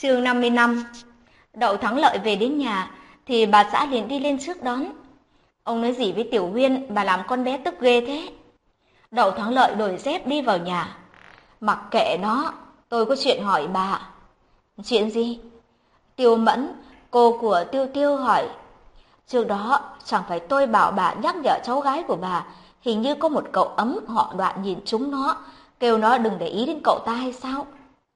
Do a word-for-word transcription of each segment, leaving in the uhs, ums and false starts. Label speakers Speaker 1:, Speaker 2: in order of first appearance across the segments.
Speaker 1: Chương năm mươi lăm. Đậu Thắng Lợi về đến nhà thì bà xã liền đi lên trước đón. Ông nói gì với Tiểu Huyên, bà làm con bé tức ghê thế. Đậu Thắng Lợi đổi dép đi vào nhà. Mặc kệ nó, tôi có chuyện hỏi bà. Chuyện gì? Tiêu Mẫn, cô của Tiêu Tiêu hỏi. Trước đó chẳng phải tôi bảo bà nhắc nhở cháu gái của bà, hình như có một cậu ấm họ Đoạn nhìn chúng nó, kêu nó đừng để ý đến cậu ta hay sao?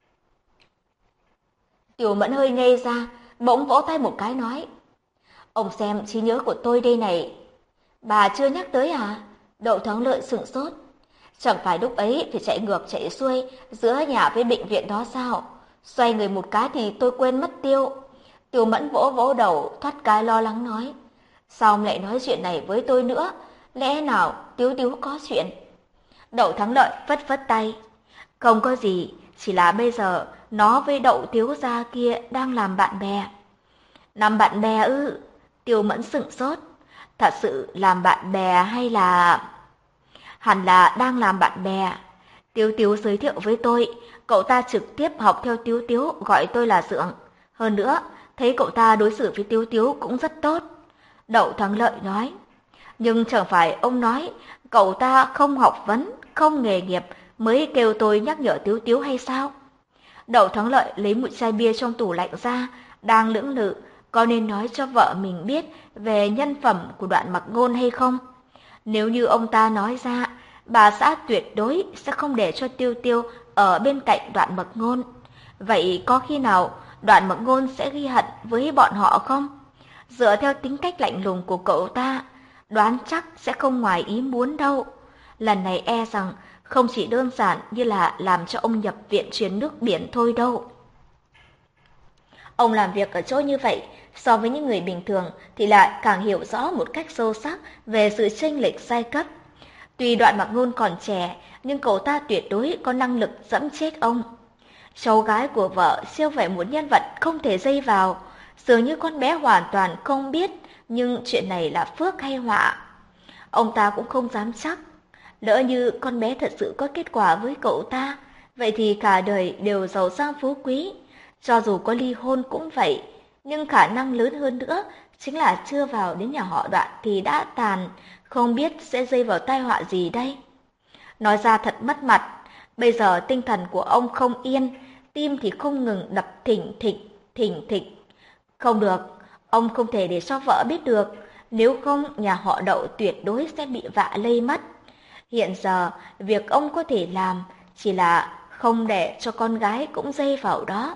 Speaker 1: Tiểu Mẫn hơi ngây ra, bỗng vỗ tay một cái nói. Ông xem trí nhớ của tôi đây này. Bà chưa nhắc tới à? Đậu Thắng Lợi sửng sốt. Chẳng phải lúc ấy phải chạy ngược chạy xuôi giữa nhà với bệnh viện đó sao? Xoay người một cái thì tôi quên mất tiêu. Tiểu Mẫn vỗ vỗ đầu, thoát cái lo lắng nói. Sao ông lại nói chuyện này với tôi nữa? Lẽ nào Tiếu Tiếu có chuyện? Đậu Thắng Lợi phất phất tay. Không có gì, chỉ là bây giờ nó với Đậu Tiếu gia kia đang làm bạn bè. Làm bạn bè ư? Tiêu Mẫn sửng sốt. Thật sự làm bạn bè hay là... Hẳn là đang làm bạn bè. Tiếu Tiếu giới thiệu với tôi, cậu ta trực tiếp học theo Tiếu Tiếu, gọi tôi là Dượng. Hơn nữa, thấy cậu ta đối xử với Tiếu Tiếu cũng rất tốt. Đậu Thắng Lợi nói. Nhưng chẳng phải ông nói cậu ta không học vấn, không nghề nghiệp mới kêu tôi nhắc nhở Tiếu Tiếu hay sao? Đậu Thắng Lợi lấy một chai bia trong tủ lạnh ra, đang lưỡng lự, có nên nói cho vợ mình biết về nhân phẩm của Đoạn Mặc Ngôn hay không? Nếu như ông ta nói ra, bà xã tuyệt đối sẽ không để cho Tiêu Tiêu ở bên cạnh Đoạn Mặc Ngôn. Vậy có khi nào Đoạn Mặc Ngôn sẽ ghi hận với bọn họ không? Dựa theo tính cách lạnh lùng của cậu ta, đoán chắc sẽ không ngoài ý muốn đâu. Lần này e rằng không chỉ đơn giản như là làm cho ông nhập viện truyền nước biển thôi đâu. Ông làm việc ở chỗ như vậy, so với những người bình thường thì lại càng hiểu rõ một cách sâu sắc về sự chênh lệch giai cấp. Tuy Đoạn Mặc Ngôn còn trẻ, nhưng cậu ta tuyệt đối có năng lực dẫm chết ông. Cháu gái của vợ siêu vẻ một nhân vật không thể dây vào, dường như con bé hoàn toàn không biết, nhưng chuyện này là phước hay họa. Ông ta cũng không dám chắc. Lỡ như con bé thật sự có kết quả với cậu ta, vậy thì cả đời đều giàu sang phú quý. Cho dù có ly hôn cũng vậy, nhưng khả năng lớn hơn nữa chính là chưa vào đến nhà họ Đoạn thì đã tàn, không biết sẽ rơi vào tai họa gì đây. Nói ra thật mất mặt, bây giờ tinh thần của ông không yên, tim thì không ngừng đập thình thịch, thình thịch. Không được, ông không thể để cho vợ biết được, nếu không nhà họ Đậu tuyệt đối sẽ bị vạ lây mất. Hiện giờ, việc ông có thể làm chỉ là không để cho con gái cũng dây vào đó.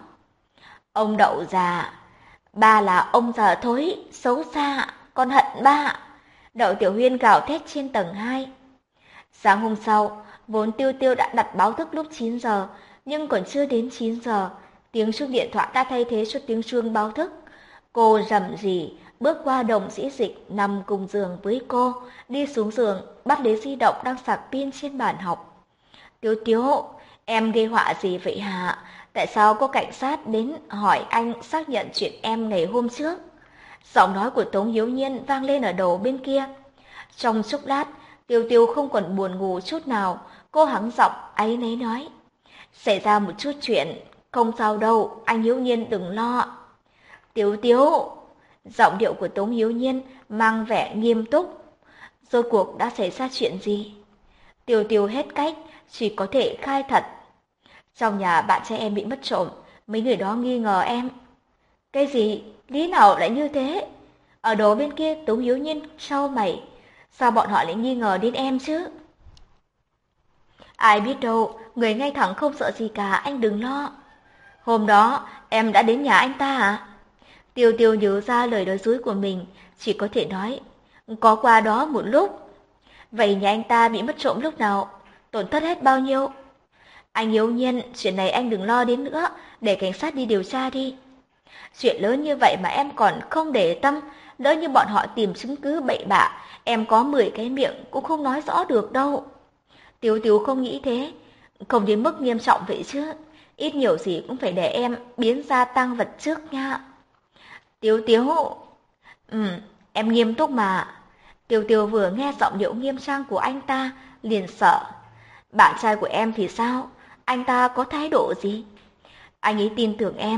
Speaker 1: Ông Đậu già, ba là ông già thối, xấu xa, con hận ba. Đậu Tiểu Huyên gào thét trên tầng hai. Sáng hôm sau, vốn Tiêu Tiêu đã đặt báo thức lúc chín giờ, nhưng còn chưa đến chín giờ, tiếng chuông điện thoại đã thay thế cho tiếng chuông báo thức. Cô rầm rì bước qua Đồng Sĩ Dịch nằm cùng giường với cô, đi xuống giường, bắt lấy di động đang sạc pin trên bàn học. Tiếu Tiếu, em gây họa gì vậy hả? Tại sao có cảnh sát đến hỏi anh xác nhận chuyện em ngày hôm trước? Giọng nói của Tống Hiếu Nhiên vang lên ở đầu bên kia. Trong chốc lát, Tiêu Tiêu không còn buồn ngủ chút nào, cô hắng giọng áy náy nói. Xảy ra một chút chuyện, không sao đâu, anh Hiếu Nhiên đừng lo. Tiếu Tiếu, giọng điệu của Tống Hiếu Nhiên mang vẻ nghiêm túc. Rốt cuộc đã xảy ra chuyện gì? Tiêu Tiêu hết cách, chỉ có thể khai thật. Trong nhà bạn trai em bị mất trộm, mấy người đó nghi ngờ em. Cái gì? Lý nào lại như thế? Ở đầu bên kia Tống Hiếu Nhiên sau mày. Sao bọn họ lại nghi ngờ đến em chứ? Ai biết đâu, người ngay thẳng không sợ gì cả, anh đừng lo. Hôm đó, em đã đến nhà anh ta à? Tiêu Tiêu nhớ ra lời nói dối của mình, chỉ có thể nói, có qua đó một lúc. Vậy nhà anh ta bị mất trộm lúc nào? Tổn thất hết bao nhiêu? Anh Hiếu Nhiên, chuyện này anh đừng lo đến nữa, để cảnh sát đi điều tra đi. Chuyện lớn như vậy mà em còn không để tâm, lỡ như bọn họ tìm chứng cứ bậy bạ, em có mười cái miệng cũng không nói rõ được đâu. Tiếu Tiếu không nghĩ thế, không đến mức nghiêm trọng vậy chứ, ít nhiều gì cũng phải để em biến ra tang vật trước nha. Tiếu Tiếu, ừ, em nghiêm túc mà. Tiêu Tiêu vừa nghe giọng điệu nghiêm trang của anh ta, liền sợ. Bạn trai của em thì sao? Anh ta có thái độ gì? Anh ấy tin tưởng em,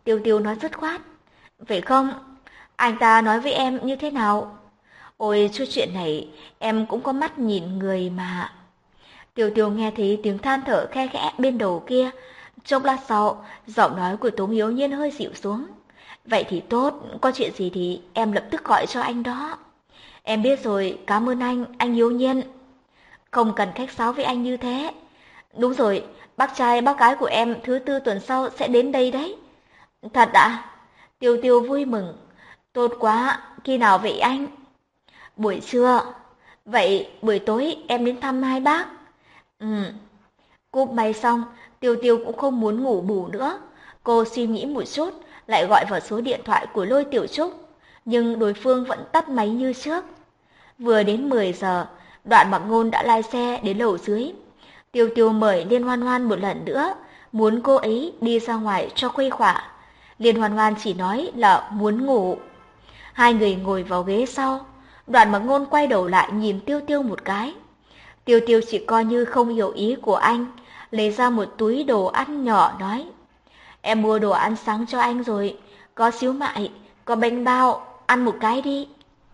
Speaker 1: Tiêu Tiêu nói dứt khoát. Vậy không? Anh ta nói với em như thế nào? Ôi, chút chuyện này em cũng có mắt nhìn người mà. Tiêu Tiêu nghe thấy tiếng than thở khe khẽ bên đầu kia. Chốc lát sau, giọng nói của Tống Hiếu Nhiên hơi dịu xuống. Vậy thì tốt, có chuyện gì thì em lập tức gọi cho anh đó. Em biết rồi, cảm ơn anh, anh Hiếu Nhiên. Không cần khách sáo với anh như thế. Đúng rồi, bác trai bác gái của em thứ tư tuần sau sẽ đến đây đấy. Thật ạ? Tiêu Tiêu vui mừng. Tốt quá, khi nào vậy anh? Buổi trưa. Vậy buổi tối em đến thăm hai bác. Ừ. Cúp máy xong, Tiêu Tiêu cũng không muốn ngủ bù nữa. Cô suy nghĩ một chút, lại gọi vào số điện thoại của Lôi Tiểu Trúc. Nhưng đối phương vẫn tắt máy như trước. Vừa đến mười giờ, Đoạn Mặc Ngôn đã lai xe đến lầu dưới. Tiêu Tiêu mời Liên Hoan Hoan một lần nữa, muốn cô ấy đi ra ngoài cho khuây khỏa. Liên Hoan Hoan chỉ nói là muốn ngủ. Hai người ngồi vào ghế sau. Đoạn Mặc Ngôn quay đầu lại nhìn Tiêu Tiêu một cái. Tiêu Tiêu chỉ coi như không hiểu ý của anh, lấy ra một túi đồ ăn nhỏ nói. Em mua đồ ăn sáng cho anh rồi, có xíu mại, có bánh bao, ăn một cái đi.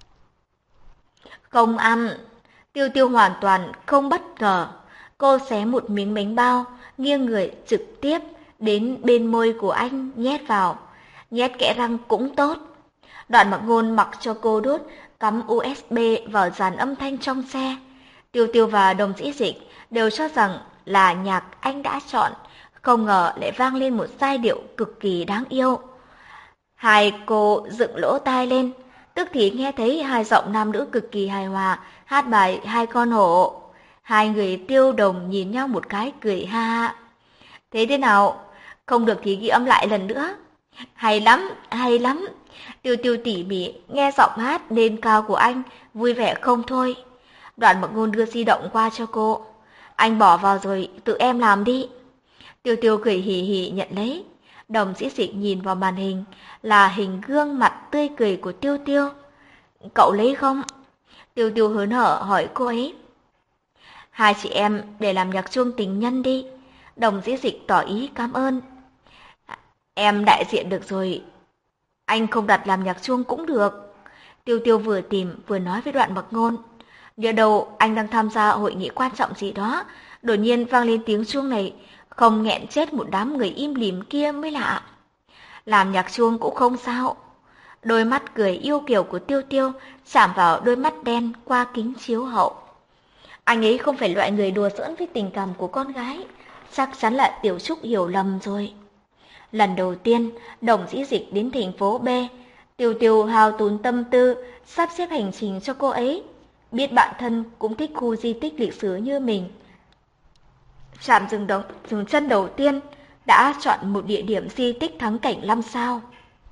Speaker 1: Không ăn. Tiêu Tiêu hoàn toàn không bất ngờ. Cô xé một miếng bánh bao, nghiêng người trực tiếp đến bên môi của anh nhét vào. Nhét kẽ răng cũng tốt. Đoạn Mặc Ngôn mặc cho cô đút cắm u ét bê vào dàn âm thanh trong xe. Tiêu Tiêu và Đồng Dĩ Dịch đều cho rằng là nhạc anh đã chọn, không ngờ lại vang lên một giai điệu cực kỳ đáng yêu. Hai cô dựng lỗ tai lên, tức thì nghe thấy hai giọng nam nữ cực kỳ hài hòa hát bài Hai Con Hổ. Hai người Tiêu Đồng nhìn nhau một cái cười ha ha. Thế thế nào? Không được thì ghi âm lại lần nữa. Hay lắm, hay lắm. Tiêu Tiêu tỉ mỉ nghe giọng hát lên cao của anh, vui vẻ không thôi. Đoạn Mặc Ngôn đưa di động qua cho cô. Anh bỏ vào rồi, tự em làm đi. Tiêu Tiêu cười hì hì nhận lấy. Đồng Dĩ Dịch nhìn vào màn hình là hình gương mặt tươi cười của Tiêu Tiêu. Cậu lấy không? Tiêu Tiêu hớn hở hỏi cô ấy. Hai chị em để làm nhạc chuông tình nhân đi. Đồng Dĩ Dịch tỏ ý cảm ơn. Em đại diện được rồi. Anh không đặt làm nhạc chuông cũng được. Tiêu Tiêu vừa tìm vừa nói với Đoạn Mặc Ngôn. Nhớ đâu anh đang tham gia hội nghị quan trọng gì đó, đột nhiên vang lên tiếng chuông này, không nghẹn chết một đám người im lìm kia mới lạ. Làm nhạc chuông cũng không sao. Đôi mắt cười yêu kiều của Tiêu Tiêu chạm vào đôi mắt đen qua kính chiếu hậu. Anh ấy không phải loại người đùa giỡn với tình cảm của con gái, chắc chắn là Tiểu Trúc hiểu lầm rồi. Lần đầu tiên, Đồng Dĩ Dịch đến thành phố B, Tiêu Tiêu hao tốn tâm tư sắp xếp hành trình cho cô ấy. Biết bạn thân cũng thích khu di tích lịch sử như mình. Trạm dừng, đầu, dừng chân đầu tiên đã chọn một địa điểm di tích thắng cảnh năm sao.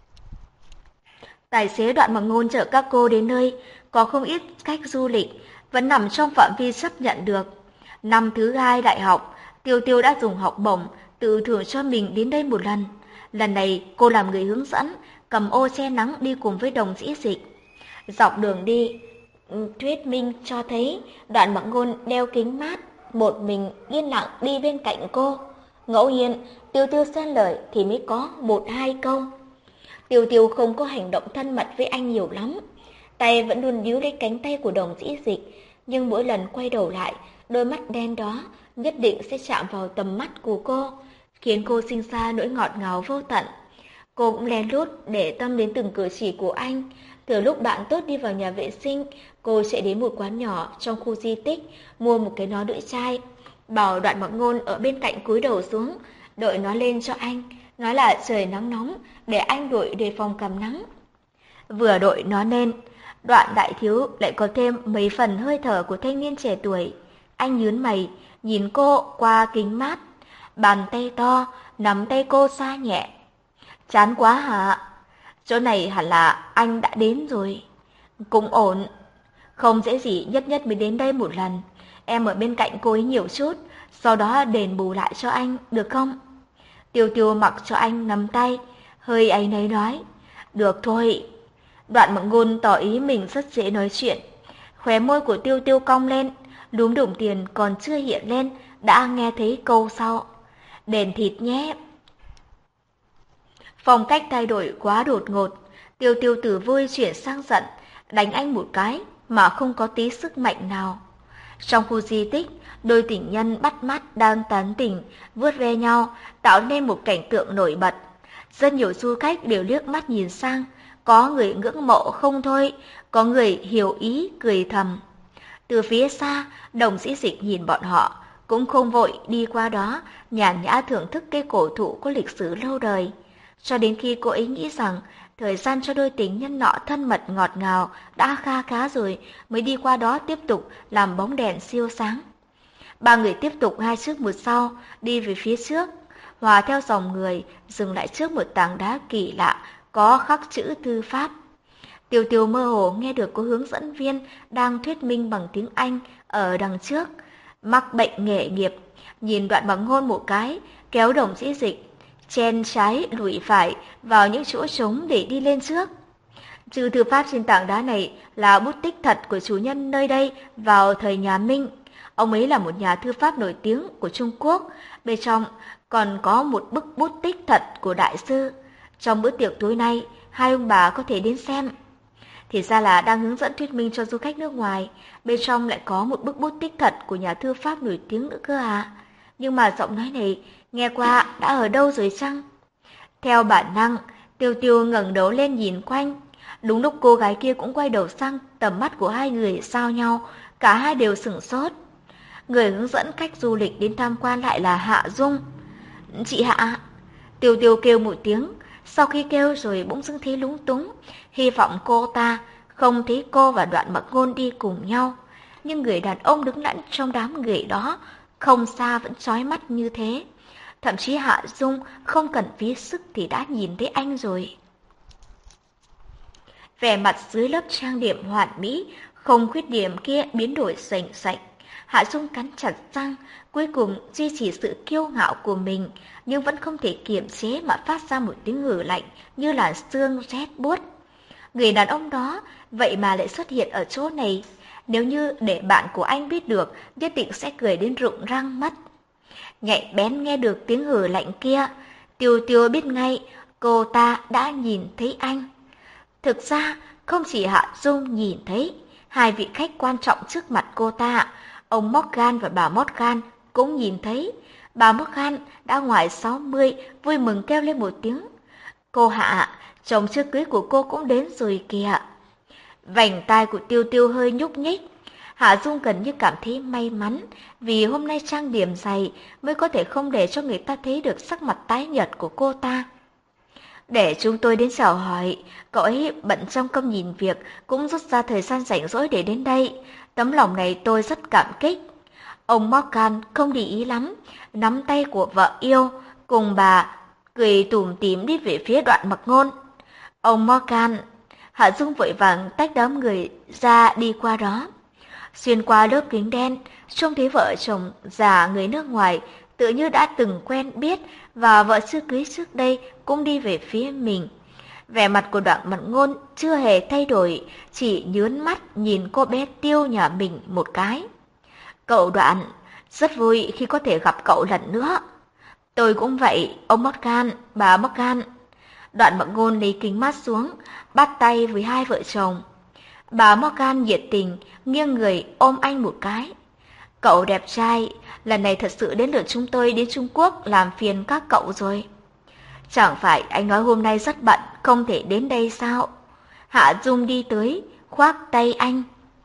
Speaker 1: Tài xế Đoạn Mặc Ngôn chở các cô đến nơi có không ít khách du lịch, vẫn nằm trong phạm vi chấp nhận được. Năm thứ hai đại học, Tiêu Tiêu đã dùng học bổng tự thưởng cho mình đến đây một lần. Lần này cô làm người hướng dẫn, cầm ô che nắng đi cùng với Đồng Dĩ Dịch. Dọc đường đi, thuyết minh cho thấy Đoạn Mặc Ngôn đeo kính mát, một mình yên lặng đi bên cạnh cô. Ngẫu nhiên, Tiêu Tiêu xen lời thì mới có một hai câu. Tiêu Tiêu không có hành động thân mật với anh nhiều lắm, tay vẫn luôn níu lấy cánh tay của Đồng Dĩ Dịch, nhưng mỗi lần quay đầu lại, đôi mắt đen đó nhất định sẽ chạm vào tầm mắt của cô, khiến cô sinh ra nỗi ngọt ngào vô tận. Cô cũng lén lút để tâm đến từng cử chỉ của anh. Từ lúc bạn tốt đi vào nhà vệ sinh, cô sẽ đến một quán nhỏ trong khu di tích, mua một cái nón đũa chai, bảo Đoạn Mặc Ngôn ở bên cạnh cúi đầu xuống, đội nó lên cho anh, nói là trời nắng nóng, để anh đội đề phòng cảm nắng. Vừa đội nó lên, Đoạn đại thiếu lại có thêm mấy phần hơi thở của thanh niên trẻ tuổi. Anh nhướng mày, nhìn cô qua kính mát, bàn tay to, nắm tay cô xoa nhẹ. Chán quá hả? Chỗ này hẳn là anh đã đến rồi. Cũng ổn. Không dễ gì nhất nhất mới đến đây một lần. Em ở bên cạnh cô ấy nhiều chút, sau đó đền bù lại cho anh, được không? Tiêu Tiêu mặc cho anh nắm tay, hơi áy náy nói. Được thôi. Đoạn Mặc Ngôn tỏ ý mình rất dễ nói chuyện. Khóe môi của Tiêu Tiêu cong lên, lúm đồng tiền còn chưa hiện lên, đã nghe thấy câu sau. Đền thịt nhé. Phong cách thay đổi quá đột ngột, Tiêu Tiêu từ vui chuyển sang giận, đánh anh một cái mà không có tí sức mạnh nào. Trong khu di tích, đôi tình nhân bắt mắt đang tán tỉnh, vuốt ve nhau, tạo nên một cảnh tượng nổi bật. Rất nhiều du khách đều liếc mắt nhìn sang, có người ngưỡng mộ không thôi, có người hiểu ý cười thầm. Từ phía xa, Đồng Dĩ Dịch nhìn bọn họ, cũng không vội đi qua đó, nhàn nhã thưởng thức cây cổ thụ có lịch sử lâu đời. Cho đến khi cô ấy nghĩ rằng thời gian cho đôi tình nhân nọ thân mật ngọt ngào đã kha khá rồi, mới đi qua đó tiếp tục làm bóng đèn siêu sáng. Ba người tiếp tục hai trước một sau, đi về phía trước, hòa theo dòng người, dừng lại trước một tảng đá kỳ lạ, có khắc chữ thư pháp. Tiêu Tiêu mơ hồ nghe được có hướng dẫn viên đang thuyết minh bằng tiếng Anh ở đằng trước. Mắc bệnh nghề nghiệp, nhìn Đoạn Bằng Ngôn một cái, kéo Đồng Dĩ Dịch, chen trái lùi phải vào những chỗ trống để đi lên trước. Chữ thư pháp trên tảng đá này là bút tích thật của chủ nhân nơi đây vào thời nhà Minh. Ông ấy là một nhà thư pháp nổi tiếng của Trung Quốc, bên trong còn có một bức bút tích thật của đại sư. Trong bữa tiệc tối nay, hai ông bà có thể đến xem. Thì ra là đang hướng dẫn thuyết minh cho du khách nước ngoài, bên trong lại có một bức bút tích thật của nhà thư pháp nổi tiếng nữa cơ à. Nhưng mà giọng nói này nghe qua đã ở đâu rồi chăng? Theo bản năng, Tiêu Tiêu ngẩng đầu lên nhìn quanh. Đúng lúc cô gái kia cũng quay đầu sang, tầm mắt của hai người giao nhau, cả hai đều sửng sốt. Người hướng dẫn khách du lịch đến tham quan lại là Hạ Dung. Chị Hạ. Tiêu Tiêu kêu một tiếng, sau khi kêu rồi bỗng dưng thấy lúng túng, hy vọng cô ta không thấy cô và Đoạn Mặc Ngôn đi cùng nhau. Nhưng người đàn ông đứng lẫn trong đám người đó, không xa vẫn chói mắt như thế. Thậm chí Hạ Dung không cần phí sức thì đã nhìn thấy anh rồi. Vẻ mặt dưới lớp trang điểm hoàn mỹ, không khuyết điểm kia biến đổi sành sạch. Hạ Dung cắn chặt răng, cuối cùng duy trì sự kiêu ngạo của mình, nhưng vẫn không thể kiềm chế mà phát ra một tiếng hử lạnh như là xương rét buốt. Người đàn ông đó vậy mà lại xuất hiện ở chỗ này, nếu như để bạn của anh biết được, nhất định sẽ cười đến rụng răng mất. Nhạy bén nghe được tiếng hử lạnh kia, Tiêu Tiêu biết ngay cô ta đã nhìn thấy anh. Thực ra không chỉ Hạ Dung nhìn thấy, hai vị khách quan trọng trước mặt cô ta, ông Morgan và bà Morgan cũng nhìn thấy. Bà Morgan đã ngoài sáu mươi, vui mừng kêu lên một tiếng. Cô Hạ, chồng chưa cưới của cô cũng đến rồi kìa. Vành tai của Tiêu Tiêu hơi nhúc nhích. Hạ Dung gần như cảm thấy may mắn, vì hôm nay trang điểm dày mới có thể không để cho người ta thấy được sắc mặt tái nhợt của cô ta. Để chúng tôi đến chào hỏi, cậu ấy bận trong công nhìn việc, cũng rút ra thời gian rảnh rỗi để đến đây. Tấm lòng này tôi rất cảm kích. Ông Morgan không để ý lắm, nắm tay của vợ yêu, cùng bà cười tủm tỉm đi về phía Đoạn Mặc Ngôn. Ông Morgan, Hạ Dung vội vàng tách đám người ra đi qua đó. Xuyên qua lớp kính đen, trông thấy vợ chồng già người nước ngoài, tự như đã từng quen biết, và vợ chưa cưới trước đây cũng đi về phía mình. Vẻ mặt của Đoạn Mặc Ngôn chưa hề thay đổi, chỉ nhớn mắt nhìn cô bé Tiêu nhà mình một cái. Cậu Đoạn, rất vui khi có thể gặp cậu lần nữa. Tôi cũng vậy, ông Morgan, bà Morgan. Đoạn Mặc Ngôn lấy kính mắt xuống, bắt tay với hai vợ chồng. Bà Morgan nhiệt tình, nghiêng người ôm anh một cái. Cậu đẹp trai, lần này thật sự đến lượt chúng tôi đến Trung Quốc làm phiền các cậu rồi. Chẳng phải anh nói hôm nay rất bận, không thể đến đây sao? Hạ Dung đi tới, khoác tay anh.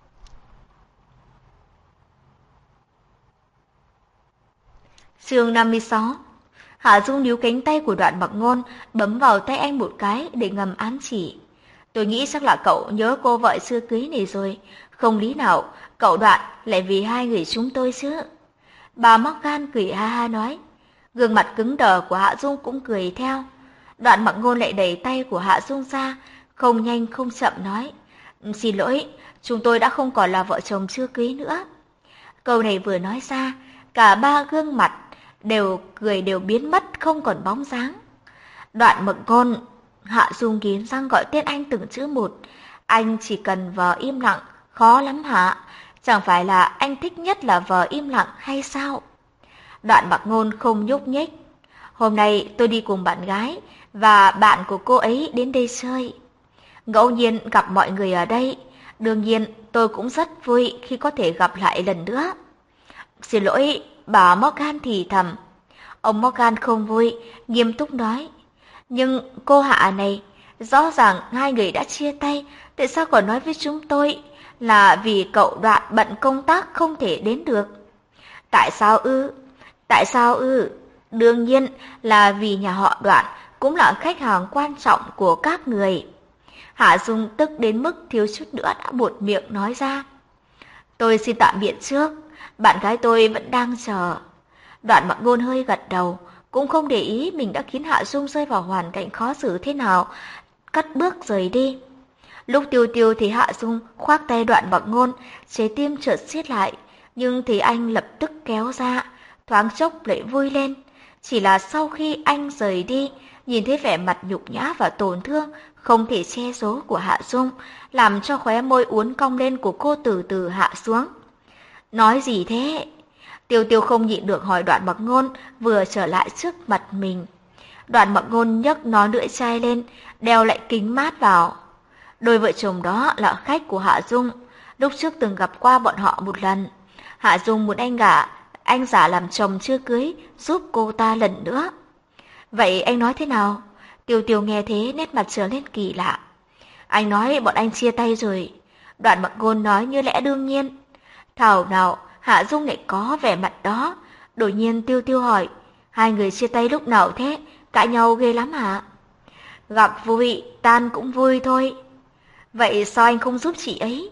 Speaker 1: Chương năm mươi sáu. Hạ Dung níu cánh tay của Đoạn Mặc Ngôn, bấm vào tay anh một cái để ngầm ám chỉ. Tôi nghĩ chắc là cậu nhớ cô vợ xưa cưới này rồi, không lý nào cậu Đoạn lại vì hai người chúng tôi chứ. Bà Morgan cười ha ha nói. Gương mặt cứng đờ của Hạ Dung cũng cười theo. Đoạn Mặc Ngôn lại đẩy tay của Hạ Dung ra, không nhanh không chậm nói. Xin lỗi, chúng tôi đã không còn là vợ chồng chưa cưới nữa. Câu này vừa nói ra, cả ba gương mặt đều cười đều biến mất không còn bóng dáng. Đoạn Mặc Ngôn, Hạ Dung nghiến răng gọi tên anh từng chữ một. Anh chỉ cần vờ im lặng, khó lắm hả? Chẳng phải là anh thích nhất là vờ im lặng hay sao? Đoạn Mặc Ngôn không nhúc nhích. Hôm nay tôi đi cùng bạn gái, và bạn của cô ấy đến đây chơi. Ngẫu nhiên gặp mọi người ở đây, đương nhiên tôi cũng rất vui khi có thể gặp lại lần nữa. Xin lỗi, bà Morgan thì thầm. Ông Morgan không vui, nghiêm túc nói. Nhưng cô Hạ này, rõ ràng hai người đã chia tay, tại sao còn nói với chúng tôi là vì cậu Đoạn bận công tác không thể đến được? Tại sao ư? Tại sao ư? Đương nhiên là vì nhà họ Đoạn cũng là khách hàng quan trọng của các người. Hạ Dung tức đến mức thiếu chút nữa đã buột miệng nói ra. Tôi xin tạm biệt trước, bạn gái tôi vẫn đang chờ. Đoạn Mặc Ngôn hơi gật đầu, cũng không để ý mình đã khiến Hạ Dung rơi vào hoàn cảnh khó xử thế nào, cất bước rời đi. Lúc Tiêu Tiêu thì Hạ Dung khoác tay Đoạn Mặc Ngôn, trái tim chợt siết lại, nhưng thì anh lập tức kéo ra, thoáng chốc lại vui lên. Chỉ là sau khi anh rời đi, nhìn thấy vẻ mặt nhục nhã và tổn thương không thể che giấu của Hạ Dung, làm cho khóe môi uốn cong lên của cô từ từ hạ xuống. Nói gì thế? Tiêu Tiêu không nhịn được hỏi Đoạn Mặc Ngôn vừa trở lại trước mặt mình. Đoạn Mặc Ngôn nhấc nó lưỡi chai lên, đeo lại kính mát vào. Đôi vợ chồng đó là khách của Hạ Dung, lúc trước từng gặp qua bọn họ một lần. Hạ Dung muốn anh gả, anh giả làm chồng chưa cưới, giúp cô ta lần nữa. Vậy anh nói thế nào? Tiêu Tiêu nghe thế nét mặt trở lên kỳ lạ. Anh nói bọn anh chia tay rồi. Đoạn Mặc Ngôn nói như lẽ đương nhiên. Thảo nào Hạ Dung lại có vẻ mặt đó. Đột nhiên Tiêu Tiêu hỏi, hai người chia tay lúc nào thế? Cãi nhau ghê lắm hả? Gặp vui, tan cũng vui thôi. Vậy sao anh không giúp chị ấy?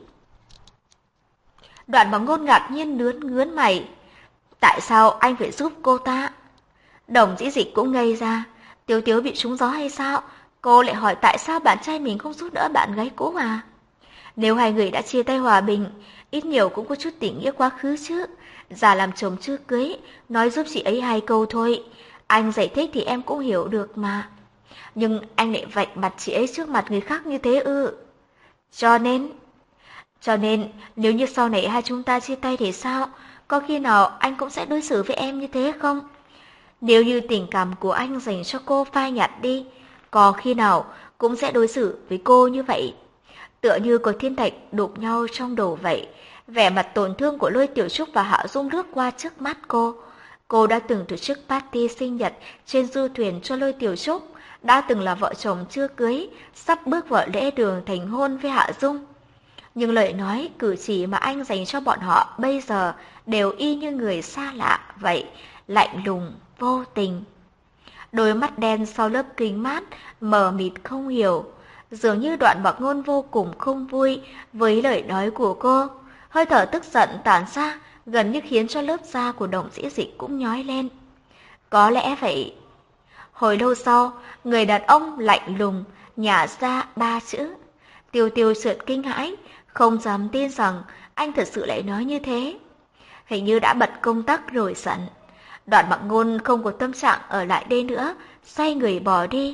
Speaker 1: Đoạn Mặc Ngôn ngạc nhiên lướn ngướn mày. Tại sao anh phải giúp cô ta? Đồng Dĩ Dịch cũng ngây ra. Tiêu Tiêu bị trúng gió hay sao? Cô lại hỏi tại sao bạn trai mình không giúp đỡ bạn gái cũ à? Nếu hai người đã chia tay hòa bình, ít nhiều cũng có chút tình nghĩa quá khứ chứ. Già làm chồng chưa cưới, nói giúp chị ấy hai câu thôi. Anh giải thích thì em cũng hiểu được mà. Nhưng anh lại vạch mặt chị ấy trước mặt người khác như thế ư? Cho nên... Cho nên, nếu như sau này hai chúng ta chia tay thì sao? Có khi nào anh cũng sẽ đối xử với em như thế không? Nếu như tình cảm của anh dành cho cô phai nhạt đi, có khi nào cũng sẽ đối xử với cô như vậy? Tựa như có thiên thạch đụng nhau trong đầu vậy. Vẻ mặt tổn thương của Lôi Tiểu Trúc và Hạ Dung lướt qua trước mắt cô. Cô đã từng tổ chức party sinh nhật trên du thuyền cho Lôi Tiểu Trúc, đã từng là vợ chồng chưa cưới, sắp bước vào lễ đường thành hôn với Hạ Dung. Nhưng lời nói, cử chỉ mà anh dành cho bọn họ bây giờ đều y như người xa lạ vậy, lạnh lùng, vô tình. Đôi mắt đen sau lớp kính mát, mờ mịt không hiểu. Dường như Đoạn Mặc Ngôn vô cùng không vui với lời nói của cô. Hơi thở tức giận tản ra, gần như khiến cho lớp da của Đồng Dĩ Dịch cũng nhói lên. Có lẽ vậy. Hồi lâu sau, người đàn ông lạnh lùng nhả ra ba chữ. Tiêu Tiêu chợt kinh hãi, không dám tin rằng anh thật sự lại nói như thế. Hình như đã bật công tắc rồi giận. Đoạn Mặc Ngôn không có tâm trạng ở lại đây nữa, xoay người bỏ đi.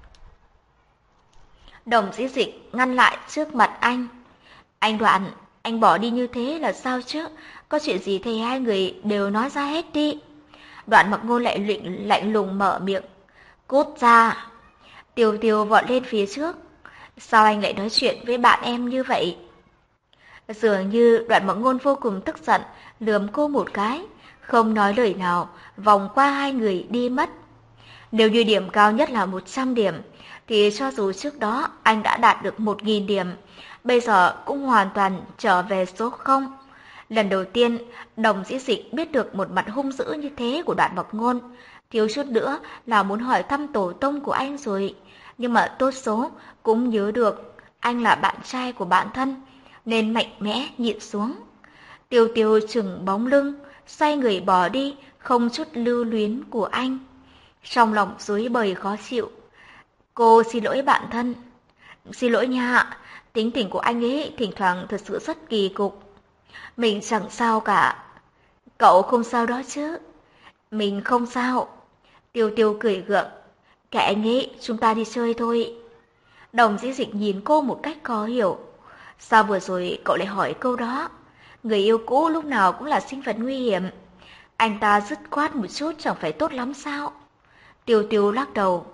Speaker 1: Đồng Dĩ Dịch ngăn lại trước mặt anh. Anh Đoạn, anh bỏ đi như thế là sao chứ? Có chuyện gì thì hai người đều nói ra hết đi. Đoạn Mặc Ngôn lại lạnh, lạnh lùng mở miệng. Cút ra. Tiêu Tiêu vọt lên phía trước. Sao anh lại nói chuyện với bạn em như vậy? Dường như Đoạn Mặc Ngôn vô cùng tức giận, lườm cô một cái, không nói lời nào, vòng qua hai người đi mất. Nếu như điểm cao nhất là một trăm điểm, thì cho dù trước đó anh đã đạt được một nghìn điểm, bây giờ cũng hoàn toàn trở về số không. Lần đầu tiên, Đồng Dĩ Dịch biết được một mặt hung dữ như thế của Đoạn Mặc Ngôn, thiếu chút nữa là muốn hỏi thăm tổ tông của anh rồi. Nhưng mà tốt số cũng nhớ được anh là bạn trai của bạn thân, nên mạnh mẽ nhịn xuống. Tiêu Tiêu chừng bóng lưng, xoay người bỏ đi, không chút lưu luyến của anh. Trong lòng rối bời khó chịu. Cô xin lỗi bạn thân. Xin lỗi nha, tính tình của anh ấy thỉnh thoảng thật sự rất kỳ cục. Mình chẳng sao cả. Cậu không sao đó chứ? Mình không sao. Tiêu Tiêu cười gượng. Kệ anh ấy, chúng ta đi chơi thôi. Đồng Dĩ Dịch nhìn cô một cách khó hiểu. Sao vừa rồi cậu lại hỏi câu đó? Người yêu cũ lúc nào cũng là sinh vật nguy hiểm. Anh ta dứt khoát một chút chẳng phải tốt lắm sao? Tiêu Tiêu lắc đầu.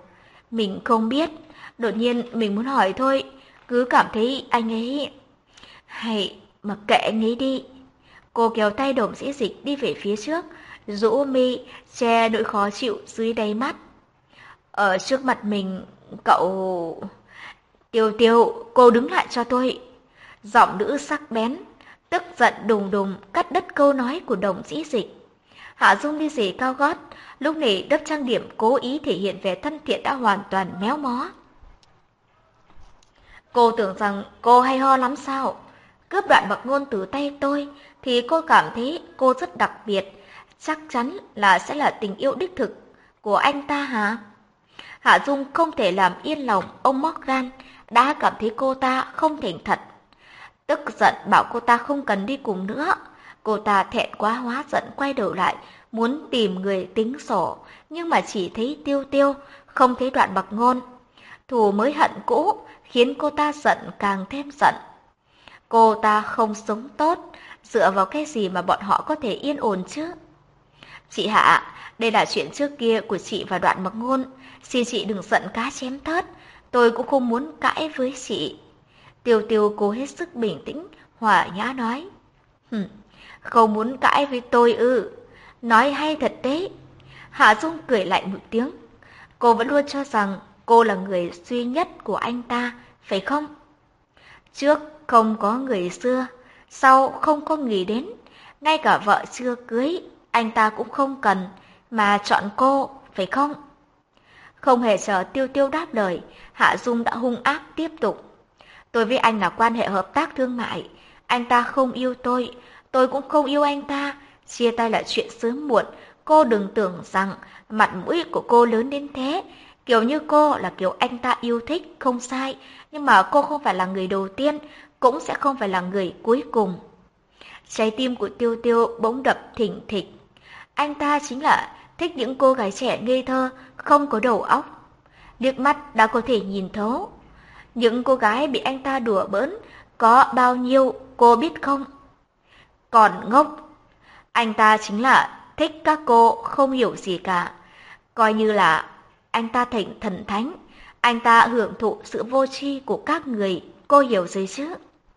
Speaker 1: Mình không biết, đột nhiên mình muốn hỏi thôi, cứ cảm thấy anh ấy... Hay mặc kệ anh ấy đi. Cô kéo tay Đồng Dĩ Dịch đi về phía trước, rũ mi, che nỗi khó chịu dưới đáy mắt. Ở trước mặt mình, cậu... Tiêu Tiêu, cô đứng lại cho tôi. Giọng nữ sắc bén, tức giận đùng đùng cắt đứt câu nói của Đồng Dĩ Dịch. Hạ Dung đi giày cao gót, lúc này đắp trang điểm cố ý thể hiện vẻ thân thiện đã hoàn toàn méo mó. Cô tưởng rằng cô hay ho lắm sao? Cướp Đoạn Mặc Ngôn từ tay tôi thì cô cảm thấy cô rất đặc biệt, chắc chắn là sẽ là tình yêu đích thực của anh ta hả? Hạ Dung không thể làm yên lòng ông Morgan đã cảm thấy cô ta không thành thật. Tức giận bảo cô ta không cần đi cùng nữa. Cô ta thẹn quá hóa giận quay đầu lại, muốn tìm người tính sổ, nhưng mà chỉ thấy Tiêu Tiêu, không thấy Đoạn Mặc Ngôn. Thù mới hận cũ khiến cô ta giận càng thêm giận. Cô ta không sống tốt, dựa vào cái gì mà bọn họ có thể yên ổn chứ? Chị Hạ, đây là chuyện trước kia của chị và Đoạn Mặc Ngôn, xin chị đừng giận cá chém thớt, tôi cũng không muốn cãi với chị. Tiêu Tiêu cố hết sức bình tĩnh, hòa nhã nói. Hừm, không muốn cãi với tôi ư? Nói hay thật đấy. Hạ Dung cười lạnh một tiếng. Cô vẫn luôn cho rằng cô là người duy nhất của anh ta, phải không? Trước không có người xưa, sau không có người đến, ngay cả vợ chưa cưới, anh ta cũng không cần, mà chọn cô, phải không? Không hề chờ Tiêu Tiêu đáp lời, Hạ Dung đã hung ác tiếp tục. Tôi với anh là quan hệ hợp tác thương mại, anh ta không yêu tôi, tôi cũng không yêu anh ta, chia tay là chuyện sớm muộn, cô đừng tưởng rằng mặt mũi của cô lớn đến thế. Kiểu như cô là kiểu anh ta yêu thích, không sai, nhưng mà cô không phải là người đầu tiên, cũng sẽ không phải là người cuối cùng. Trái tim của Tiêu Tiêu bỗng đập thình thịch. Anh ta chính là thích những cô gái trẻ ngây thơ, không có đầu óc. Liếc mắt đã có thể nhìn thấu. Những cô gái bị anh ta đùa bỡn có bao nhiêu cô biết không? Còn ngốc. Anh ta chính là thích các cô không hiểu gì cả. Coi như là anh ta thành thần thánh, anh ta hưởng thụ sự vô tri của các người, cô hiểu rồi chứ?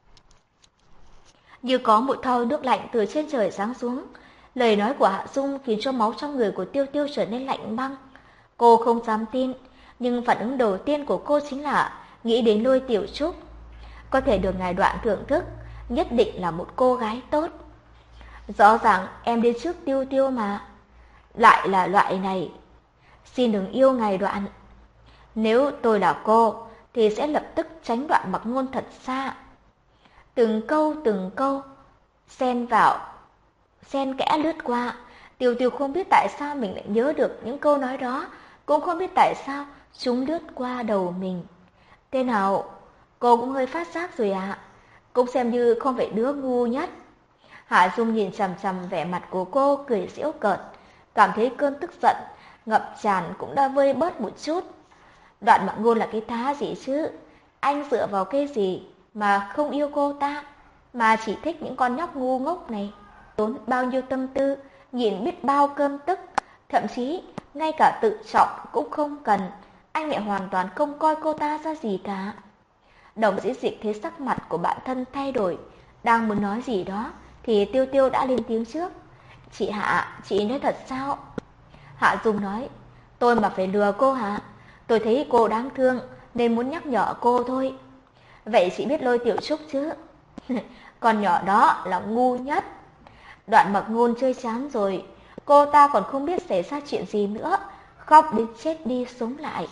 Speaker 1: Như có một thau nước lạnh từ trên trời giáng xuống, lời nói của Hạ Dung khiến cho máu trong người của Tiêu Tiêu trở nên lạnh băng. Cô không dám tin, nhưng phản ứng đầu tiên của cô chính là nghĩ đến Lôi Tiểu Trúc. Có thể được ngài Đoạn thưởng thức, nhất định là một cô gái tốt. Rõ ràng em đến trước Tiêu Tiêu mà, lại là loại này. Xin đừng yêu ngài Đoạn. Nếu tôi là cô, thì sẽ lập tức tránh Đoạn Mặc Ngôn thật xa. Từng câu từng câu, xen vào, xen kẽ lướt qua. Tiêu Tiêu không biết tại sao mình lại nhớ được những câu nói đó, cũng không biết tại sao chúng lướt qua đầu mình. Thế nào, cô cũng hơi phát giác rồi ạ. À? Cũng xem như không phải đứa ngu nhất. Hạ Dung nhìn chằm chằm vẻ mặt của cô, cười giễu cợt, cảm thấy cơn tức giận ngập tràn cũng đã vơi bớt một chút. Đoạn Mặc Ngôn là cái thá gì chứ? Anh dựa vào cái gì mà không yêu cô ta, mà chỉ thích những con nhóc ngu ngốc này? Tốn bao nhiêu tâm tư, nhìn biết bao cơm tức, thậm chí ngay cả tự trọng cũng không cần, anh lại hoàn toàn không coi cô ta ra gì cả. Đồng Dĩ Dịch thấy sắc mặt của bạn thân thay đổi, đang muốn nói gì đó thì Tiêu Tiêu đã lên tiếng trước. Chị Hạ, chị nói thật sao? Hạ Dung nói, tôi mà phải lừa cô hả? Tôi thấy cô đáng thương nên muốn nhắc nhở cô thôi. Vậy chị biết Lôi Tiểu Trúc chứ? Con nhỏ đó là ngu nhất. Đoạn Mặc Ngôn chơi chán rồi, cô ta còn không biết xảy ra chuyện gì nữa, khóc đến chết đi sống lại.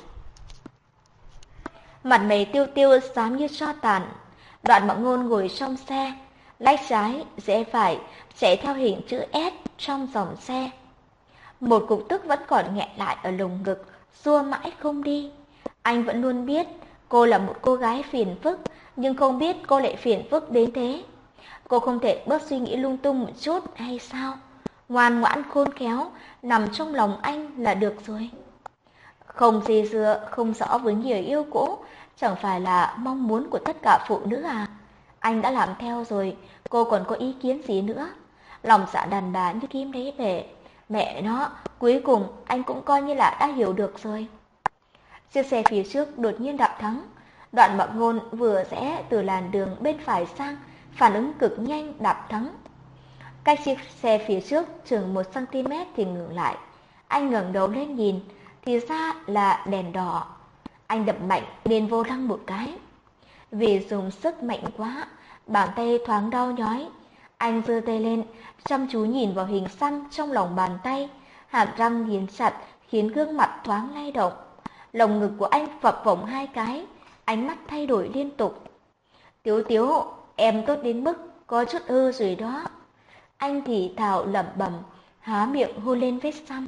Speaker 1: Mặt mày Tiêu Tiêu xám như tro tàn. Đoạn Mặc Ngôn ngồi trong xe, lách trái, rẽ phải, chạy theo hình chữ S trong dòng xe. Một cục tức vẫn còn nghẹn lại ở lồng ngực, xua mãi không đi. Anh vẫn luôn biết cô là một cô gái phiền phức, nhưng không biết cô lại phiền phức đến thế. Cô không thể bớt suy nghĩ lung tung một chút hay sao? Ngoan ngoãn khôn khéo, nằm trong lòng anh là được rồi. Không dây dưa, không rõ với người yêu cũ, chẳng phải là mong muốn của tất cả phụ nữ à? Anh đã làm theo rồi, cô còn có ý kiến gì nữa? Lòng dạ đàn bà như kim đáy bể. Mẹ nó, cuối cùng anh cũng coi như là đã hiểu được rồi. Chiếc xe phía trước đột nhiên đạp thắng. Đoạn Mặc Ngôn vừa rẽ từ làn đường bên phải sang, phản ứng cực nhanh đạp thắng. Cách chiếc xe phía trước chừng một xăng-ti-mét thì ngừng lại. Anh ngẩng đầu lên nhìn, thì ra là đèn đỏ. Anh đập mạnh lên vô lăng một cái. Vì dùng sức mạnh quá, bàn tay thoáng đau nhói. Anh giơ tay lên, chăm chú nhìn vào hình xăm trong lòng bàn tay, hàm răng nghiến chặt khiến gương mặt thoáng lay động. Lồng ngực của anh phập phồng hai cái, ánh mắt thay đổi liên tục. Tiếu Tiếu, em tốt đến mức có chút ư rồi đó. Anh thì thào lẩm bẩm, há miệng hôn lên vết xăm.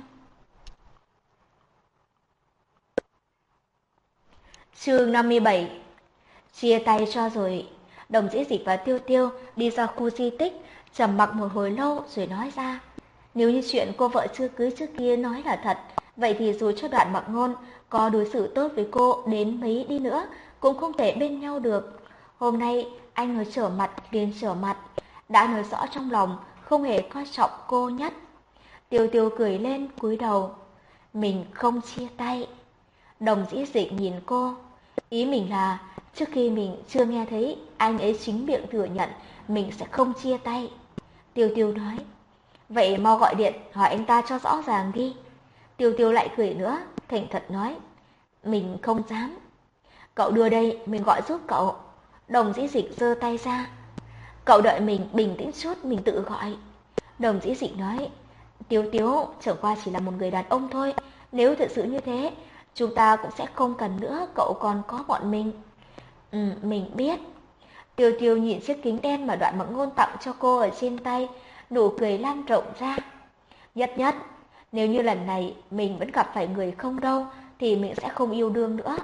Speaker 1: Chương năm mươi bảy. Chia tay cho rồi. Đồng Dĩ Dịch và Tiêu Tiêu đi ra khu di tích, trầm mặc một hồi lâu rồi nói ra. Nếu như chuyện cô vợ chưa cưới trước kia nói là thật, vậy thì dù cho Đoạn Mặc Ngôn có đối xử tốt với cô đến mấy đi nữa, cũng không thể bên nhau được. Hôm nay anh nói trở mặt liền trở mặt, đã nói rõ trong lòng không hề coi trọng cô nhất. Tiêu Tiêu cười lên cúi đầu. Mình không chia tay. Đồng Dĩ Dịch nhìn cô, ý mình là trước khi mình chưa nghe thấy anh ấy chính miệng thừa nhận mình sẽ không chia tay. Tiêu Tiêu nói, vậy mau gọi điện hỏi anh ta cho rõ ràng đi. Tiêu Tiêu lại cười nữa, thành thật nói, mình không dám. Cậu đưa đây, mình gọi giúp cậu. Đồng Dĩ Dịch giơ tay ra. Cậu đợi mình bình tĩnh chút, mình tự gọi. Đồng Dĩ Dịch nói, Tiêu Tiêu chẳng qua chỉ là một người đàn ông thôi, nếu thật sự như thế, chúng ta cũng sẽ không cần nữa, cậu còn có bọn mình. Ừ, mình biết. Tiêu Tiêu nhìn chiếc kính đen mà Đoạn Mặc Ngôn tặng cho cô ở trên tay, nụ cười lan rộng ra. Nhất nhất, nếu như lần này mình vẫn gặp phải người không đâu, thì mình sẽ không yêu đương nữa.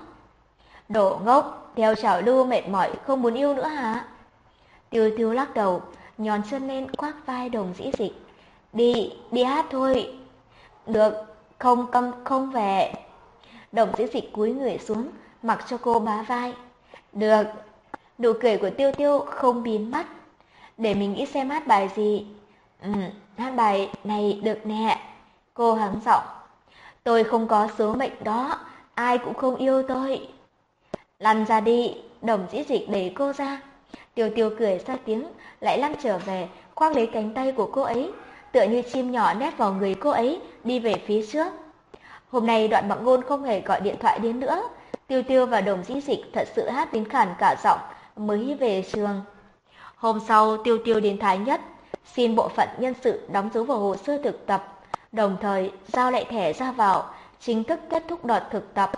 Speaker 1: Đồ ngốc, theo trào lưu mệt mỏi không muốn yêu nữa hả? Tiêu Tiêu lắc đầu, nhón chân lên khoác vai Đồng Dĩ Dịch. Đi, đi hát thôi. Được, không câm không về. Đồng Dĩ Dịch cúi người xuống, mặc cho cô bá vai. Được. Nụ cười của Tiêu Tiêu không biến mất. Để mình nghĩ xem hát bài gì. Ừ, hát bài này được nè. Cô hắng giọng. Tôi không có số mệnh đó, ai cũng không yêu tôi. Lăn ra đi. Đồng Dĩ Dịch đẩy cô ra. Tiêu Tiêu cười ra tiếng, lại lăn trở về, khoác lấy cánh tay của cô ấy, tựa như chim nhỏ nép vào người cô ấy, đi về phía trước. Hôm nay Đoạn Mặc Ngôn không hề gọi điện thoại đến nữa. Tiêu Tiêu và Đồng Dĩ Dịch thật sự hát đến khản cả giọng mới về trường. Hôm sau, Tiêu Tiêu đến Thái Nhất, xin bộ phận nhân sự đóng dấu vào hồ sơ thực tập, đồng thời giao lại thẻ ra vào, chính thức kết thúc đợt thực tập.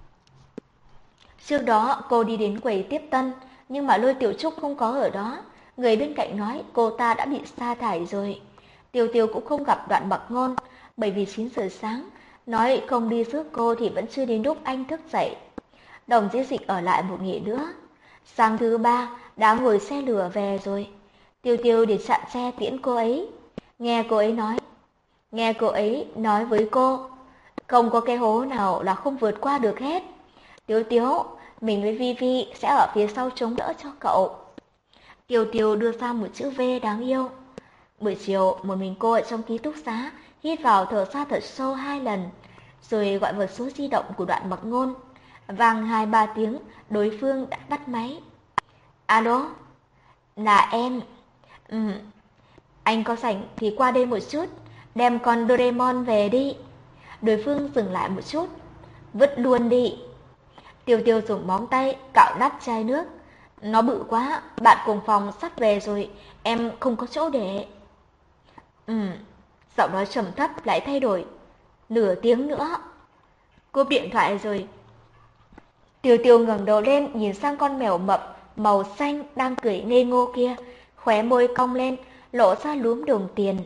Speaker 1: Trước đó cô đi đến quầy tiếp tân, nhưng mà Lôi Tiểu Trúc không có ở đó. Người bên cạnh nói cô ta đã bị sa thải rồi. Tiêu Tiêu cũng không gặp Đoạn Mặc Ngôn, bởi vì chín giờ sáng, nói không đi rước cô thì vẫn chưa đến lúc anh thức dậy. Đồng Dĩ Dịch ở lại một nghỉ nữa. Sáng thứ ba đã ngồi xe lửa về rồi. Tiêu Tiêu để chặn xe tiễn cô ấy. Nghe cô ấy nói, nghe cô ấy nói với cô, không có cái hố nào là không vượt qua được hết. Tiêu Tiêu, mình với Vi Vi sẽ ở phía sau chống đỡ cho cậu. Tiêu Tiêu đưa ra một chữ V đáng yêu. Buổi chiều, một mình cô ở trong ký túc xá, hít vào thở ra thật sâu hai lần, rồi gọi vào số di động của Đoạn Mặc Ngôn. Vang hai ba tiếng, đối phương đã bắt máy. Alo, là em. Ừ, anh có rảnh thì qua đây một chút, đem con Doraemon về đi. Đối phương dừng lại một chút, vứt luôn đi. Tiêu Tiêu dùng móng tay cạo nắp chai nước. Nó bự quá, bạn cùng phòng sắp về rồi, em không có chỗ để. Ừ, giọng nói trầm thấp lại thay đổi. Nửa tiếng nữa. Cúp điện thoại rồi. Tiêu Tiêu ngẩng đầu lên nhìn sang con mèo mập màu xanh đang cười ngây ngô kia, khóe môi cong lên, lộ ra lúm đồng tiền.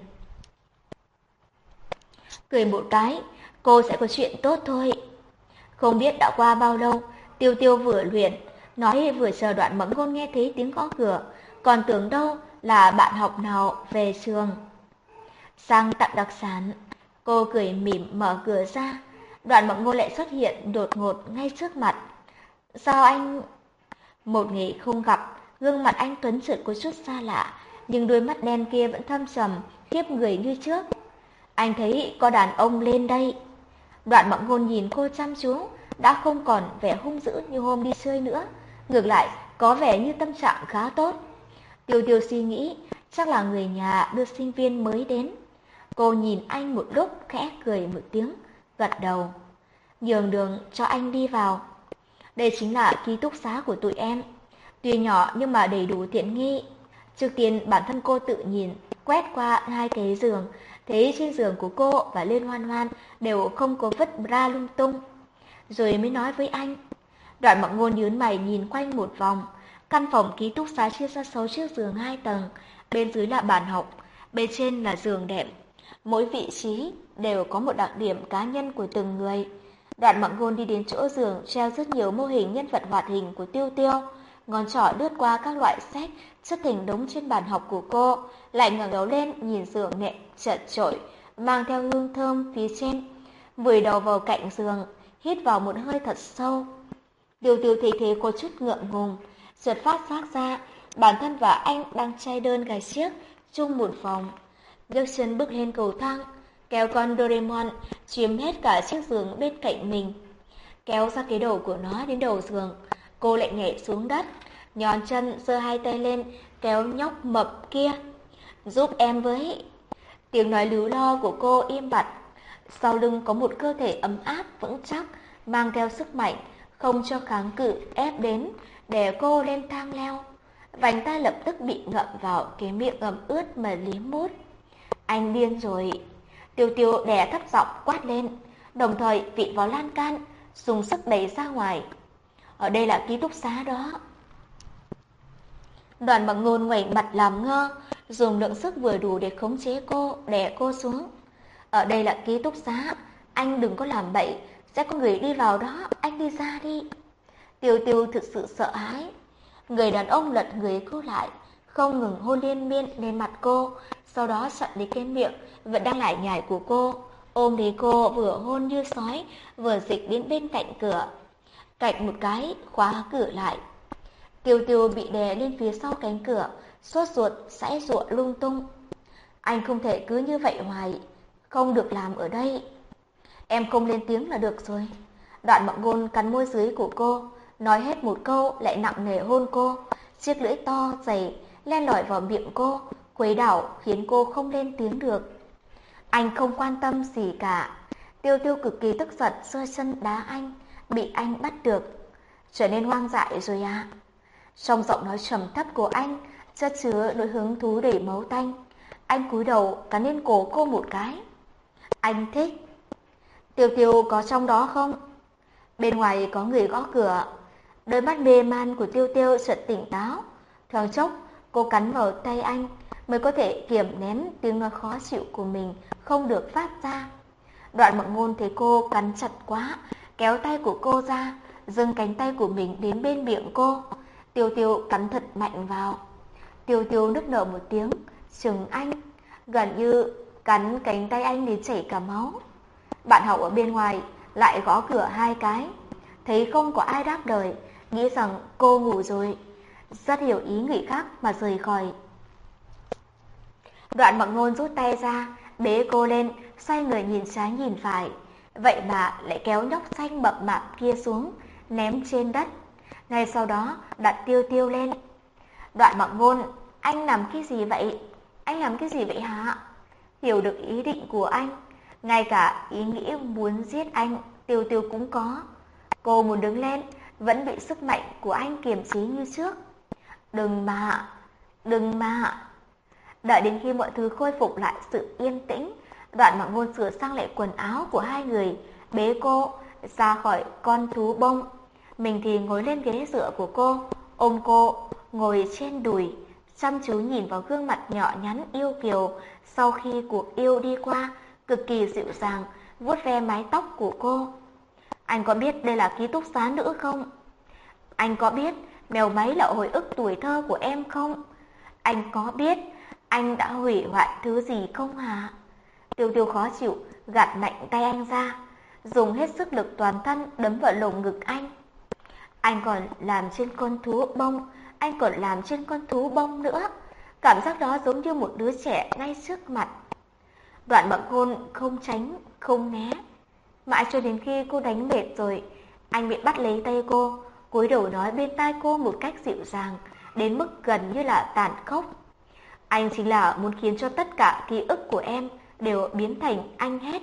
Speaker 1: Cười một cái, cô sẽ có chuyện tốt thôi. Không biết đã qua bao lâu, Tiêu Tiêu vừa luyện, nói vừa chờ Đoạn Mặc Ngôn nghe thấy tiếng gõ cửa, còn tưởng đâu là bạn học nào về trường. Sang tặng đặc sản, cô cười mỉm mở cửa ra. Đoạn Mặc Ngôn lại xuất hiện đột ngột ngay trước mặt. Sao anh... Một ngày không gặp, gương mặt anh tuấn trượt có chút xa lạ, nhưng đôi mắt đen kia vẫn thâm trầm, khiếp người như trước. Anh thấy có đàn ông lên đây. Đoạn Mặc Ngôn nhìn cô chăm chú, đã không còn vẻ hung dữ như hôm đi chơi nữa, ngược lại có vẻ như tâm trạng khá tốt. Tiêu Tiêu suy nghĩ, chắc là người nhà đưa sinh viên mới đến. Cô nhìn anh một lúc khẽ cười một tiếng, gật đầu, nhường đường cho anh đi vào. Đây chính là ký túc xá của tụi em, tuy nhỏ nhưng mà đầy đủ tiện nghi. Trước tiên bản thân cô tự nhìn, quét qua hai cái giường, thấy trên giường của cô và Liên Hoan Hoan đều không có vứt bra lung tung. Rồi mới nói với anh. Đoạn Mặc Ngôn nhướng mày nhìn quanh một vòng. Căn phòng ký túc xá chia ra sáu chiếc giường hai tầng, bên dưới là bàn học, bên trên là giường đệm. Mỗi vị trí đều có một đặc điểm cá nhân của từng người. Đoạn Mặc Ngôn đi đến chỗ giường treo rất nhiều mô hình nhân vật hoạt hình của Tiêu Tiêu, ngón trỏ lướt qua các loại sách chất thành đống trên bàn học của cô, lại ngẩng đầu lên nhìn giường nệm chật chội mang theo hương thơm phía trên, vùi đầu vào cạnh giường, hít vào một hơi thật sâu. Tiêu Tiêu thấy thế có chút ngượng ngùng, chợt phát giác ra bản thân và anh đang trai đơn gái chiếc chung một phòng. Nhấc chân bước lên cầu thang, kéo con Doraemon chiếm hết cả chiếc giường bên cạnh mình, kéo ra cái đầu của nó đến đầu giường. Cô lại nhảy xuống đất, nhón chân giơ hai tay lên kéo nhóc mập kia, giúp em với. Tiếng nói líu lo của cô im bặt. Sau lưng có một cơ thể ấm áp vững chắc, mang theo sức mạnh không cho kháng cự ép đến, để cô lên thang leo. Vành tai lập tức bị ngậm vào cái miệng ẩm ướt mà liếm mút. Anh điên rồi. Tiêu Tiêu đè thấp giọng quát lên, đồng thời vị vào lan can dùng sức đẩy ra ngoài. Ở đây là ký túc xá đó. Đoàn Bằng Ngôn ngoảnh mặt làm ngơ, dùng lượng sức vừa đủ để khống chế cô, đè cô xuống. Ở đây là ký túc xá, anh đừng có làm bậy, sẽ có người đi vào đó, anh đi ra đi. Tiêu Tiêu thực sự sợ hãi. Người đàn ông lật người cô lại, không ngừng hôn liên miên lên mặt cô, sau đó chặn lấy cái miệng vẫn đang lải nhải của cô, ôm lấy cô vừa hôn như sói, vừa dịch đến bên cạnh cửa. Cạnh một cái, khóa cửa lại. Tiêu Tiêu bị đè lên phía sau cánh cửa, sốt ruột, giãy giụa lung tung. Anh không thể cứ như vậy hoài, không được làm ở đây. Em không lên tiếng là được rồi. Đoạn Mặc Ngôn cắn môi dưới của cô, nói hết một câu lại nặng nề hôn cô, chiếc lưỡi to dày len lỏi vào miệng cô, khuấy đảo khiến cô không lên tiếng được. Anh không quan tâm gì cả. Tiêu Tiêu cực kỳ tức giận, giơ chân đá anh, bị anh bắt được. Trở nên hoang dại rồi à? Trong giọng nói trầm thấp của anh chất chứa nỗi hứng thú đầy máu tanh. Anh cúi đầu cắn lên cổ cô một cái. Anh thích. Tiêu Tiêu có trong đó không? Bên ngoài có người gõ cửa. Đôi mắt mê man của Tiêu Tiêu chợt tỉnh táo. Thoáng chốc cô cắn vào tay anh mới có thể kiềm nén tiếng nói khó chịu của mình không được phát ra. Đoạn Mặc Ngôn thấy cô cắn chặt quá, kéo tay của cô ra, dâng cánh tay của mình đến bên miệng cô. Tiêu Tiêu cắn thật mạnh vào. Tiêu Tiêu nức nở một tiếng, chừng anh, gần như cắn cánh tay anh đến chảy cả máu. Bạn học ở bên ngoài lại gõ cửa hai cái, thấy không có ai đáp lời, nghĩ rằng cô ngủ rồi, rất hiểu ý người khác mà rời khỏi. Đoạn Mặc Ngôn rút tay ra, bế cô lên, xoay người nhìn trái nhìn phải, vậy mà lại kéo nhóc xanh mập mạp kia xuống, ném trên đất. Ngay sau đó đặt Tiêu Tiêu lên. Đoạn Mặc Ngôn, anh làm cái gì vậy? Anh làm cái gì vậy hả? Hiểu được ý định của anh, ngay cả ý nghĩ muốn giết anh, Tiêu Tiêu cũng có. Cô muốn đứng lên, vẫn bị sức mạnh của anh kiềm chế như trước. Đừng mà, đừng mà. Đợi đến khi mọi thứ khôi phục lại sự yên tĩnh, Đoạn Mặc Ngôn sửa sang lại quần áo của hai người, bế cô ra khỏi con thú bông. Mình thì ngồi lên ghế dựa của cô, ôm cô, ngồi trên đùi, chăm chú nhìn vào gương mặt nhỏ nhắn yêu kiều sau khi cuộc yêu đi qua, cực kỳ dịu dàng, vuốt ve mái tóc của cô. Anh có biết đây là ký túc xá nữ không? Anh có biết mèo máy là hồi ức tuổi thơ của em không? Anh có biết anh đã hủy hoại thứ gì không hả? Tiêu Tiêu khó chịu, gạt mạnh tay anh ra, dùng hết sức lực toàn thân đấm vào lồng ngực anh. Anh còn làm trên con thú bông, anh còn làm trên con thú bông nữa. Cảm giác đó giống như một đứa trẻ ngay trước mặt. Đoạn Mặc Ngôn không tránh, không né. Mãi cho đến khi cô đánh mệt rồi, Anh bị bắt lấy tay cô, cúi đầu nói bên tai cô một cách dịu dàng, đến mức gần như là tàn khốc. Anh chính là muốn khiến cho tất cả ký ức của em đều biến thành anh hết.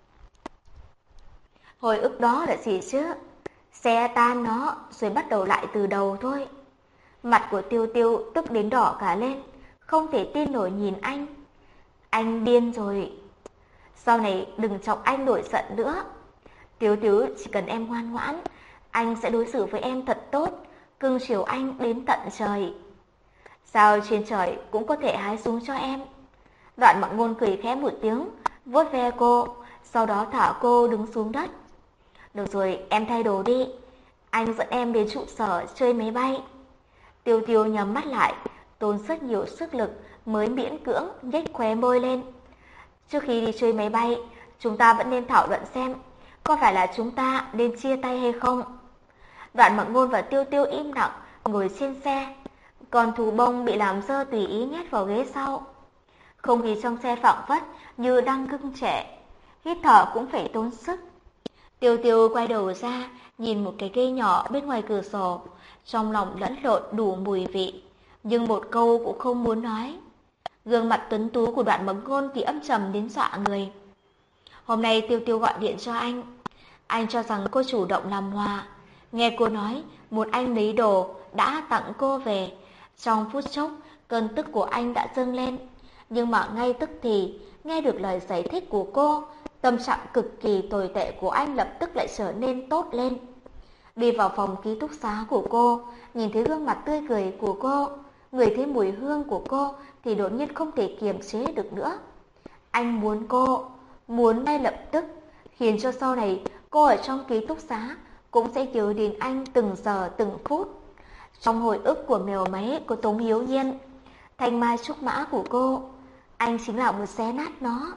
Speaker 1: Hồi ức đó là gì chứ? Xe tan nó rồi bắt đầu lại từ đầu thôi. Mặt của Tiêu Tiêu tức đến đỏ cả lên, không thể tin nổi nhìn anh. Anh điên rồi. Sau này đừng chọc anh nổi giận nữa. Tiêu Tiêu, chỉ cần em ngoan ngoãn, anh sẽ đối xử với em thật tốt, cưng chiều anh đến tận trời. Sao trên trời cũng có thể hái xuống cho em. Đoạn Mặc Ngôn cười khẽ một tiếng, vuốt ve cô, sau đó thả cô đứng xuống đất. Được rồi, em thay đồ đi. Anh dẫn em đến trụ sở chơi máy bay. Tiêu Tiêu nhắm mắt lại, tốn rất nhiều sức lực mới miễn cưỡng nhếch khóe môi lên. Trước khi đi chơi máy bay, chúng ta vẫn nên thảo luận xem có phải là chúng ta nên chia tay hay không. Đoạn Mặc Ngôn và Tiêu Tiêu im lặng ngồi trên xe, còn thú bông bị làm dơ tùy ý nhét vào ghế sau. Không khí trong xe phảng phất như đang ngưng trệ, hít thở cũng phải tốn sức. Tiêu Tiêu quay đầu ra, nhìn một cái cây nhỏ bên ngoài cửa sổ, trong lòng lẫn lộn đủ mùi vị, nhưng một câu cũng không muốn nói. Gương mặt tuấn tú của Đoạn Mặc Ngôn thì âm trầm đến dọa người. Hôm nay Tiêu Tiêu gọi điện cho anh, anh cho rằng cô chủ động làm hòa. Nghe cô nói một anh lấy đồ đã tặng cô về, trong phút chốc cơn tức của anh đã dâng lên. Nhưng mà ngay tức thì nghe được lời giải thích của cô, tâm trạng cực kỳ tồi tệ của anh lập tức lại trở nên tốt lên. Đi vào phòng ký túc xá của cô, nhìn thấy gương mặt tươi cười của cô, ngửi thấy mùi hương của cô thì đột nhiên không thể kiềm chế được nữa. Anh muốn cô, muốn ngay lập tức, khiến cho sau này cô ở trong ký túc xá cũng sẽ nhớ đến anh từng giờ từng phút. Trong hồi ức của mèo máy của Tống Hiếu Nhiên, thanh mai trúc mã của cô, anh chính là muốn xé nát nó.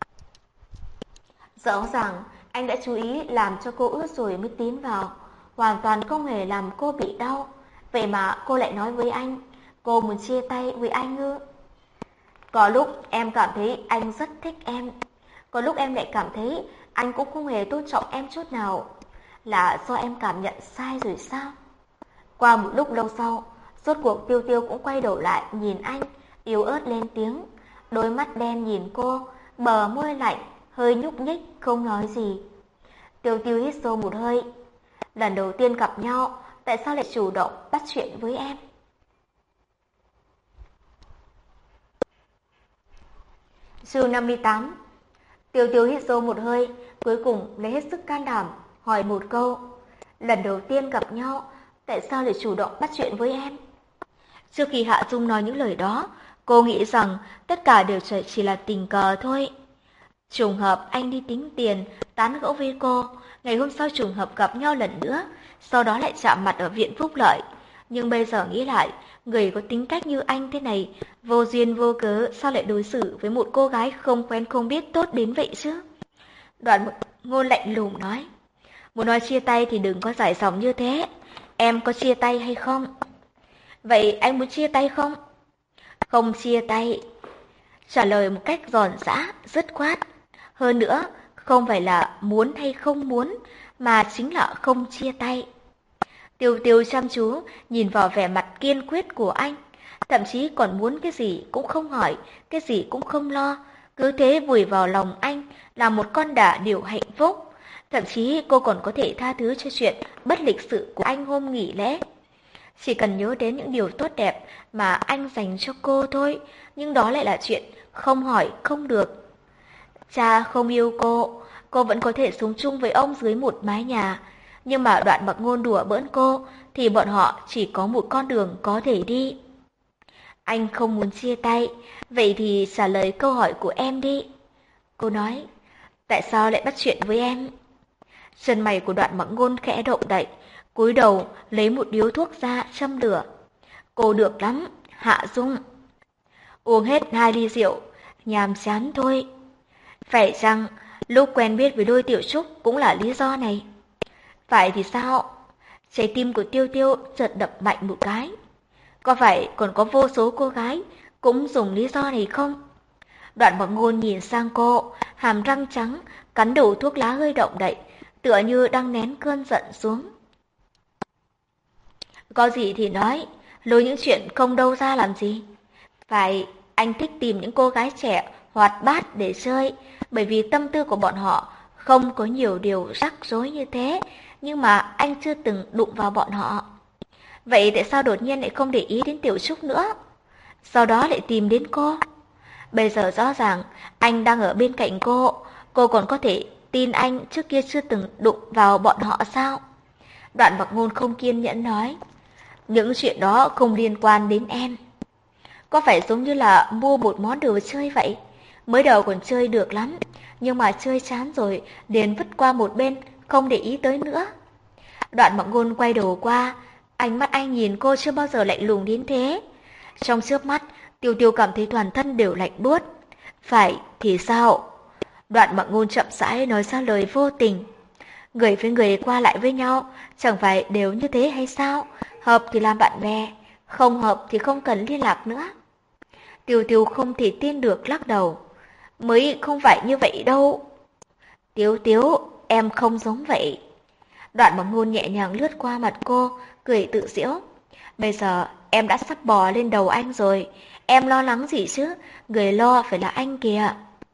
Speaker 1: Rõ ràng anh đã chú ý làm cho cô ướt rồi mới tiến vào, hoàn toàn không hề làm cô bị đau. Vậy mà cô lại nói với anh, cô muốn chia tay với anh ư? Có lúc em cảm thấy anh rất thích em, có lúc em lại cảm thấy anh cũng không hề tôn trọng em chút nào. Là do em cảm nhận sai rồi sao? Qua một lúc lâu sau, rốt cuộc Tiêu Tiêu cũng quay đầu lại nhìn anh, yếu ớt lên tiếng. Đôi mắt đen nhìn cô, bờ môi lạnh, hơi nhúc nhích, không nói gì. Tiêu Tiêu hít sâu một hơi. Lần đầu tiên gặp nhau, tại sao lại chủ động bắt chuyện với em? Chương năm mươi tám. Tiêu Tiêu hít sâu một hơi, cuối cùng lấy hết sức can đảm, hỏi một câu. Lần đầu tiên gặp nhau, tại sao lại chủ động bắt chuyện với em? Trước khi Hạ Dung nói những lời đó, cô nghĩ rằng tất cả đều chỉ là tình cờ thôi. Trùng hợp anh đi tính tiền, tán gẫu với cô, ngày hôm sau trùng hợp gặp nhau lần nữa, sau đó lại chạm mặt ở viện Phúc Lợi. Nhưng bây giờ nghĩ lại, người có tính cách như anh thế này, vô duyên vô cớ sao lại đối xử với một cô gái không quen không biết tốt đến vậy chứ? Đoạn Mặc Ngôn lạnh lùng nói, muốn nói chia tay thì đừng có giải dòng như thế, em có chia tay hay không? Vậy anh muốn chia tay không? Không chia tay. Trả lời một cách giòn giã, dứt khoát. Hơn nữa, không phải là muốn hay không muốn, mà chính là không chia tay. Tiêu Tiêu chăm chú nhìn vào vẻ mặt kiên quyết của anh, thậm chí còn muốn cái gì cũng không hỏi, cái gì cũng không lo, cứ thế vùi vào lòng anh là một con đà điểu hạnh phúc. Thậm chí cô còn có thể tha thứ cho chuyện bất lịch sự của anh hôm nghỉ lễ. Chỉ cần nhớ đến những điều tốt đẹp mà anh dành cho cô thôi, nhưng đó lại là chuyện không hỏi không được. Cha không yêu cô, cô vẫn có thể sống chung với ông dưới một mái nhà. Nhưng mà Đoạn Mặc Ngôn đùa bỡn cô, thì bọn họ chỉ có một con đường có thể đi. Anh không muốn chia tay, vậy thì trả lời câu hỏi của em đi. Cô nói, tại sao lại bắt chuyện với em? Chân mày của Đoạn Mặc Ngôn khẽ động đậy, cúi đầu lấy một điếu thuốc ra châm lửa. Cô được lắm, Hạ Dung. Uống hết hai ly rượu, nhàm chán thôi. Phải chăng lúc quen biết với đôi Tiểu Trúc cũng là lý do này? Phải thì sao? Trái tim của Tiêu Tiêu chợt đập mạnh một cái. Có phải còn có vô số cô gái cũng dùng lý do này không? Đoạn Mặc Ngôn nhìn sang cô, hàm răng trắng, cắn đầu thuốc lá hơi động đậy, tựa như đang nén cơn giận xuống. Có gì thì nói, lôi những chuyện không đâu ra làm gì. Phải, anh thích tìm những cô gái trẻ hoạt bát để chơi, bởi vì tâm tư của bọn họ không có nhiều điều rắc rối như thế, nhưng mà anh chưa từng đụng vào bọn họ. Vậy tại sao đột nhiên lại không để ý đến Tiểu Trúc nữa? Sau đó lại tìm đến cô. Bây giờ rõ ràng anh đang ở bên cạnh cô, cô còn có thể tin anh trước kia chưa từng đụng vào bọn họ sao? Đoạn Mặc Ngôn không kiên nhẫn nói, những chuyện đó không liên quan đến em. Có phải giống như là mua một món đồ chơi vậy? Mới đầu còn chơi được lắm, nhưng mà chơi chán rồi liền vứt qua một bên, không để ý tới nữa. Đoạn Mặc Ngôn quay đầu qua, ánh mắt anh nhìn cô chưa bao giờ lạnh lùng đến thế. Trong chớp mắt, Tiêu Tiêu cảm thấy toàn thân đều lạnh buốt. Phải thì sao? Đoạn Mặc Ngôn chậm rãi nói ra lời vô tình. Người với người qua lại với nhau, chẳng phải đều như thế hay sao? Hợp thì làm bạn bè, không hợp thì không cần liên lạc nữa. Tiêu Tiêu không thể tin được lắc đầu. Mới không phải như vậy đâu. Tiếu Tiếu, em không giống vậy. Đoạn Mặc Ngôn nhẹ nhàng lướt qua mặt cô, cười tự giễu. Bây giờ em đã sắp bò lên đầu anh rồi, em lo lắng gì chứ, người lo phải là anh kìa.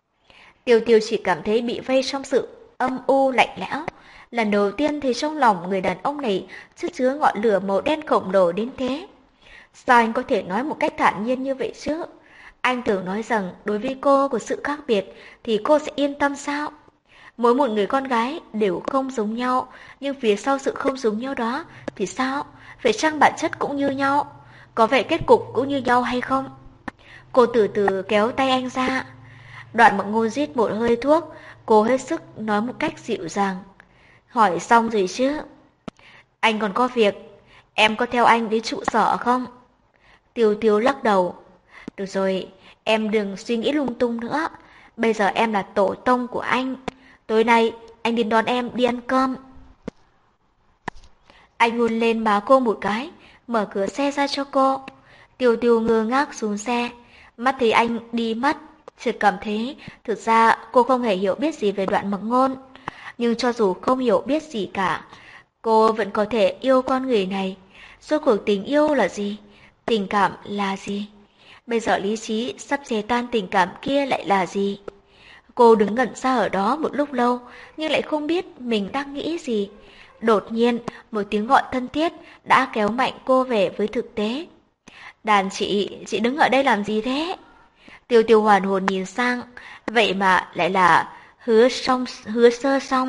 Speaker 1: Tiêu Tiêu chỉ cảm thấy bị vây trong sự âm u lạnh lẽo. Lần đầu tiên thì trong lòng người đàn ông này chất chứa ngọn lửa màu đen khổng lồ đến thế. Sao anh có thể nói một cách thản nhiên như vậy chứ? Anh tưởng nói rằng đối với cô có sự khác biệt thì cô sẽ yên tâm sao? Mỗi một người con gái đều không giống nhau, nhưng phía sau sự không giống nhau đó thì sao? Phải chăng bản chất cũng như nhau? Có vẻ kết cục cũng như nhau hay không? Cô từ từ kéo tay anh ra. Đoạn Mặc Ngôn rít một hơi thuốc, cô hết sức nói một cách dịu dàng. Hỏi xong rồi chứ? Anh còn có việc, em có theo anh đến trụ sở không? Tiêu Tiêu lắc đầu. Được rồi, em đừng suy nghĩ lung tung nữa. Bây giờ em là tổ tông của anh. Tối nay anh đến đón em đi ăn cơm. Anh hôn lên má cô một cái, mở cửa xe ra cho cô. Tiêu Tiêu ngơ ngác xuống xe, mắt thấy anh đi mất, chợt cảm thấy thực ra cô không hề hiểu biết gì về Đoạn Mặc Ngôn. Nhưng cho dù không hiểu biết gì cả, cô vẫn có thể yêu con người này. Rốt cuộc tình yêu là gì? Tình cảm là gì? Bây giờ lý trí sắp xé tan tình cảm kia lại là gì? Cô đứng ngẩn ra ở đó một lúc lâu, nhưng lại không biết mình đang nghĩ gì. Đột nhiên, một tiếng gọi thân thiết đã kéo mạnh cô về với thực tế. Đàn chị, chị đứng ở đây làm gì thế? Tiêu Tiêu hoàn hồn nhìn sang, vậy mà lại là Hứa Song, Hứa Sơ Song.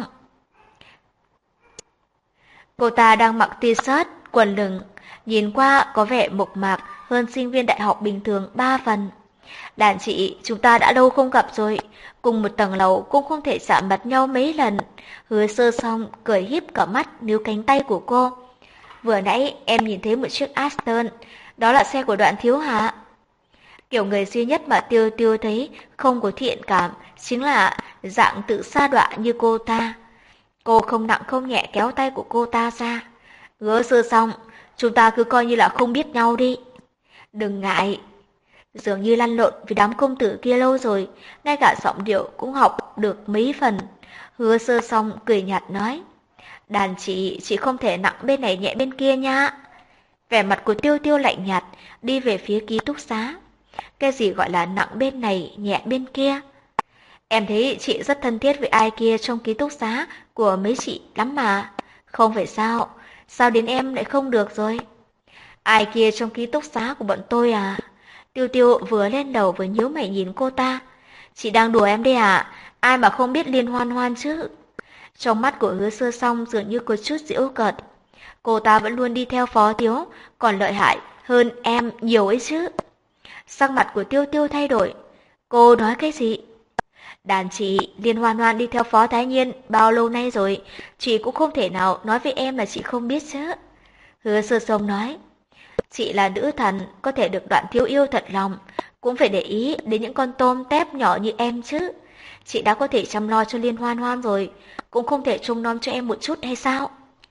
Speaker 1: Cô ta đang mặc t-shirt, quần lửng, nhìn qua có vẻ mộc mạc hơn sinh viên đại học bình thường ba phần. Đàn chị, chúng ta đã lâu không gặp rồi, cùng một tầng lầu cũng không thể chạm mặt nhau mấy lần. Hứa Sơ Song cười híp cả mắt níu cánh tay của cô. Vừa nãy em nhìn thấy một chiếc Aston, đó là xe của Đoạn thiếu hả? Kiểu người duy nhất mà Tiêu Tiêu thấy không có thiện cảm chính là dạng tự sa đọa như cô ta. Cô không nặng không nhẹ kéo tay của cô ta ra. Hứa Sơ Song, chúng ta cứ coi như là không biết nhau đi. Đừng ngại. Dường như lăn lộn với đám công tử kia lâu rồi, ngay cả giọng điệu cũng học được mấy phần. Hứa Sơ Song cười nhạt nói, đàn chị, chị không thể nặng bên này nhẹ bên kia nha. Vẻ mặt của Tiêu Tiêu lạnh nhạt, đi về phía ký túc xá. Cái gì gọi là nặng bên này nhẹ bên kia? Em thấy chị rất thân thiết với ai kia trong ký túc xá của mấy chị lắm mà. Không phải sao, sao đến em lại không được rồi? Ai kia trong ký túc xá của bọn tôi à? Tiêu Tiêu vừa lên đầu vừa nhíu mày nhìn cô ta. Chị đang đùa em đây à? Ai mà không biết Liên Hoan Hoan chứ? Trong mắt của Hứa Sơ Song dường như có chút giễu cợt. Cô ta vẫn luôn đi theo Phó Thiếu, còn lợi hại hơn em nhiều ấy chứ. Sắc mặt của Tiêu Tiêu thay đổi. Cô nói cái gì? Đàn chị, Liên Hoan Hoan đi theo Phó Thái Nhiên bao lâu nay rồi, chị cũng không thể nào nói với em là chị không biết chứ. Hứa Sơ Song nói, chị là nữ thần, có thể được Đoạn thiếu yêu thật lòng, cũng phải để ý đến những con tôm tép nhỏ như em chứ. Chị đã có thể chăm lo cho Liên Hoan Hoan rồi, cũng không thể trông nom cho em một chút hay sao?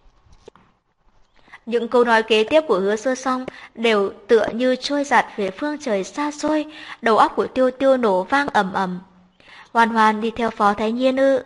Speaker 1: Những câu nói kế tiếp của Hứa Sơ Song đều tựa như trôi giạt về phương trời xa xôi, đầu óc của Tiêu Tiêu nổ vang ầm ầm. Hoan Hoan đi theo Phó Thái Nhiên ư?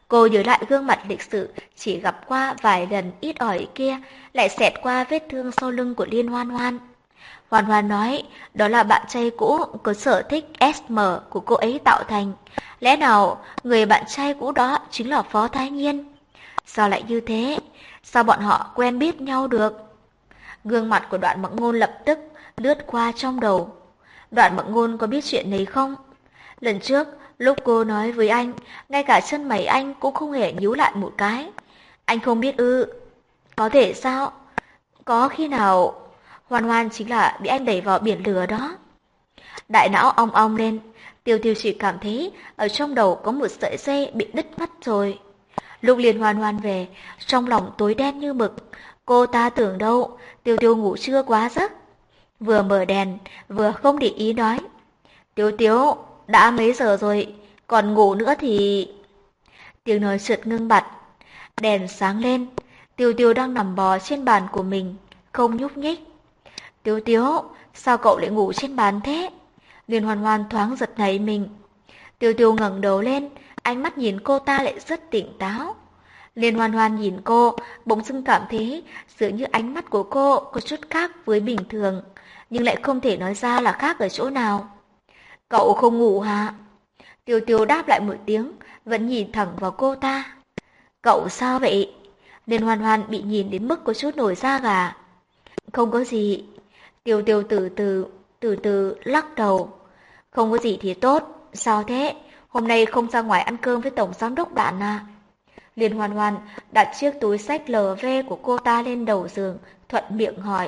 Speaker 1: Cô nhớ lại gương mặt lịch sự chỉ gặp qua vài lần ít ỏi kia, lại xẹt qua vết thương sau lưng của Liên Hoan Hoan. Hoan Hoan nói đó là bạn trai cũ có sở thích ét em của cô ấy tạo thành. Lẽ nào người bạn trai cũ đó chính là Phó Thái Nhiên? Sao lại như thế? Sao bọn họ quen biết nhau được? Gương mặt của Đoạn Mặc Ngôn lập tức lướt qua trong đầu. Đoạn Mặc Ngôn có biết chuyện này không? Lần trước, lúc cô nói với anh, ngay cả chân mày anh cũng không hề nhíu lại một cái. Anh không biết ư? Có thể sao? Có khi nào Hoan Hoan chính là bị anh đẩy vào biển lửa đó? Đại não ong ong lên, Tiêu Tiêu chỉ cảm thấy ở trong đầu có một sợi dây bị đứt mất rồi. Lúc Liên Hoan Hoan về, trong lòng tối đen như mực. Cô ta tưởng đâu Tiêu Tiêu ngủ trưa quá giấc. Vừa mở đèn, vừa không để ý nói. Tiêu Tiêu, đã mấy giờ rồi, còn ngủ nữa thì... Tiếng nói chợt ngưng bặt. Đèn sáng lên, Tiêu Tiêu đang nằm bò trên bàn của mình, không nhúc nhích. Tiêu Tiêu, sao cậu lại ngủ trên bàn thế? Liên Hoan Hoan thoáng giật nảy mình. Tiêu Tiêu ngẩng đầu lên, ánh mắt nhìn cô ta lại rất tỉnh táo. Liên Hoan Hoan nhìn cô, bỗng dưng cảm thấy dường như ánh mắt của cô có chút khác với bình thường, nhưng lại không thể nói ra là khác ở chỗ nào. Cậu không ngủ hả? Tiêu Tiêu đáp lại một tiếng, vẫn nhìn thẳng vào cô ta. Cậu sao vậy? Liên Hoan Hoan bị nhìn đến mức có chút nổi da gà. Không có gì. Tiêu Tiêu từ từ, từ từ lắc đầu. Không có gì thì tốt. Sao thế? Hôm nay không ra ngoài ăn cơm với Tổng Giám đốc Đạn à? Liên Hoan Hoan đặt chiếc túi xách lờ vê của cô ta lên đầu giường, thuận miệng hỏi.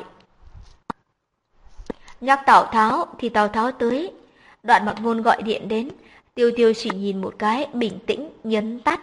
Speaker 1: Nhắc Tào Tháo thì Tào Tháo tới. Đoạn Mặc Ngôn gọi điện đến, Tiêu Tiêu chỉ nhìn một cái, bình tĩnh nhấn tắt.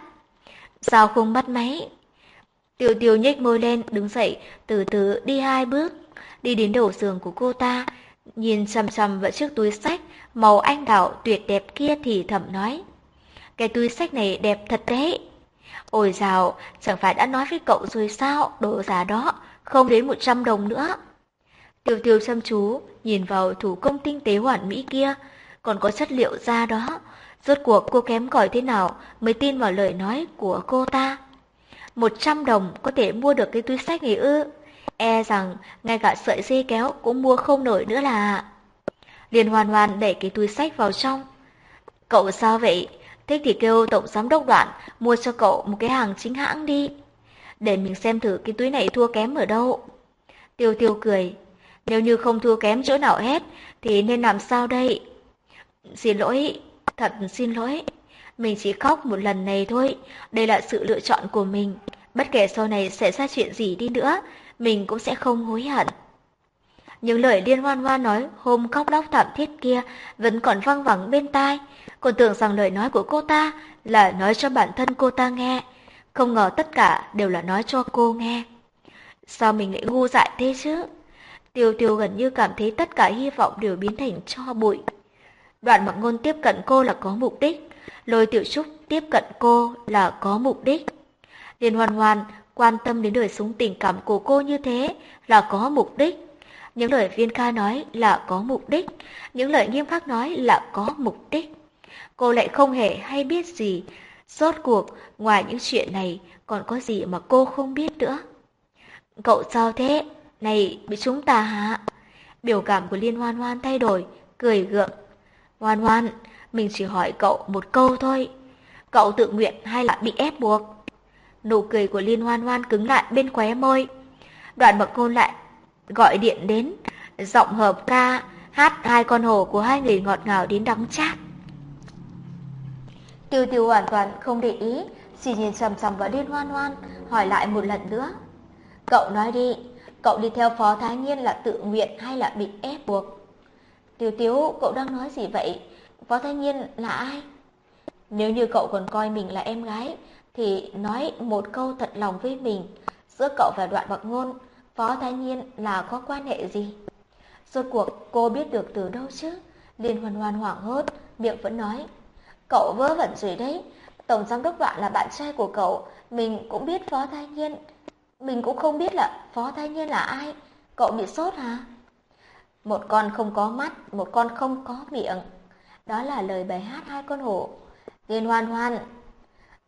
Speaker 1: Sao không bắt máy? Tiêu Tiêu nhếch môi lên, đứng dậy, từ từ đi hai bước, đi đến đầu giường của cô ta, nhìn chằm chằm vào chiếc túi xách màu anh đào tuyệt đẹp kia thì thầm nói. Cái túi xách này đẹp thật đấy. Ôi dào, chẳng phải đã nói với cậu rồi sao, đồ giá đó, không đến một trăm đồng nữa. Tiêu Tiêu chăm chú, nhìn vào thủ công tinh tế hoàn mỹ kia, còn có chất liệu da đó. Rốt cuộc cô kém cỏi thế nào mới tin vào lời nói của cô ta. Một trăm đồng có thể mua được cái túi xách này ư? E rằng ngay cả sợi dây kéo cũng mua không nổi nữa là... Liên Hoan Hoan đẩy cái túi xách vào trong. Cậu sao vậy? Thích thì kêu Tổng Giám đốc Đoạn mua cho cậu một cái hàng chính hãng đi. Để mình xem thử cái túi này thua kém ở đâu. Tiêu Tiêu cười. Nếu như không thua kém chỗ nào hết thì nên làm sao đây? Xin lỗi, thật xin lỗi. Mình chỉ khóc một lần này thôi. Đây là sự lựa chọn của mình. Bất kể sau này xảy ra chuyện gì đi nữa, mình cũng sẽ không hối hận. Những lời Liên Hoan Hoan nói hôm khóc lóc thảm thiết kia vẫn còn văng vẳng bên tai. Còn tưởng rằng lời nói của cô ta là nói cho bản thân cô ta nghe. Không ngờ tất cả đều là nói cho cô nghe. Sao mình lại ngu dại thế chứ? Tiêu Tiêu gần như cảm thấy tất cả hy vọng đều biến thành tro bụi. Đoạn Mặc Ngôn tiếp cận cô là có mục đích, Lôi Tiểu Trúc tiếp cận cô là có mục đích. Liên Hoan Hoan quan tâm đến đời sống tình cảm của cô như thế là có mục đích. Những lời Viên Kha nói là có mục đích, những lời Nghiêm Khắc nói là có mục đích. Cô lại không hề hay biết gì, rốt cuộc ngoài những chuyện này còn có gì mà cô không biết nữa. Cậu sao thế? Này, bị chúng ta hả? Biểu cảm của Liên Hoan Hoan thay đổi, cười gượng. Hoan Hoan, mình chỉ hỏi cậu một câu thôi. Cậu tự nguyện hay là bị ép buộc? Nụ cười của Liên Hoan Hoan cứng lại bên khóe môi. Đoạn Mặc Ngôn lại gọi điện đến, giọng hợp ca hát hai con hổ của hai người ngọt ngào đến đắng chát. Tiêu Tiêu hoàn toàn không để ý, chỉ nhìn chằm chằm vào Liên Hoan Hoan, hỏi lại một lần nữa. Cậu nói đi, cậu đi theo Phó Thái Nhiên là tự nguyện hay là bị ép buộc? Tiêu Tiêu, cậu đang nói gì vậy? Phó Thái Nhiên là ai? Nếu như cậu còn coi mình là em gái, thì nói một câu thật lòng với mình. Giữa cậu và Đoạn Mặc Ngôn, Phó Thái Nhiên là có quan hệ gì? Rốt cuộc cô biết được từ đâu chứ? Liên Hoan Hoan hoảng hốt, miệng vẫn nói. Cậu vớ vẩn rồi đấy, Tổng Giám đốc Đoạn là bạn trai của cậu, mình cũng biết Phó Thái Nhiên. Mình cũng không biết là Phó Thái Nhiên là ai. Cậu bị sốt hả? Một con không có mắt, một con không có miệng. Đó là lời bài hát hai con hổ. Liên Hoan Hoan,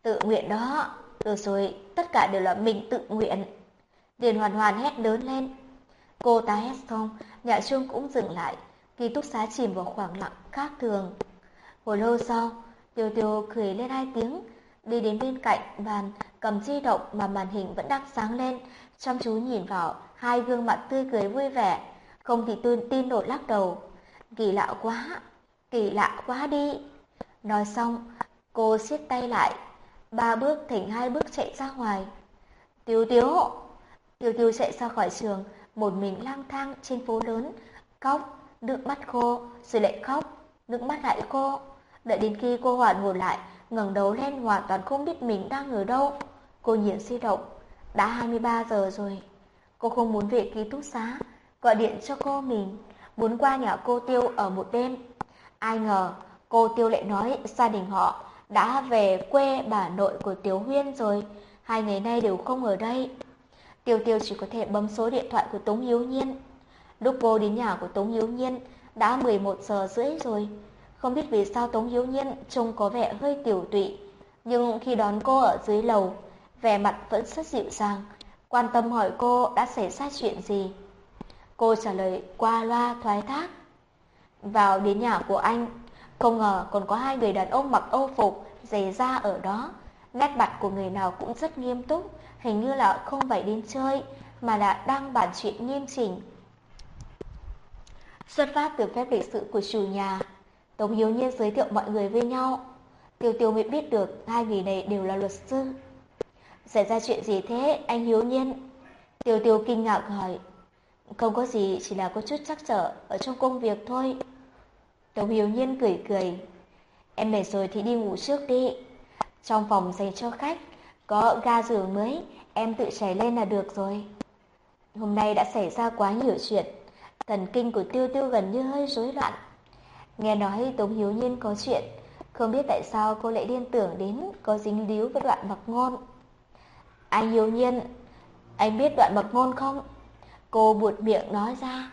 Speaker 1: Tự nguyện đó. Được rồi, tất cả đều là mình tự nguyện. Điền Hoàn Hoàn hét lớn lên. Cô ta hét xong, nhà chuông cũng dừng lại, ký túc xá chìm vào khoảng lặng khác thường. Hồi lâu sau, Tiêu Tiêu cười lên hai tiếng, đi đến bên cạnh bàn, cầm di động mà màn hình vẫn đang sáng lên, chăm chú nhìn vào hai gương mặt tươi cười vui vẻ, không thì tôi tin nổi lắc đầu. Kỳ lạ quá, kỳ lạ quá đi. Nói xong, cô siết tay lại, ba bước thành hai bước chạy ra ngoài. Tiêu Tiêu, Tiêu Tiêu chạy ra khỏi trường, một mình lang thang trên phố lớn, khóc, nước mắt khô, rồi lại khóc, nước mắt lại khô. Đợi đến khi cô hoàn hồn lại, ngẩng đầu lên hoàn toàn không biết mình đang ở đâu. Cô nhìn di động, đã hai mươi ba giờ rồi. Cô không muốn về ký túc xá, gọi điện cho cô mình, muốn qua nhà cô Tiêu ở một đêm. Ai ngờ, cô Tiêu lại nói gia đình họ đã về quê bà nội của Tiểu Huyên rồi, hai ngày nay đều không ở đây. Tiêu Tiêu chỉ có thể bấm số điện thoại của Tống Hiếu Nhiên. Lúc cô đến nhà của Tống Hiếu Nhiên đã mười một giờ rưỡi rồi. Không biết vì sao Tống Hiếu Nhiên trông có vẻ hơi tiểu tụy, nhưng khi đón cô ở dưới lầu, vẻ mặt vẫn rất dịu dàng, quan tâm hỏi cô đã xảy ra chuyện gì. Cô trả lời qua loa thoái thác. Vào đến nhà của anh, không ngờ còn có hai người đàn ông mặc âu phục, giày da ở đó. Nét mặt của người nào cũng rất nghiêm túc, hình như là không phải đến chơi, mà là đang bàn chuyện nghiêm chỉnh. Xuất phát từ phép lịch sự của chủ nhà, Tống Hiếu Nhiên giới thiệu mọi người với nhau. Tiêu Tiêu mới biết được hai người này đều là luật sư. Xảy ra chuyện gì thế, anh Hiếu Nhiên? Tiêu Tiêu kinh ngạc hỏi. Không có gì, chỉ là có chút trắc trở ở trong công việc thôi. Tống Hiếu Nhiên cười cười. Em mệt rồi thì đi ngủ trước đi. Trong phòng dành cho khách, có ga giường mới, em tự trải lên là được rồi. Hôm nay đã xảy ra quá nhiều chuyện, thần kinh của Tiêu Tiêu gần như hơi rối loạn. Nghe nói Tống Hiếu Nhiên có chuyện, không biết tại sao cô lại liên tưởng đến có dính líu với Đoạn Mặc Ngôn. Anh Hiếu Nhiên, anh biết Đoạn Mặc Ngôn không? Cô buột miệng nói ra.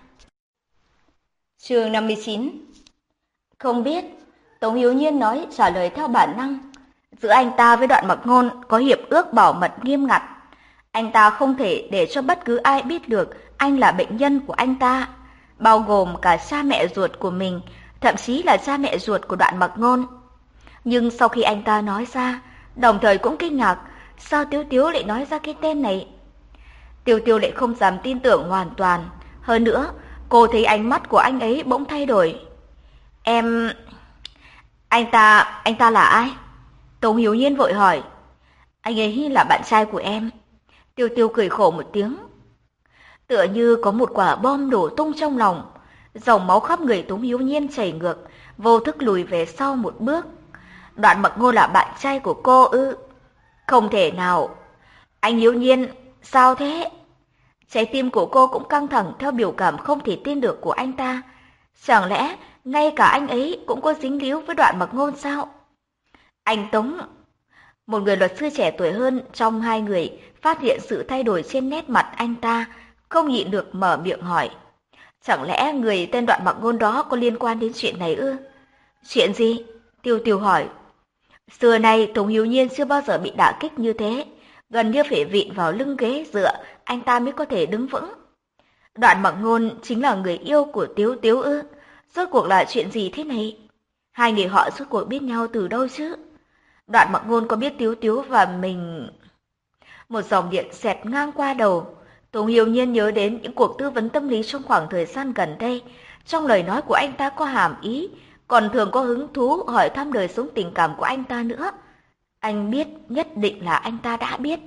Speaker 1: Chương năm mươi chín. Không biết, Tống Hiếu Nhiên nói trả lời theo bản năng. Giữa anh ta với Đoạn Mặc Ngôn có hiệp ước bảo mật nghiêm ngặt. Anh ta không thể để cho bất cứ ai biết được anh là bệnh nhân của anh ta, bao gồm cả cha mẹ ruột của mình, thậm chí là cha mẹ ruột của Đoạn Mặc Ngôn. Nhưng sau khi anh ta nói ra, đồng thời cũng kinh ngạc, sao Tiếu Tiếu lại nói ra cái tên này? Tiêu Tiêu lại không dám tin tưởng hoàn toàn. Hơn nữa, cô thấy ánh mắt của anh ấy bỗng thay đổi. Em... Anh ta... anh ta là ai? Tống Hiếu Nhiên vội hỏi. Anh ấy là bạn trai của em. Tiêu Tiêu cười khổ một tiếng. Tựa như có một quả bom nổ tung trong lòng. Dòng máu khắp người Tống Hiếu Nhiên chảy ngược, vô thức lùi về sau một bước. Đoạn Mặc Ngôn là bạn trai của cô ư? Không thể nào. Anh Hiếu Nhiên, sao thế? Trái tim của cô cũng căng thẳng theo biểu cảm không thể tin được của anh ta. Chẳng lẽ ngay cả anh ấy cũng có dính líu với Đoạn Mặc Ngôn sao? Anh Tống... Một người luật sư trẻ tuổi hơn trong hai người phát hiện sự thay đổi trên nét mặt anh ta, không nhịn được mở miệng hỏi. Chẳng lẽ người tên Đoạn Mặc Ngôn đó có liên quan đến chuyện này ư? Chuyện gì? Tiêu Tiêu hỏi. Xưa nay Tống Hiếu Nhiên chưa bao giờ bị đả kích như thế, gần như phải vịn vào lưng ghế dựa, anh ta mới có thể đứng vững. Đoạn Mặc Ngôn chính là người yêu của Tiếu Tiếu ư? Rốt cuộc là chuyện gì thế này? Hai người họ rốt cuộc biết nhau từ đâu chứ? Đoạn Mặc Ngôn có biết Tiếu Tiếu và mình... Một dòng điện xẹt ngang qua đầu. Tống Hiếu Nhiên nhớ đến những cuộc tư vấn tâm lý trong khoảng thời gian gần đây. Trong lời nói của anh ta có hàm ý, còn thường có hứng thú hỏi thăm đời sống tình cảm của anh ta nữa. Anh biết, nhất định là anh ta đã biết.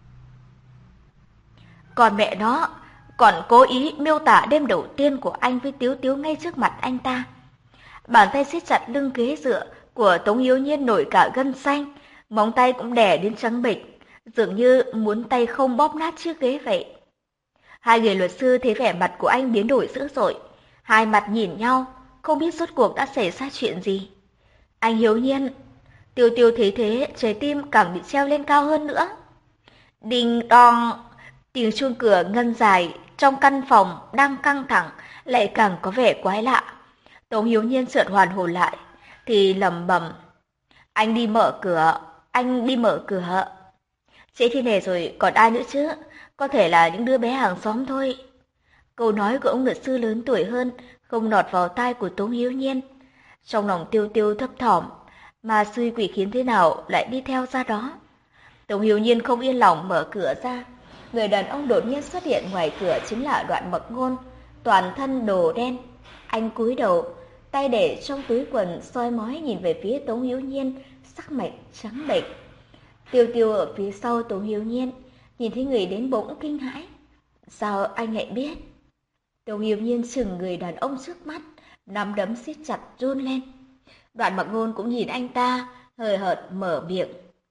Speaker 1: Còn mẹ nó, còn cố ý miêu tả đêm đầu tiên của anh với Tiếu Tiếu ngay trước mặt anh ta. Bàn tay siết chặt lưng ghế dựa của Tống Hiếu Nhiên nổi cả gân xanh, móng tay cũng đè đến trắng bệch, dường như muốn tay không bóp nát chiếc ghế vậy. Hai người luật sư thấy vẻ mặt của anh biến đổi dữ dội, hai mặt nhìn nhau, không biết rốt cuộc đã xảy ra chuyện gì. Anh Hiếu Nhiên, Tiêu Tiêu thấy thế, trái tim càng bị treo lên cao hơn nữa. Đinh đong, tiếng chuông cửa ngân dài trong căn phòng đang căng thẳng lại càng có vẻ quái lạ. Tống Hiếu Nhiên chợt hoàn hồn lại, thì lẩm bẩm: anh đi mở cửa, anh đi mở cửa. Trễ thế này rồi còn ai nữa chứ? Có thể là những đứa bé hàng xóm thôi. Câu nói của ông luật sư lớn tuổi hơn không lọt vào tai của Tống Hiếu Nhiên. Trong lòng Tiêu Tiêu thấp thỏm, mà suy quỷ khiến thế nào lại đi theo ra đó. Tống Hiếu Nhiên không yên lòng mở cửa ra. Người đàn ông đột nhiên xuất hiện ngoài cửa chính là Đoạn Mặc Ngôn, toàn thân đồ đen. Anh cúi đầu, tay để trong túi quần soi mói nhìn về phía Tống Hiếu Nhiên, sắc mặt trắng bệch. Tiêu Tiêu ở phía sau Tống Hiếu Nhiên, nhìn thấy người đến bỗng kinh hãi. Sao anh lại biết? Tống Hiếu Nhiên chừng người đàn ông trước mắt, nắm đấm siết chặt run lên. Đoạn Mặc Ngôn cũng nhìn anh ta, hời hợt mở miệng.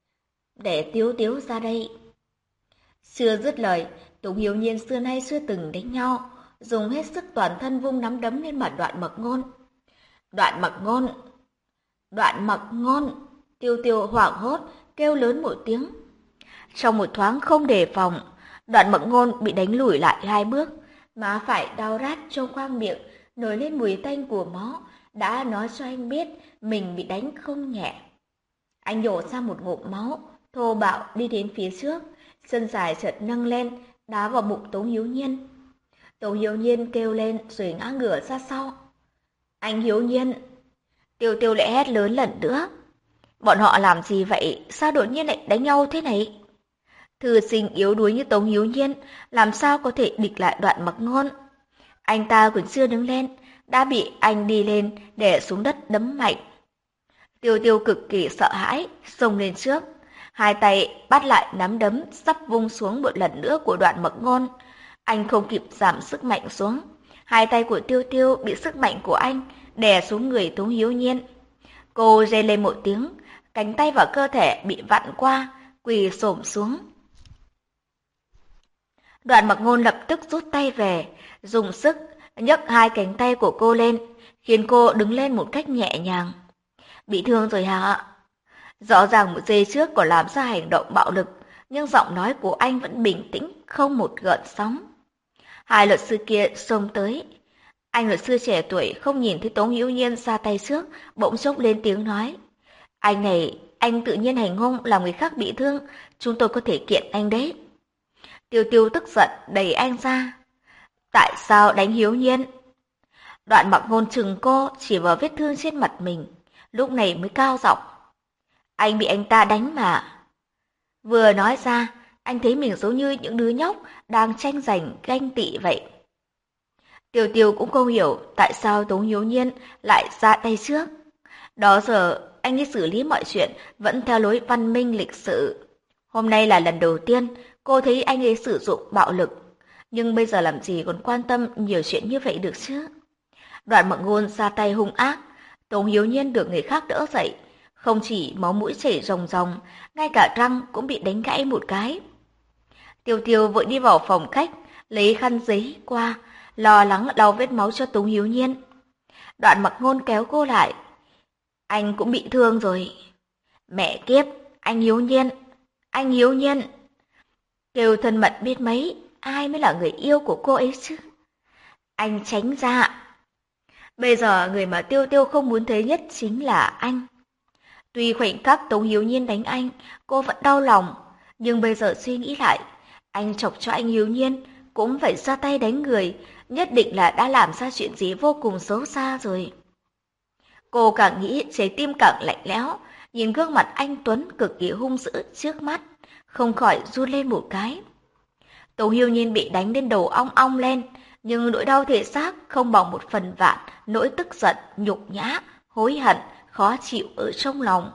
Speaker 1: Để Tiếu Tiếu ra đây. Chưa dứt lời, Tống Hiếu Nhiên xưa nay chưa từng đánh nhau, dùng hết sức toàn thân vung nắm đấm lên mặt Đoạn Mặc Ngôn. Đoạn Mặc Ngôn! Đoạn Mặc Ngôn! Tiêu Tiêu hoảng hốt, kêu lớn một tiếng. Trong một thoáng không đề phòng, Đoạn Mặc Ngôn bị đánh lùi lại hai bước, má phải đau rát trong khoang miệng, nổi lên mùi tanh của máu, đã nói cho anh biết mình bị đánh không nhẹ. Anh nhổ ra một ngụm máu, thô bạo đi đến phía trước, chân dài chợt nâng lên, đá vào bụng Tống Hiếu Nhiên. Tống Hiếu Nhiên kêu lên rồi ngã ngửa ra sau. Anh Hiếu Nhiên! Tiêu Tiêu lại hét lớn lần nữa. Bọn họ làm gì vậy? Sao đột nhiên lại đánh nhau thế này? Thư sinh yếu đuối như Tống Hiếu Nhiên, làm sao có thể địch lại Đoạn Mặc Ngôn? Anh ta còn chưa đứng lên, đã bị anh đi lên để xuống đất đấm mạnh. Tiêu Tiêu cực kỳ sợ hãi, xông lên trước, hai tay bắt lại nắm đấm sắp vung xuống một lần nữa của Đoạn Mặc Ngôn. Anh không kịp giảm sức mạnh xuống, hai tay của Tiêu Tiêu bị sức mạnh của anh đè xuống người Tống Hiếu Nhiên. Cô rên lên một tiếng, cánh tay và cơ thể bị vặn qua, quỳ xổm xuống. Đoạn Mặc Ngôn lập tức rút tay về, dùng sức nhấc hai cánh tay của cô lên, khiến cô đứng lên một cách nhẹ nhàng. Bị thương rồi hả? Rõ ràng một giây trước còn làm ra hành động bạo lực, nhưng giọng nói của anh vẫn bình tĩnh, không một gợn sóng. Hai luật sư kia xông tới. Anh luật sư trẻ tuổi không nhìn thấy Tống Hiếu Nhiên ra tay trước, bỗng chốc lên tiếng nói. Anh này, anh tự nhiên hành hung làm người khác bị thương, chúng tôi có thể kiện anh đấy. Tiêu Tiêu tức giận đẩy anh ra. Tại sao đánh Hiếu Nhiên? Đoạn Mặc Ngôn chừng cô chỉ vào vết thương trên mặt mình, lúc này mới cao giọng. Anh bị anh ta đánh mà. Vừa nói ra, anh thấy mình giống như những đứa nhóc đang tranh giành ganh tị vậy. Tiêu Tiêu cũng không hiểu tại sao Tống Hiếu Nhiên lại ra tay trước. Đó giờ anh đi xử lý mọi chuyện vẫn theo lối văn minh lịch sự. Hôm nay là lần đầu tiên cô thấy anh ấy sử dụng bạo lực, nhưng bây giờ làm gì còn quan tâm nhiều chuyện như vậy được chứ? Đoạn Mặc Ngôn ra tay hung ác, Tống Hiếu Nhiên được người khác đỡ dậy, không chỉ máu mũi chảy ròng ròng, ngay cả răng cũng bị đánh gãy một cái. Tiêu Tiêu vội đi vào phòng khách, lấy khăn giấy qua, lo lắng lau vết máu cho Tống Hiếu Nhiên. Đoạn Mặc Ngôn kéo cô lại. Anh cũng bị thương rồi. Mẹ kiếp, anh Hiếu Nhiên, anh Hiếu Nhiên. Kêu thân mật biết mấy, ai mới là người yêu của cô ấy chứ? Anh tránh ra. Bây giờ người mà Tiêu Tiêu không muốn thấy nhất chính là anh. Tuy khoảnh khắc Tống Hiếu Nhiên đánh anh, cô vẫn đau lòng, nhưng bây giờ suy nghĩ lại, anh chọc cho anh Hiếu Nhiên cũng phải ra tay đánh người, nhất định là đã làm ra chuyện gì vô cùng xấu xa rồi. Cô càng nghĩ trái tim càng lạnh lẽo, nhìn gương mặt anh Tuấn cực kỳ hung dữ trước mắt, không khỏi run lên một cái. Tống Hiếu Nhiên bị đánh đến đầu ong ong lên, nhưng nỗi đau thể xác không bằng một phần vạn nỗi tức giận, nhục nhã, hối hận, khó chịu ở trong lòng.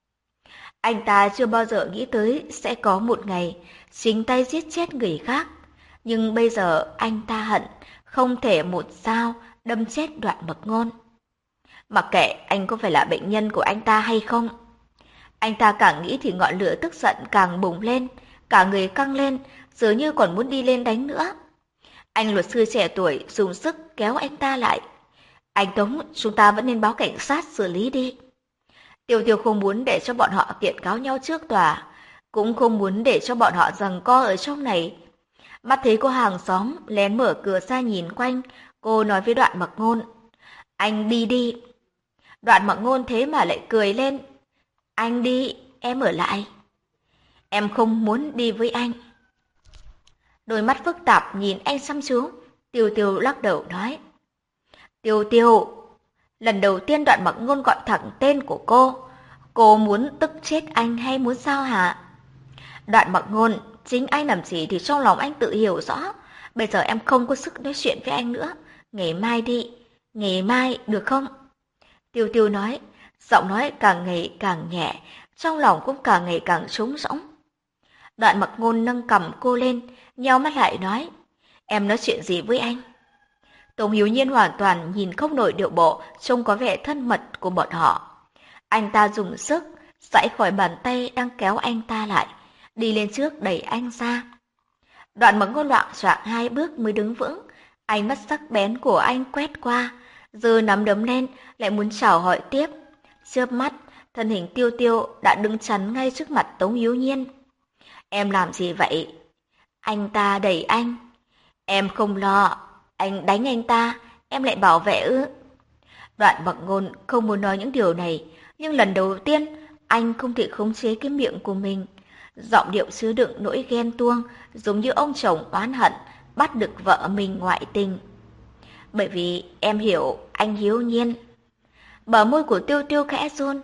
Speaker 1: Anh ta chưa bao giờ nghĩ tới sẽ có một ngày chính tay giết chết người khác, nhưng bây giờ anh ta hận không thể một dao đâm chết Đoạn Mặc Ngôn. Mặc kệ anh có phải là bệnh nhân của anh ta hay không, anh ta càng nghĩ thì ngọn lửa tức giận càng bùng lên, cả người căng lên, dường như còn muốn đi lên đánh nữa. Anh luật sư trẻ tuổi dùng sức kéo anh ta lại. Anh Tống, chúng ta vẫn nên báo cảnh sát xử lý đi. Tiêu Tiêu không muốn để cho bọn họ kiện cáo nhau trước tòa, cũng không muốn để cho bọn họ giằng co ở trong này. Mắt thấy cô hàng xóm lén mở cửa ra nhìn quanh, cô nói với Đoạn Mặc Ngôn. Anh đi đi. Đoạn Mặc Ngôn thế mà lại cười lên. Anh đi, em ở lại. Em không muốn đi với anh. Đôi mắt phức tạp nhìn anh chăm chú, Tiêu Tiêu lắc đầu nói. Tiêu Tiêu, lần đầu tiên Đoạn Mặc Ngôn gọi thẳng tên của cô. Cô muốn tức chết anh hay muốn sao hả? Đoạn Mặc Ngôn, chính anh làm gì thì trong lòng anh tự hiểu rõ. Bây giờ em không có sức nói chuyện với anh nữa. Ngày mai đi, ngày mai được không? Tiêu Tiêu nói, giọng nói càng ngày càng nhẹ, trong lòng cũng càng ngày càng trống rỗng. Đoạn Mặc Ngôn nâng cằm cô lên, nheo mắt lại nói, em nói chuyện gì với anh? Tống Hiếu Nhiên hoàn toàn nhìn không nổi điệu bộ, trông có vẻ thân mật của bọn họ. Anh ta dùng sức, giãy khỏi bàn tay đang kéo anh ta lại, đi lên trước đẩy anh ra. Đoạn Mặc Ngôn loạng choạng hai bước mới đứng vững, ánh mắt sắc bén của anh quét qua, giơ nắm đấm lên, lại muốn chào hỏi tiếp. Chớp mắt, thân hình Tiêu Tiêu đã đứng chắn ngay trước mặt Tống Hiếu Nhiên. Em làm gì vậy? Anh ta đẩy anh. Em không lo, anh đánh anh ta, em lại bảo vệ ư? Đoạn Mặc Ngôn không muốn nói những điều này, nhưng lần đầu tiên anh không thể khống chế cái miệng của mình. Giọng điệu chứa đựng nỗi ghen tuông, giống như ông chồng oán hận bắt được vợ mình ngoại tình. Bởi vì em hiểu anh Hiếu Nhiên. Bờ môi của Tiêu Tiêu khẽ run.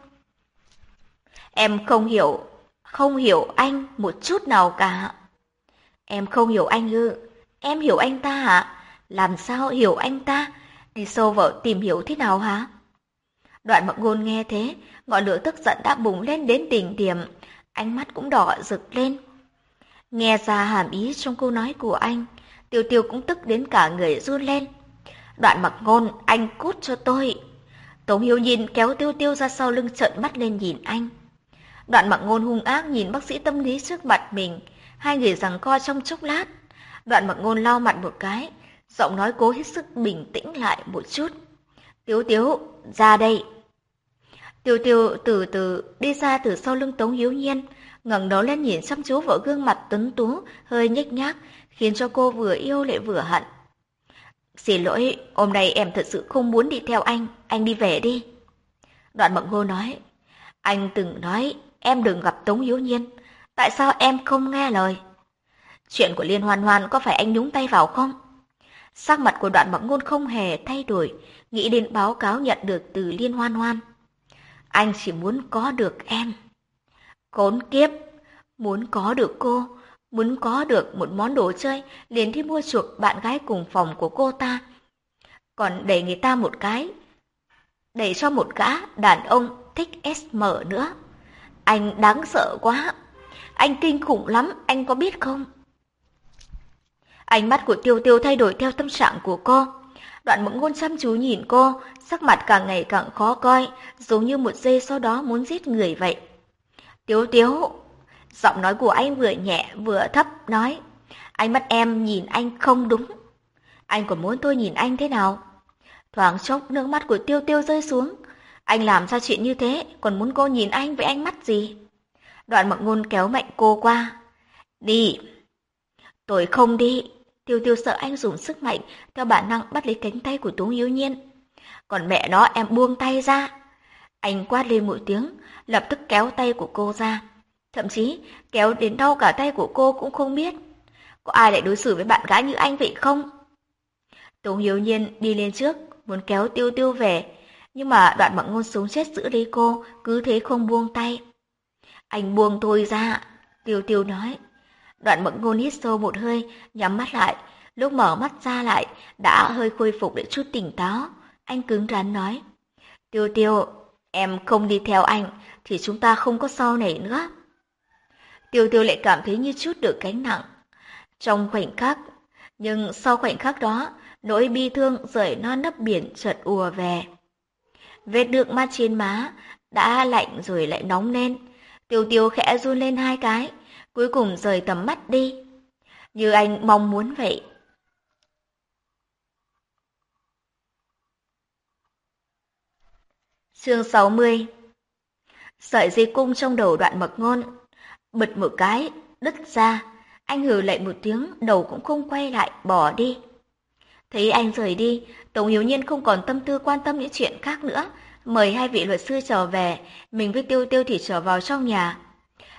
Speaker 1: Em không hiểu, không hiểu anh một chút nào cả. Em không hiểu anh ư? Em hiểu anh ta hả? Làm sao hiểu anh ta? Đi sâu vào tìm hiểu thế nào hả? Đoạn Mặc Ngôn nghe thế, ngọn lửa tức giận đã bùng lên đến đỉnh điểm, ánh mắt cũng đỏ rực lên. Nghe ra hàm ý trong câu nói của anh, Tiêu Tiêu cũng tức đến cả người run lên. Đoạn Mặc Ngôn, anh cút cho tôi. Tống Hiếu Nhiên kéo Tiêu Tiêu ra sau lưng trợn mắt lên nhìn anh. Đoạn Mặc Ngôn hung ác nhìn bác sĩ tâm lý trước mặt mình, hai người giằng co trong chốc lát. Đoạn Mặc Ngôn lau mặt một cái, giọng nói cố hết sức bình tĩnh lại một chút. Tiếu Tiếu, ra đây. Tiêu Tiêu từ từ đi ra từ sau lưng Tống Hiếu Nhiên, ngẩng đầu lên nhìn chăm chú vào gương mặt tuấn tú, hơi nhếch nhác, khiến cho cô vừa yêu lại vừa hận. Xin lỗi, hôm nay em thật sự không muốn đi theo anh, anh đi về đi. Đoạn Mặc Ngôn nói, anh từng nói em đừng gặp Tống Hiếu Nhiên, tại sao em không nghe lời? Chuyện của Liên Hoan Hoan có phải anh nhúng tay vào không? Sắc mặt của Đoạn Mặc Ngôn không hề thay đổi, nghĩ đến báo cáo nhận được từ Liên Hoan Hoan. Anh chỉ muốn có được em. Khốn kiếp, muốn có được cô, muốn có được một món đồ chơi, liền đi mua chuộc bạn gái cùng phòng của cô ta. Còn đẩy người ta một cái, đẩy cho một gã đàn ông thích ét em nữa. Anh đáng sợ quá, anh kinh khủng lắm, anh có biết không? Ánh mắt của Tiêu Tiêu thay đổi theo tâm trạng của cô. Đoạn Mặc Ngôn chăm chú nhìn cô, sắc mặt càng ngày càng khó coi, giống như một giây sau đó muốn giết người vậy. Tiếu Tiếu, giọng nói của anh vừa nhẹ vừa thấp nói, ánh mắt em nhìn anh không đúng. Anh còn muốn tôi nhìn anh thế nào? Thoáng chốc nước mắt của Tiêu Tiêu rơi xuống. Anh làm ra chuyện như thế, còn muốn cô nhìn anh với ánh mắt gì? Đoạn Mặc Ngôn kéo mạnh cô qua. Đi. Tôi không đi. Tiêu Tiêu sợ anh dùng sức mạnh, theo bản năng bắt lấy cánh tay của Tống Hiếu Nhiên. Còn mẹ nó, em buông tay ra. Anh quát lên một tiếng, lập tức kéo tay của cô ra. Thậm chí, kéo đến đau cả tay của cô cũng không biết. Có ai lại đối xử với bạn gái như anh vậy không? Tống Hiếu Nhiên đi lên trước, muốn kéo Tiêu Tiêu về, nhưng mà Đoạn Mặc Ngôn sống chết giữ lấy cô, cứ thế không buông tay. Anh buông tôi ra, Tiêu Tiêu nói. Đoạn Mặc Ngôn hít sâu một hơi, nhắm mắt lại, lúc mở mắt ra lại, đã hơi khôi phục được chút tỉnh táo. Anh cứng rắn nói, Tiêu Tiêu, em không đi theo anh, thì chúng ta không có sau này nữa. Tiêu Tiêu lại cảm thấy như chút được gánh nặng. Trong khoảnh khắc, nhưng sau khoảnh khắc đó, nỗi bi thương rời non nấp biển chợt ùa về. Vết nước mắt trên má đã lạnh rồi lại nóng lên. Tiêu Tiêu khẽ run lên hai cái, cuối cùng rời tầm mắt đi. Như anh mong muốn vậy. Chương sáu mươi. Sợi dây cung trong đầu Đoạn Mặc Ngôn bật một cái, đứt ra. Anh hừ lạnh một tiếng, đầu cũng không quay lại, bỏ đi. Thấy anh rời đi, Tống Hiếu Nhiên không còn tâm tư quan tâm những chuyện khác nữa, mời hai vị luật sư trở về, mình với Tiêu Tiêu thì trở vào trong nhà.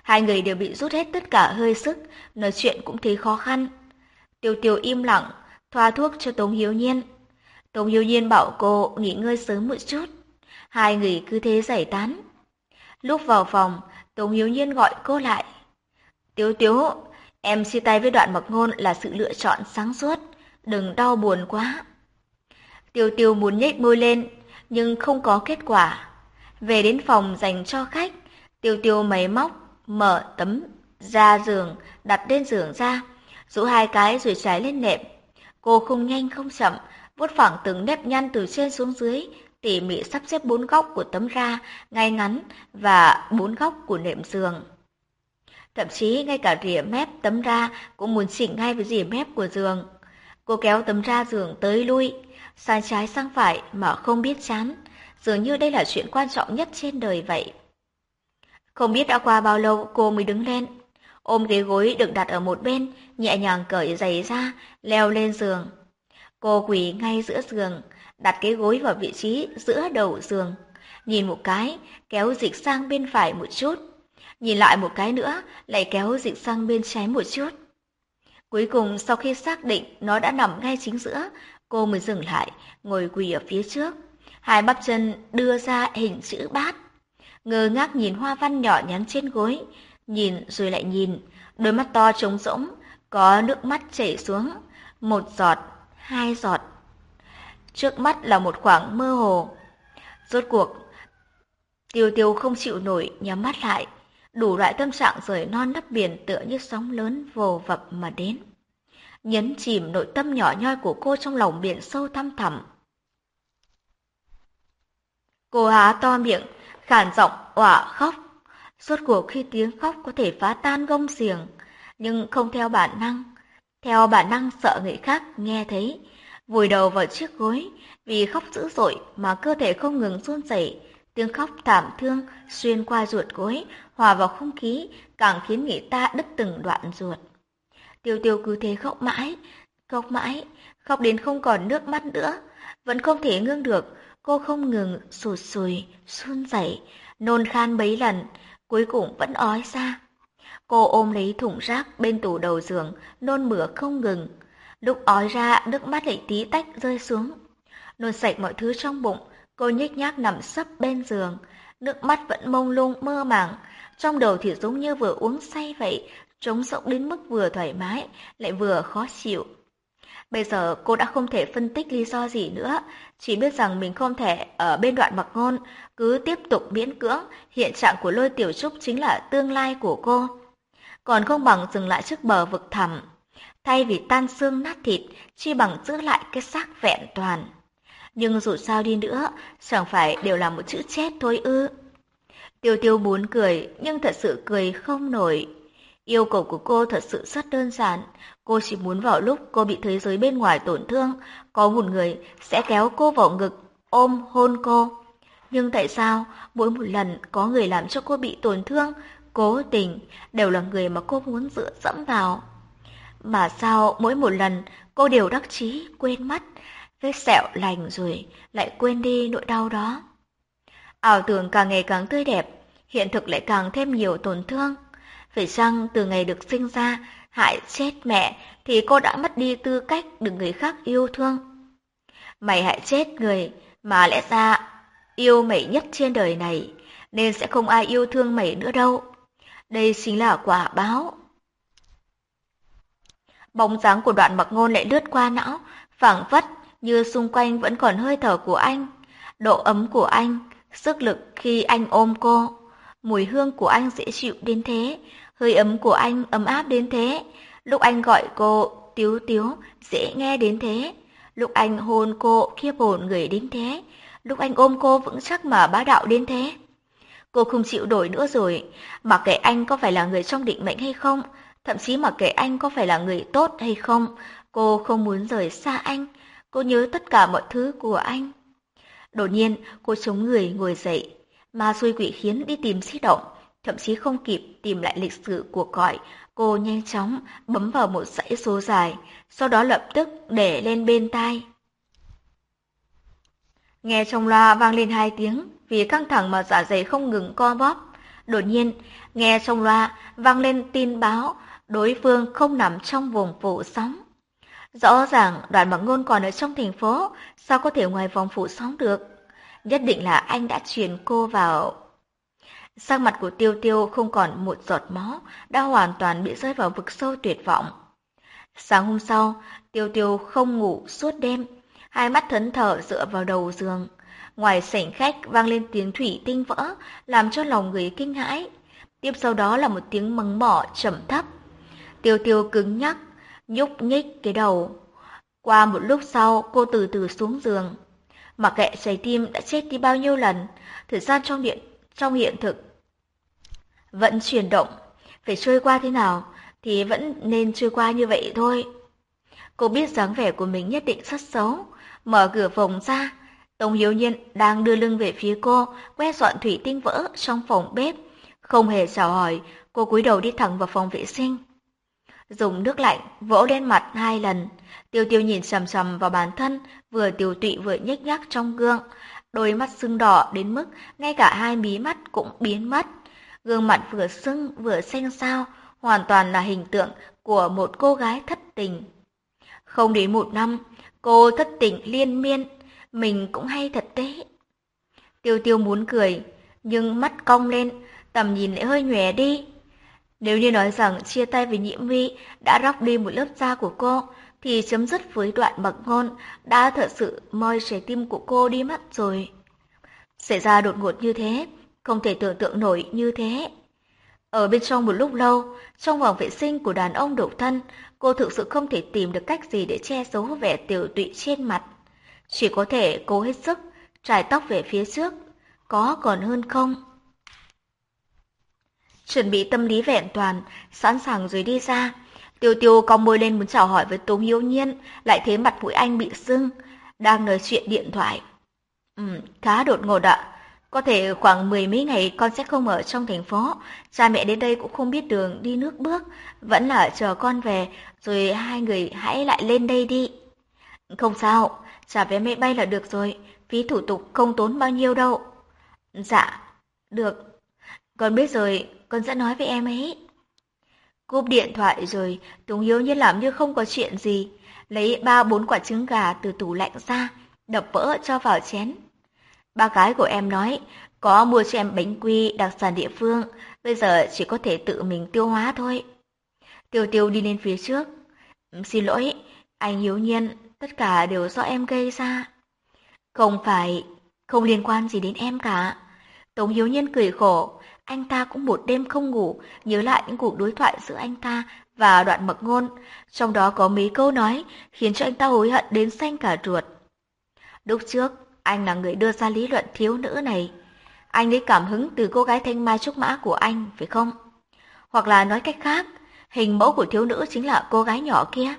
Speaker 1: Hai người đều bị rút hết tất cả hơi sức, nói chuyện cũng thấy khó khăn. Tiêu Tiêu im lặng, thoa thuốc cho Tống Hiếu Nhiên. Tống Hiếu Nhiên bảo cô nghỉ ngơi sớm một chút. Hai người cứ thế giải tán. Lúc vào phòng, Tống Hiếu Nhiên gọi cô lại. Tiếu Tiếu, em chia tay với Đoạn Mặc Ngôn là sự lựa chọn sáng suốt, đừng đau buồn quá. Tiêu Tiêu muốn nhếch môi lên, nhưng không có kết quả. Về đến phòng dành cho khách, Tiêu Tiêu máy móc, mở tấm ra giường, đặt lên giường ra, rũ hai cái rồi trải lên nệm. Cô không nhanh không chậm, vuốt phẳng từng nếp nhăn từ trên xuống dưới, tỉ mỉ sắp xếp bốn góc của tấm ra ngay ngắn và bốn góc của nệm giường. Thậm chí ngay cả rìa mép tấm ra cũng muốn chỉnh ngay với rìa mép của giường. Cô kéo tấm ra giường tới lui, sang trái sang phải mà không biết chán, dường như đây là chuyện quan trọng nhất trên đời vậy. Không biết đã qua bao lâu cô mới đứng lên, ôm ghế gối được đặt ở một bên, nhẹ nhàng cởi giày ra, leo lên giường. Cô quỳ ngay giữa giường, đặt cái gối vào vị trí giữa đầu giường, nhìn một cái, kéo dịch sang bên phải một chút, nhìn lại một cái nữa, lại kéo dịch sang bên trái một chút. Cuối cùng sau khi xác định nó đã nằm ngay chính giữa, cô mới dừng lại, ngồi quỳ ở phía trước, hai bắp chân đưa ra hình chữ bát, ngơ ngác nhìn hoa văn nhỏ nhắn trên gối, nhìn rồi lại nhìn, đôi mắt to trống rỗng, có nước mắt chảy xuống, một giọt, hai giọt. Trước mắt là một khoảng mơ hồ. Rốt cuộc, Tiêu Tiêu không chịu nổi, nhắm mắt lại, đủ loại tâm trạng rời non lấp biển tựa như sóng lớn vồ vập mà đến, nhấn chìm nội tâm nhỏ nhoi của cô trong lòng biển sâu thăm thẳm. Cô há to miệng, khản giọng òa khóc. Rốt cuộc khi tiếng khóc có thể phá tan gông xiềng, nhưng không theo bản năng. Theo bản năng sợ người khác nghe thấy, vùi đầu vào chiếc gối, vì khóc dữ dội mà cơ thể không ngừng run rẩy. Tiếng khóc thảm thương xuyên qua ruột gối, hòa vào không khí, càng khiến người ta đứt từng đoạn ruột. Tiêu Tiêu cứ thế khóc mãi, khóc mãi, khóc đến không còn nước mắt nữa, vẫn không thể ngưng được. Cô không ngừng sụt sùi, run rẩy, nôn khan mấy lần, cuối cùng vẫn ói ra. Cô ôm lấy thùng rác bên tủ đầu giường, nôn mửa không ngừng. Lúc ói ra, nước mắt lại tí tách rơi xuống. Nôn sạch mọi thứ trong bụng, cô nhếch nhác nằm sấp bên giường, nước mắt vẫn mông lung mơ màng, trong đầu thì giống như vừa uống say vậy, trống rỗng đến mức vừa thoải mái, lại vừa khó chịu. Bây giờ cô đã không thể phân tích lý do gì nữa, chỉ biết rằng mình không thể ở bên Đoạn Mặc Ngôn, cứ tiếp tục miễn cưỡng, hiện trạng của Lôi Tiểu Trúc chính là tương lai của cô. Còn không bằng dừng lại trước bờ vực thẳm, thay vì tan xương nát thịt, chi bằng giữ lại cái xác vẹn toàn. Nhưng dù sao đi nữa, chẳng phải đều là một chữ chết thôi ư. Tiêu Tiêu muốn cười, nhưng thật sự cười không nổi. Yêu cầu của cô thật sự rất đơn giản. Cô chỉ muốn vào lúc cô bị thế giới bên ngoài tổn thương, có một người sẽ kéo cô vào ngực, ôm hôn cô. Nhưng tại sao mỗi một lần có người làm cho cô bị tổn thương, cố tình, đều là người mà cô muốn dựa dẫm vào? Mà sao mỗi một lần cô đều đắc chí quên mất, vết sẹo lành rồi lại quên đi nỗi đau đó. Ảo tưởng càng ngày càng tươi đẹp, hiện thực lại càng thêm nhiều tổn thương. Phải chăng từ ngày được sinh ra, hại chết mẹ, thì cô đã mất đi tư cách được người khác yêu thương? Mày hại chết người mà lẽ ra yêu mày nhất trên đời này, nên sẽ không ai yêu thương mày nữa đâu. Đây chính là quả báo. Bóng dáng của Đoạn Mặc Ngôn lại lướt qua não, phảng phất như xung quanh vẫn còn hơi thở của anh, độ ấm của anh, sức lực khi anh ôm cô, mùi hương của anh dễ chịu đến thế, hơi ấm của anh ấm áp đến thế, lúc anh gọi cô Tiếu Tiếu dễ nghe đến thế, lúc anh hôn cô khiếp hồn người đến thế, lúc anh ôm cô vững chắc mà bá đạo đến thế. Cô không chịu nổi nữa rồi, mặc kệ anh có phải là người trong định mệnh hay không, thậm chí mặc kệ anh có phải là người tốt hay không, cô không muốn rời xa anh, cô nhớ tất cả mọi thứ của anh. Đột nhiên, cô chống người ngồi dậy, ma xui quỷ khiến đi tìm di động, thậm chí không kịp tìm lại lịch sử cuộc gọi, cô nhanh chóng bấm vào một dãy số dài, sau đó lập tức để lên bên tai. Nghe trong loa vang lên hai tiếng, vì căng thẳng mà dạ dày không ngừng co bóp. Đột nhiên, Nghe trong loa vang lên tin báo đối phương không nằm trong vùng phủ sóng. Rõ ràng Đoạn Mặc Ngôn còn ở trong thành phố, sao có thể ngoài vòng phủ sóng được? Nhất định là anh đã chuyển cô vào. Sắc mặt của Tiêu Tiêu không còn một giọt máu, đã hoàn toàn bị rơi vào vực sâu tuyệt vọng. Sáng hôm sau, Tiêu Tiêu không ngủ suốt đêm, hai mắt thẫn thờ dựa vào đầu giường. Ngoài sảnh khách vang lên tiếng thủy tinh vỡ, làm cho lòng người kinh hãi. Tiếp sau đó là một tiếng mắng mỏ trầm thấp. Tiêu Tiêu cứng nhắc, nhúc nhích cái đầu. Qua một lúc sau, cô từ từ xuống giường. Mặc kệ trái tim đã chết đi bao nhiêu lần, thời gian trong điện trong hiện thực vẫn chuyển động, phải trôi qua thế nào thì vẫn nên trôi qua như vậy thôi. Cô biết dáng vẻ của mình nhất định rất xấu, mở cửa phòng ra, Tống Hiếu Nhiên đang đưa lưng về phía cô, quét dọn thủy tinh vỡ trong phòng bếp, không hề chào hỏi, cô cúi đầu đi thẳng vào phòng vệ sinh. Dùng nước lạnh vỗ lên mặt hai lần, Tiêu Tiêu nhìn chằm chằm vào bản thân, vừa tiều tụy vừa nhếch nhác trong gương, đôi mắt sưng đỏ đến mức ngay cả hai mí mắt cũng biến mất. Gương mặt vừa sưng vừa xanh xao, hoàn toàn là hình tượng của một cô gái thất tình. Không đến một năm, cô thất tình liên miên, mình cũng hay thật đấy. Tiêu Tiêu muốn cười, nhưng mắt cong lên, tầm nhìn lại hơi nhòe đi. Nếu như nói rằng chia tay với Nhiễm Vi đã róc đi một lớp da của cô, thì chấm dứt với Đoạn Mặc Ngôn đã thật sự moi trái tim của cô đi mất rồi. Xảy ra đột ngột như thế, không thể tưởng tượng nổi như thế. Ở bên trong một lúc lâu, trong phòng vệ sinh của đàn ông độc thân, cô thực sự không thể tìm được cách gì để che giấu vẻ tiểu tụy trên mặt. Chỉ có thể cố hết sức, trải tóc về phía trước, có còn hơn không. Chuẩn bị tâm lý vẹn toàn, sẵn sàng rồi đi ra. Tiêu Tiêu cong môi lên muốn chào hỏi với Tống Hiếu Nhiên, lại thấy mặt mũi anh bị sưng, đang nói chuyện điện thoại. Ừ, khá đột ngột ạ. Có thể khoảng mười mấy ngày con sẽ không ở trong thành phố, cha mẹ đến đây cũng không biết đường đi nước bước, vẫn là chờ con về, rồi hai người hãy lại lên đây đi. Không sao, trả vé máy bay là được rồi, phí thủ tục không tốn bao nhiêu đâu. Dạ, được, con biết rồi, con sẽ nói với em ấy. Cúp điện thoại rồi, Tống Hiếu Nhiên làm như không có chuyện gì, lấy ba bốn quả trứng gà từ tủ lạnh ra, đập vỡ cho vào chén. Ba gái của em nói, có mua cho em bánh quy đặc sản địa phương, bây giờ chỉ có thể tự mình tiêu hóa thôi. Tiêu Tiêu đi lên phía trước. Xin lỗi, anh Hiếu Nhiên, tất cả đều do em gây ra. Không phải, không liên quan gì đến em cả. Tống Hiếu Nhiên cười khổ, anh ta cũng một đêm không ngủ, nhớ lại những cuộc đối thoại giữa anh ta và Đoạn Mặc Ngôn, trong đó có mấy câu nói khiến cho anh ta hối hận đến xanh cả ruột. Lúc trước, anh là người đưa ra lý luận thiếu nữ này. Anh lấy cảm hứng từ cô gái thanh mai trúc mã của anh, phải không? Hoặc là nói cách khác, hình mẫu của thiếu nữ chính là cô gái nhỏ kia.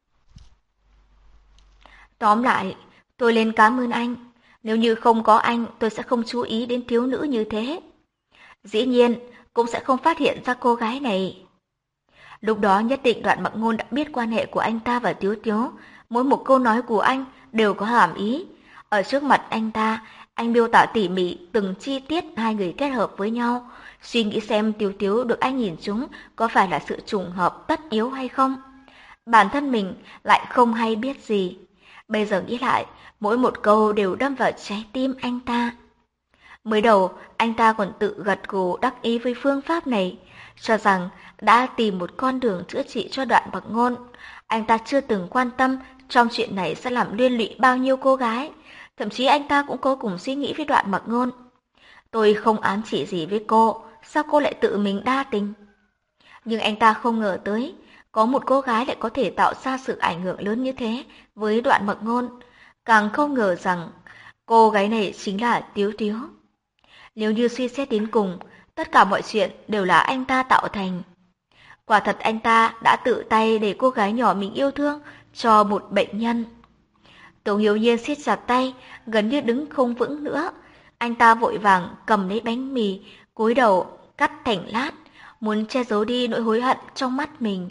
Speaker 1: Tóm lại, tôi lên cảm ơn anh. Nếu như không có anh, tôi sẽ không chú ý đến thiếu nữ như thế. Dĩ nhiên, cũng sẽ không phát hiện ra cô gái này. Lúc đó nhất định Đoạn Mặc Ngôn đã biết quan hệ của anh ta và Tiếu Tiếu. Mỗi một câu nói của anh đều có hàm ý. Ở trước mặt anh ta, anh miêu tả tỉ mỉ từng chi tiết hai người kết hợp với nhau. Suy nghĩ xem Tiếu Tiếu được anh nhìn chúng có phải là sự trùng hợp tất yếu hay không. Bản thân mình lại không hay biết gì. Bây giờ nghĩ lại, mỗi một câu đều đâm vào trái tim anh ta. Mới đầu, anh ta còn tự gật gù đắc ý với phương pháp này, cho rằng đã tìm một con đường chữa trị cho Đoạn Mặc Ngôn. Anh ta chưa từng quan tâm trong chuyện này sẽ làm liên lụy bao nhiêu cô gái. Thậm chí anh ta cũng có cùng suy nghĩ với Đoạn Mặc Ngôn. Tôi không ám chỉ gì với cô, sao cô lại tự mình đa tình? Nhưng anh ta không ngờ tới, có một cô gái lại có thể tạo ra sự ảnh hưởng lớn như thế với Đoạn Mặc Ngôn. Càng không ngờ rằng cô gái này chính là Tiếu Tiếu. Nếu như suy xét đến cùng, tất cả mọi chuyện đều là anh ta tạo thành. Quả thật anh ta đã tự tay để cô gái nhỏ mình yêu thương cho một bệnh nhân. Tống Hiếu Nhiên siết chặt tay, gần như đứng không vững nữa. Anh ta vội vàng cầm lấy bánh mì, cúi đầu cắt thành lát, muốn che giấu đi nỗi hối hận trong mắt mình.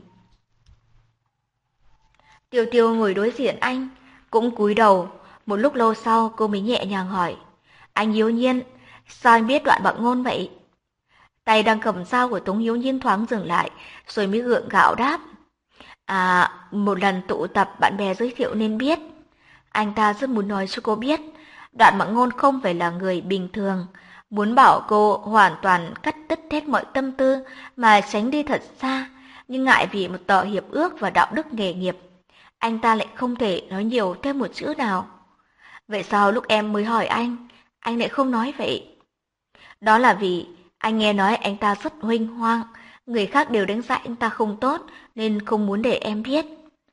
Speaker 1: Tiêu Tiêu ngồi đối diện anh, cũng cúi đầu. Một lúc lâu sau cô mới nhẹ nhàng hỏi, anh Hiếu Nhiên, sao anh biết Đoạn Mặc Ngôn vậy? Tay đang cầm dao của Tống Hiếu Nhiên thoáng dừng lại, rồi mới gượng gạo đáp. À, một lần tụ tập bạn bè giới thiệu nên biết. Anh ta rất muốn nói cho cô biết, Đoạn Mặc Ngôn không phải là người bình thường, muốn bảo cô hoàn toàn cắt đứt hết mọi tâm tư mà tránh đi thật xa, nhưng ngại vì một tờ hiệp ước và đạo đức nghề nghiệp, anh ta lại không thể nói nhiều thêm một chữ nào. Vậy sao lúc em mới hỏi anh, anh lại không nói vậy? Đó là vì anh nghe nói anh ta rất huênh hoang, người khác đều đánh giá anh ta không tốt nên không muốn để em biết.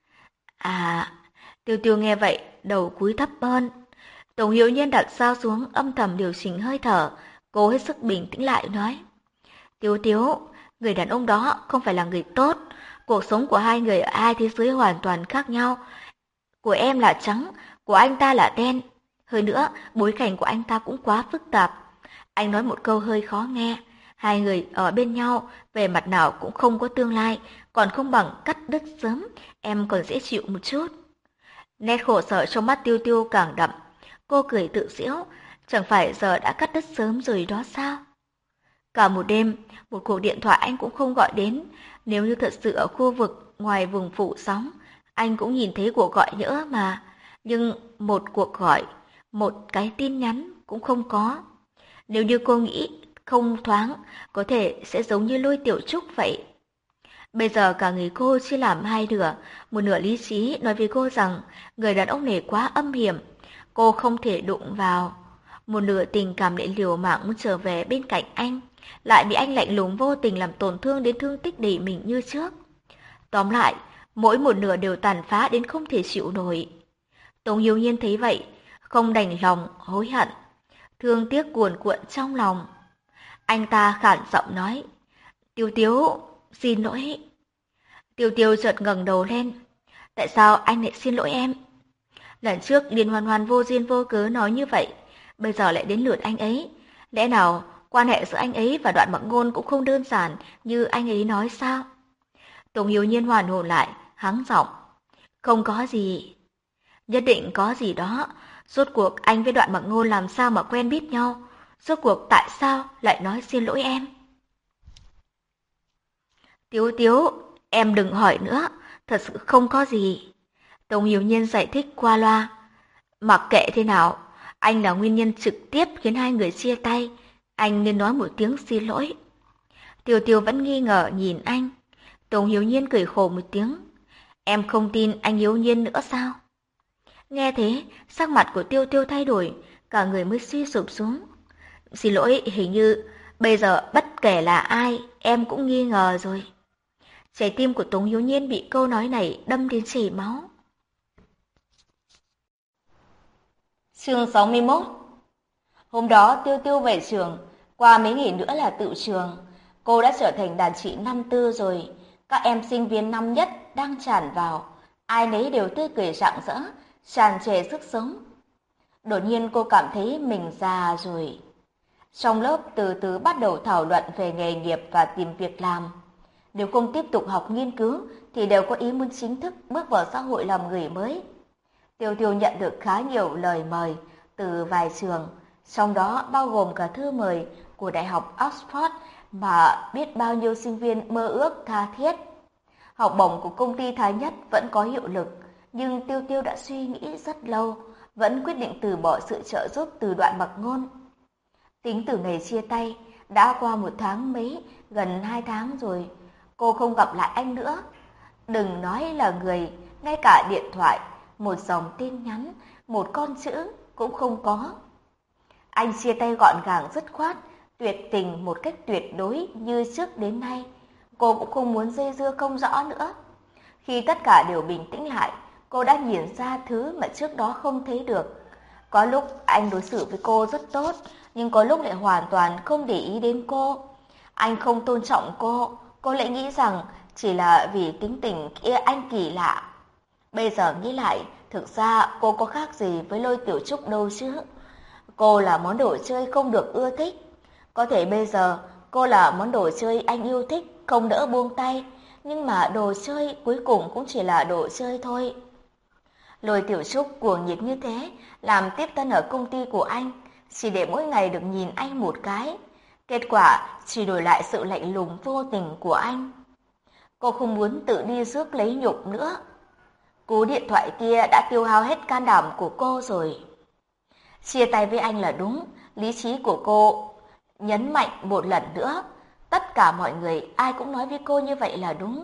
Speaker 1: À, Tiêu Tiêu nghe vậy, đầu cúi thấp hơn. Tống Hiếu Nhiên đặt dao xuống, âm thầm điều chỉnh hơi thở, cố hết sức bình tĩnh lại nói. Tiếu Tiếu, người đàn ông đó không phải là người tốt, cuộc sống của hai người ở hai thế giới hoàn toàn khác nhau. Của em là trắng, của anh ta là đen. Hơn nữa, bối cảnh của anh ta cũng quá phức tạp. Anh nói một câu hơi khó nghe, hai người ở bên nhau, về mặt nào cũng không có tương lai, còn không bằng cắt đứt sớm, em còn dễ chịu một chút. Nét khổ sở trong mắt Tiêu Tiêu càng đậm, cô cười tự giễu, chẳng phải giờ đã cắt đứt sớm rồi đó sao? Cả một đêm, một cuộc điện thoại anh cũng không gọi đến, nếu như thật sự ở khu vực ngoài vùng phủ sóng, anh cũng nhìn thấy cuộc gọi nhỡ mà, nhưng một cuộc gọi, một cái tin nhắn cũng không có. Nếu như cô nghĩ không thoáng, có thể sẽ giống như Lôi Tiểu Trúc vậy. Bây giờ cả người cô chia làm hai nửa, một nửa lý trí nói với cô rằng người đàn ông này quá âm hiểm, cô không thể đụng vào. Một nửa tình cảm lại liều mạng muốn trở về bên cạnh anh, lại bị anh lạnh lùng vô tình làm tổn thương đến thương tích đầy mình như trước. Tóm lại, mỗi một nửa đều tàn phá đến không thể chịu nổi. Tống Hiếu Nhiên thấy vậy, không đành lòng, hối hận, thương tiếc cuồn cuộn trong lòng. Anh ta khản giọng nói, Tiêu Tiếu, xin lỗi. Tiêu Tiêu chợt ngẩng đầu lên, tại sao anh lại xin lỗi em? Lần trước Liên Hoan Hoan vô duyên vô cớ nói như vậy, bây giờ lại đến lượt anh ấy. Lẽ nào quan hệ giữa anh ấy và Đoạn Mặc Ngôn cũng không đơn giản như anh ấy nói sao? Tống Hiếu Nhiên hoàn hồn lại, hắng giọng, không có gì. Nhất định có gì đó, rốt cuộc anh với Đoạn Mặc Ngôn làm sao mà quen biết nhau? Rốt cuộc tại sao lại nói xin lỗi em? Tiếu Tiếu, em đừng hỏi nữa, thật sự không có gì. Tống Hiếu Nhiên giải thích qua loa. Mặc kệ thế nào, anh là nguyên nhân trực tiếp khiến hai người chia tay, anh nên nói một tiếng xin lỗi. Tiêu Tiêu vẫn nghi ngờ nhìn anh. Tống Hiếu Nhiên cười khổ một tiếng. Em không tin anh Hiếu Nhiên nữa sao? Nghe thế, sắc mặt của Tiêu Tiêu thay đổi, cả người mới suy sụp xuống. Xin lỗi, hình như bây giờ bất kể là ai, em cũng nghi ngờ rồi. Trái tim của Tống Hiếu Nhiên bị câu nói này đâm đến chảy máu. Chương sáu mươi mốt. Hôm đó Tiêu Tiêu về trường, qua mấy ngày nữa là tự trường. Cô đã trở thành đàn chị năm tư rồi, các em sinh viên năm nhất đang tràn vào, ai nấy đều tươi cười rạng rỡ, tràn trề sức sống. Đột nhiên cô cảm thấy mình già rồi. Trong lớp từ từ bắt đầu thảo luận về nghề nghiệp và tìm việc làm. Nếu không tiếp tục học nghiên cứu thì đều có ý muốn chính thức bước vào xã hội làm người mới. Tiêu Tiêu nhận được khá nhiều lời mời từ vài trường, trong đó bao gồm cả thư mời của Đại học Oxford mà biết bao nhiêu sinh viên mơ ước tha thiết. Học bổng của công ty Thái Nhất vẫn có hiệu lực, nhưng Tiêu Tiêu đã suy nghĩ rất lâu, vẫn quyết định từ bỏ sự trợ giúp từ Đoạn Mặc Ngôn. Tính từ ngày chia tay, đã qua một tháng mấy, gần hai tháng rồi, cô không gặp lại anh nữa. Đừng nói là người, ngay cả điện thoại, một dòng tin nhắn, một con chữ cũng không có. Anh chia tay gọn gàng dứt khoát, tuyệt tình một cách tuyệt đối như trước đến nay. Cô cũng không muốn dây dưa không rõ nữa. Khi tất cả đều bình tĩnh lại, cô đã nhìn ra thứ mà trước đó không thấy được. Có lúc anh đối xử với cô rất tốt, nhưng có lúc lại hoàn toàn không để ý đến cô. Anh không tôn trọng cô, cô lại nghĩ rằng chỉ là vì tính tình kia anh kỳ lạ. Bây giờ nghĩ lại, thực ra cô có khác gì với Lôi Tiểu Trúc đâu chứ. Cô là món đồ chơi không được ưa thích. Có thể bây giờ cô là món đồ chơi anh yêu thích, không đỡ buông tay, nhưng mà đồ chơi cuối cùng cũng chỉ là đồ chơi thôi. Lôi Tiểu Trúc cuồng nhiệt như thế, làm tiếp tân ở công ty của anh, chỉ để mỗi ngày được nhìn anh một cái. Kết quả chỉ đổi lại sự lạnh lùng vô tình của anh. Cô không muốn tự đi rước lấy nhục nữa. Cú điện thoại kia đã tiêu hao hết can đảm của cô rồi. Chia tay với anh là đúng, lý trí của cô nhấn mạnh một lần nữa. Tất cả mọi người ai cũng nói với cô như vậy là đúng.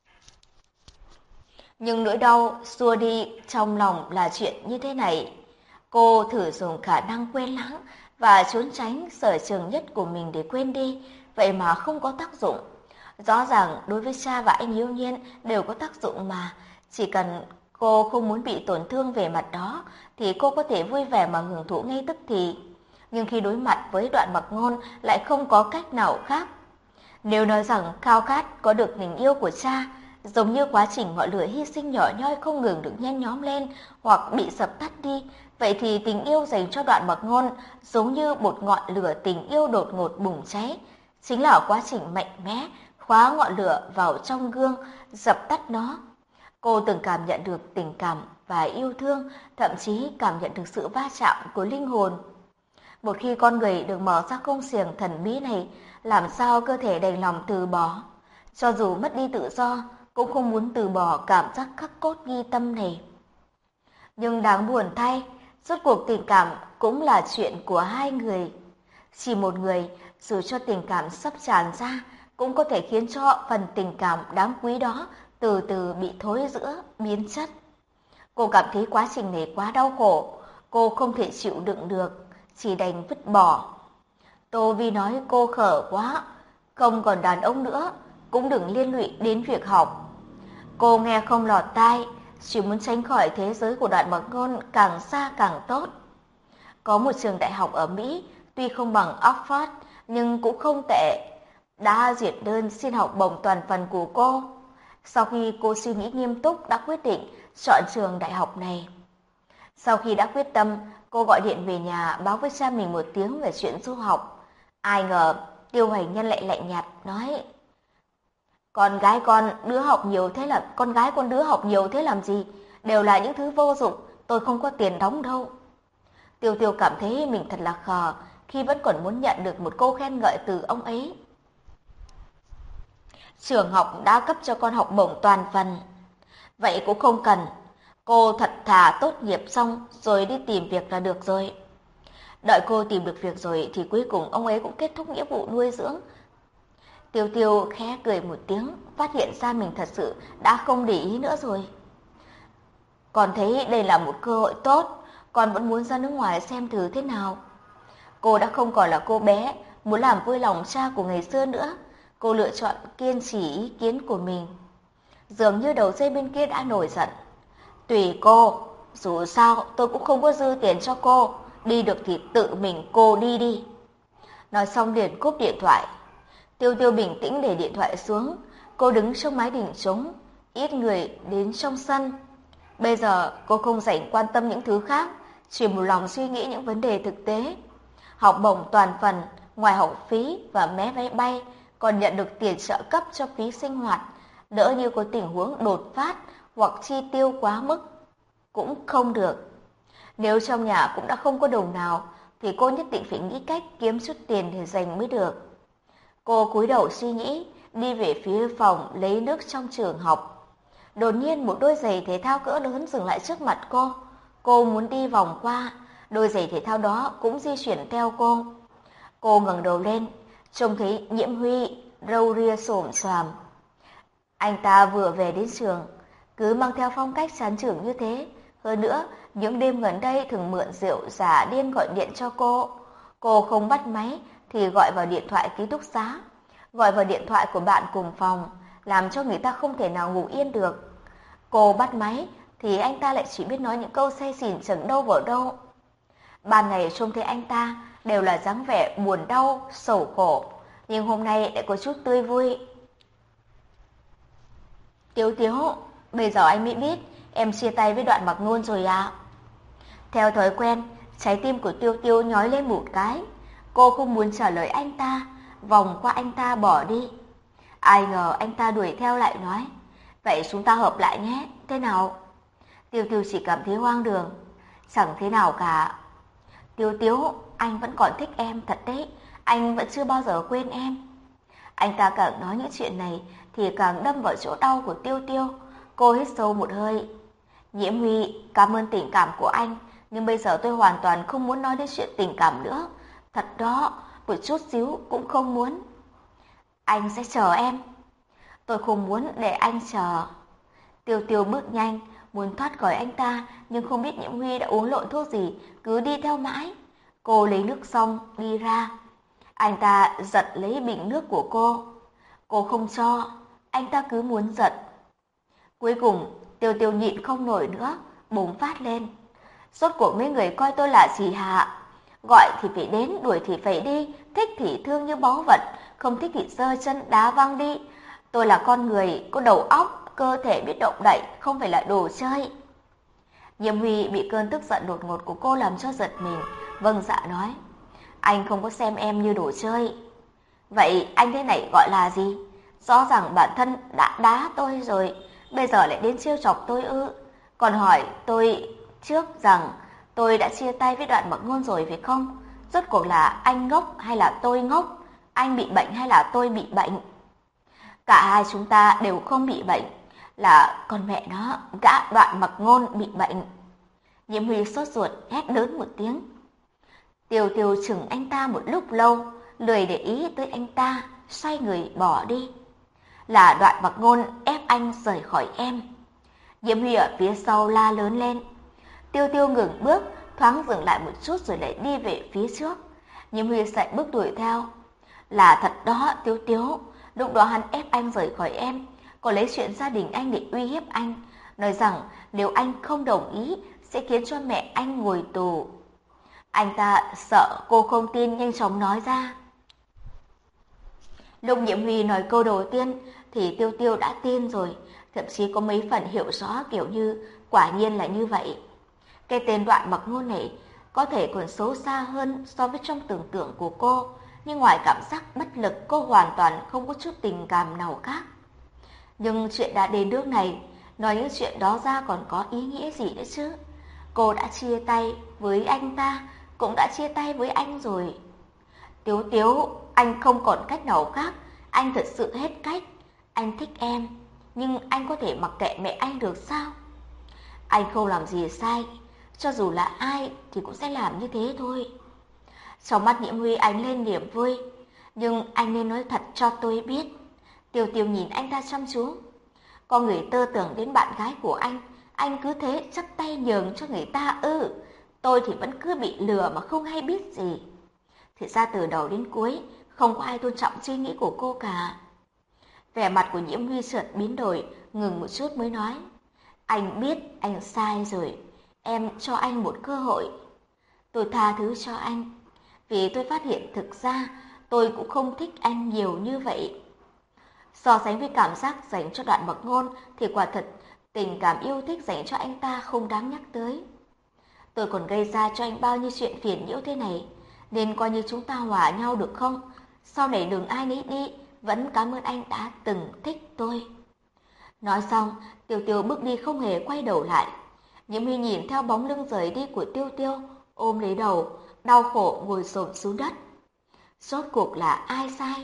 Speaker 1: Nhưng nỗi đau xua đi trong lòng là chuyện như thế này. Cô thử dùng khả năng quên lãng và trốn tránh sở trường nhất của mình để quên đi, vậy mà không có tác dụng. Rõ ràng đối với cha và anh Hiếu Nhiên đều có tác dụng mà. Chỉ cần cô không muốn bị tổn thương về mặt đó thì cô có thể vui vẻ mà hưởng thụ ngay tức thì. Nhưng khi đối mặt với Đoạn Mặc Ngôn lại không có cách nào khác. Nếu nói rằng khao khát có được tình yêu của cha, giống như quá trình ngọn lửa hy sinh nhỏ nhoi không ngừng được nhen nhóm lên hoặc bị dập tắt đi, vậy thì tình yêu dành cho Đoạn Mặc Ngôn giống như một ngọn lửa tình yêu đột ngột bùng cháy, chính là quá trình mạnh mẽ khóa ngọn lửa vào trong gương, dập tắt nó. Cô từng cảm nhận được tình cảm và yêu thương, thậm chí cảm nhận được sự va chạm của linh hồn. Một khi con người được mở ra công xiềng thần bí này, làm sao cơ thể đành lòng từ bỏ? Cho dù mất đi tự do, cũng không muốn từ bỏ cảm giác khắc cốt ghi tâm này. Nhưng đáng buồn thay, rốt cuộc tình cảm cũng là chuyện của hai người. Chỉ một người, dù cho tình cảm sắp tràn ra, cũng có thể khiến cho phần tình cảm đáng quý đó từ từ bị thối rữa, biến chất. Cô cảm thấy quá trình này quá đau khổ, cô không thể chịu đựng được, chỉ đành vứt bỏ. Tô Vi nói cô khở quá, không còn đàn ông nữa, cũng đừng liên lụy đến việc học. Cô nghe không lọt tai, chỉ muốn tránh khỏi thế giới của Đoạn Mặc Ngôn càng xa càng tốt. Có một trường đại học ở Mỹ, tuy không bằng Oxford nhưng cũng không tệ, đã duyệt đơn xin học bổng toàn phần của cô. Sau khi cô suy nghĩ nghiêm túc đã quyết định chọn trường đại học này. Sau khi đã quyết tâm, cô gọi điện về nhà báo với cha mình một tiếng về chuyện du học. Ai ngờ Tiêu Hoành Nhân lại lạnh nhạt nói: Con gái con đứa học nhiều thế là con gái con đứa học nhiều thế làm gì? Đều là những thứ vô dụng, tôi không có tiền đóng đâu. Tiêu Tiêu cảm thấy mình thật là khờ khi vẫn còn muốn nhận được một câu khen ngợi từ ông ấy. Trường học đã cấp cho con học bổng toàn phần. Vậy cũng không cần. Cô thật thà tốt nghiệp xong rồi đi tìm việc là được rồi. Đợi cô tìm được việc rồi thì cuối cùng ông ấy cũng kết thúc nghĩa vụ nuôi dưỡng. Tiêu Tiêu khẽ cười một tiếng, phát hiện ra mình thật sự đã không để ý nữa rồi. Còn thấy đây là một cơ hội tốt, con vẫn muốn ra nước ngoài xem thử thế nào. Cô đã không còn là cô bé muốn làm vui lòng cha của ngày xưa nữa. Cô lựa chọn kiên trì ý kiến của mình. Dường như đầu dây bên kia đã nổi giận. Tùy cô, dù sao tôi cũng không có dư tiền cho cô, đi được thì tự mình cô đi đi. Nói xong liền cúp điện thoại. Tiêu Tiêu bình tĩnh để điện thoại xuống, cô đứng trong mái đình trống, ít người đến trong sân. Bây giờ cô không rảnh quan tâm những thứ khác, chỉ một lòng suy nghĩ những vấn đề thực tế. Học bổng toàn phần, ngoài học phí và vé máy bay, còn nhận được tiền trợ cấp cho phí sinh hoạt, đỡ như có tình huống đột phát hoặc chi tiêu quá mức. Cũng không được. Nếu trong nhà cũng đã không có đồng nào, thì cô nhất định phải nghĩ cách kiếm chút tiền để dành mới được. Cô cúi đầu suy nghĩ, đi về phía phòng lấy nước trong trường học. Đột nhiên một đôi giày thể thao cỡ lớn dừng lại trước mặt cô. Cô muốn đi vòng qua, đôi giày thể thao đó cũng di chuyển theo cô. Cô ngẩng đầu lên, trông thấy Nhiễm Huy, râu ria xồm xoàm. Anh ta vừa về đến trường, cứ mang theo phong cách chán chường như thế. Hơn nữa, những đêm gần đây thường mượn rượu giả điên gọi điện cho cô. Cô không bắt máy thì gọi vào điện thoại ký túc xá, gọi vào điện thoại của bạn cùng phòng, làm cho người ta không thể nào ngủ yên được. Cô bắt máy thì anh ta lại chỉ biết nói những câu say xỉn chẳng đâu vào đâu. Ban ngày trông thấy anh ta đều là dáng vẻ buồn đau, sầu khổ, nhưng hôm nay lại có chút tươi vui. Tiếu Tiếu, bây giờ anh mới biết em chia tay với Đoạn Mặc Ngôn rồi à? Theo thói quen, trái tim của Tiêu Tiêu nhói lên một cái. Cô không muốn trả lời anh ta, vòng qua anh ta bỏ đi. Ai ngờ anh ta đuổi theo lại nói: Vậy chúng ta hợp lại nhé, thế nào? Tiêu Tiêu chỉ cảm thấy hoang đường. Chẳng thế nào cả. Tiêu Tiếu, anh vẫn còn thích em thật đấy. anh vẫn chưa bao giờ quên em. Anh ta càng nói những chuyện này thì càng đâm vào chỗ đau của Tiêu Tiêu. Cô hít sâu một hơi. Nhiễm Huy, cảm ơn tình cảm của anh, nhưng bây giờ tôi hoàn toàn không muốn nói đến chuyện tình cảm nữa. Thật đó, một chút xíu cũng không muốn. Anh sẽ chờ em. Tôi không muốn để anh chờ. Tiêu Tiêu bước nhanh, muốn thoát khỏi anh ta, nhưng không biết Nhiễm Huy đã uống lộn thuốc gì, cứ đi theo mãi. Cô lấy nước xong, đi ra. Anh ta giật lấy bình nước của cô. Cô không cho, anh ta cứ muốn giật. Cuối cùng, Tiêu Tiêu nhịn không nổi nữa, bùng phát lên. Rốt cuộc mấy người coi tôi là gì hả? Gọi thì phải đến, đuổi thì phải đi, thích thì thương như báu vật, không thích thì giơ chân đá văng đi. Tôi là con người, có đầu óc, cơ thể biết động đậy, không phải là đồ chơi. Nhiễm Huy bị cơn tức giận đột ngột của cô làm cho giật mình, vâng dạ nói. Anh không có xem em như đồ chơi. Vậy anh thế này gọi là gì? Rõ ràng bản thân đã đá tôi rồi, bây giờ lại đến trêu chọc tôi ư? Còn hỏi tôi trước rằng tôi đã chia tay với Đoạn Mặc Ngôn rồi phải không? Rốt cuộc là anh ngốc hay là tôi ngốc? Anh bị bệnh hay là tôi bị bệnh? Cả hai chúng ta đều không bị bệnh, là con mẹ nó, gã Đoạn Mặc Ngôn bị bệnh. Nhiễm Huy sốt ruột hét lớn một tiếng. Tiêu Tiêu chừng anh ta một lúc lâu, lười để ý tới anh ta, xoay người bỏ đi. Là Đoạn Mặc Ngôn ép anh rời khỏi em. Nhiễm Huy ở phía sau la lớn lên. Tiêu Tiêu ngừng bước, thoáng dừng lại một chút rồi lại đi về phía trước. Nhiễm Huy sải bước đuổi theo. Là thật đó Tiêu Tiêu, lúc đó hắn ép anh rời khỏi em, còn lấy chuyện gia đình anh để uy hiếp anh, nói rằng nếu anh không đồng ý sẽ khiến cho mẹ anh ngồi tù. Anh ta sợ cô không tin, nhanh chóng nói ra. Lúc Nhiễm Huy nói câu đầu tiên thì Tiêu Tiêu đã tin rồi, thậm chí có mấy phần hiểu rõ, kiểu như quả nhiên là như vậy. Cái tên Đoạn Mặc Ngôn này có thể còn xấu xa hơn so với trong tưởng tượng của cô, nhưng ngoài cảm giác bất lực, cô hoàn toàn không có chút tình cảm nào khác. Nhưng chuyện đã đến nước này, nói những chuyện đó ra còn có ý nghĩa gì nữa chứ? Cô đã chia tay với anh ta, cũng đã chia tay với anh rồi. Tiếu Tiếu, anh không còn cách nào khác, anh thật sự hết cách. Anh thích em, nhưng anh có thể mặc kệ mẹ anh được sao? Anh không làm gì sai, cho dù là ai thì cũng sẽ làm như thế thôi. Trong mắt Nhiễm Huy ánh lên niềm vui, nhưng anh nên nói thật cho tôi biết. Tiêu Tiêu nhìn anh ta chăm chú. Có người tơ tưởng đến bạn gái của anh, anh cứ thế chắp tay nhường cho người ta ư? Tôi thì vẫn cứ bị lừa mà không hay biết gì. Thì ra từ đầu đến cuối không có ai tôn trọng suy nghĩ của cô cả. Vẻ mặt của Nhiễm Huy chợt biến đổi, ngừng một chút mới nói. Anh biết anh sai rồi, em cho anh một cơ hội. Tôi tha thứ cho anh, vì tôi phát hiện thực ra tôi cũng không thích anh nhiều như vậy. So sánh với cảm giác dành cho Đoạn Mặc Ngôn thì quả thật tình cảm yêu thích dành cho anh ta không đáng nhắc tới. Tôi còn gây ra cho anh bao nhiêu chuyện phiền nhiễu thế này, nên coi như chúng ta hòa nhau được không? Sau này đừng ai nấy đi, vẫn cảm ơn anh đã từng thích tôi. Nói xong, Tiêu Tiêu bước đi không hề quay đầu lại. Nhiễm Huy nhìn theo bóng lưng rời đi của Tiêu Tiêu, ôm lấy đầu, đau khổ ngồi xổm xuống đất. Rốt cuộc là ai sai?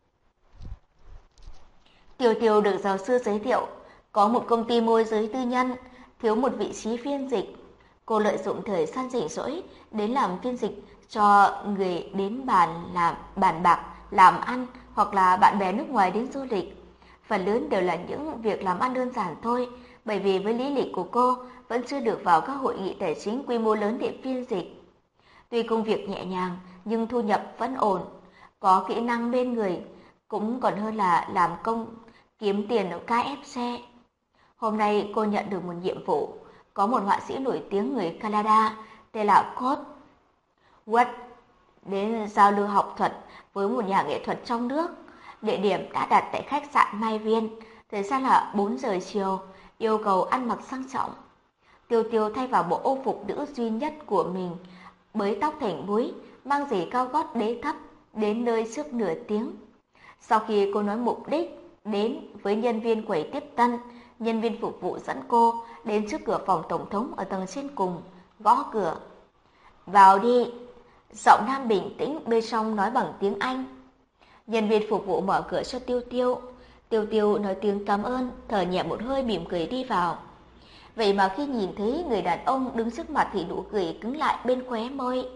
Speaker 1: Tiêu Tiêu được giáo sư giới thiệu, có một công ty môi giới tư nhân, thiếu một vị trí phiên dịch. Cô lợi dụng thời gian rảnh rỗi đến làm phiên dịch cho người đến bàn làm bàn bạc, làm ăn hoặc là bạn bè nước ngoài đến du lịch. Phần lớn đều là những việc làm ăn đơn giản thôi, bởi vì với lý lịch của cô vẫn chưa được vào các hội nghị tài chính quy mô lớn để phiên dịch. Tuy công việc nhẹ nhàng nhưng thu nhập vẫn ổn, có kỹ năng bên người cũng còn hơn là làm công kiếm tiền ở ca ép xê. Hôm nay cô nhận được một nhiệm vụ, có một họa sĩ nổi tiếng người Canada tên là Code Wood đến giao lưu học thuật với một nhà nghệ thuật trong nước. Địa điểm đã đặt tại khách sạn Mai Viên, thời gian là bốn giờ chiều, yêu cầu ăn mặc sang trọng. Tiêu Tiêu thay vào bộ ô phục nữ duy nhất của mình, bới tóc thành búi, mang giày cao gót đế thấp, đến nơi trước nửa tiếng. Sau khi cô nói mục đích đến với nhân viên quầy tiếp tân, nhân viên phục vụ dẫn cô đến trước cửa phòng tổng thống ở tầng trên cùng, gõ cửa. Vào đi. Giọng nam bình tĩnh bên trong nói bằng tiếng Anh. Nhân viên phục vụ mở cửa cho Tiêu Tiêu. Tiêu Tiêu nói tiếng cảm ơn, thở nhẹ một hơi mỉm cười đi vào. Vậy mà khi nhìn thấy người đàn ông đứng trước mặt thì nụ cười cứng lại bên khóe môi.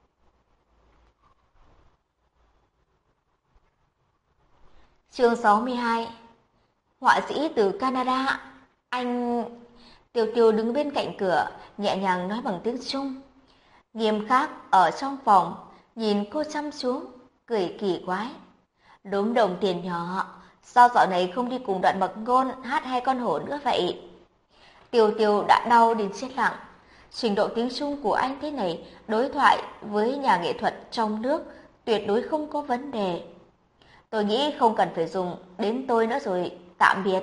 Speaker 1: Chương sáu mươi hai. Họa sĩ từ Canada. Anh... Tiêu Tiêu đứng bên cạnh cửa, nhẹ nhàng nói bằng tiếng Trung. Nghiêm Khắc ở trong phòng, nhìn cô chăm chú, cười kỳ quái. Đúng đồng tiền nhỏ, sao dạo này không đi cùng Đoạn Mặc Ngôn hát Hai Con Hổ nữa vậy? Tiêu Tiêu đã đau đến chết lặng. Trình độ tiếng Trung của anh thế này, đối thoại với nhà nghệ thuật trong nước tuyệt đối không có vấn đề. Tôi nghĩ không cần phải dùng đến tôi nữa rồi, tạm biệt.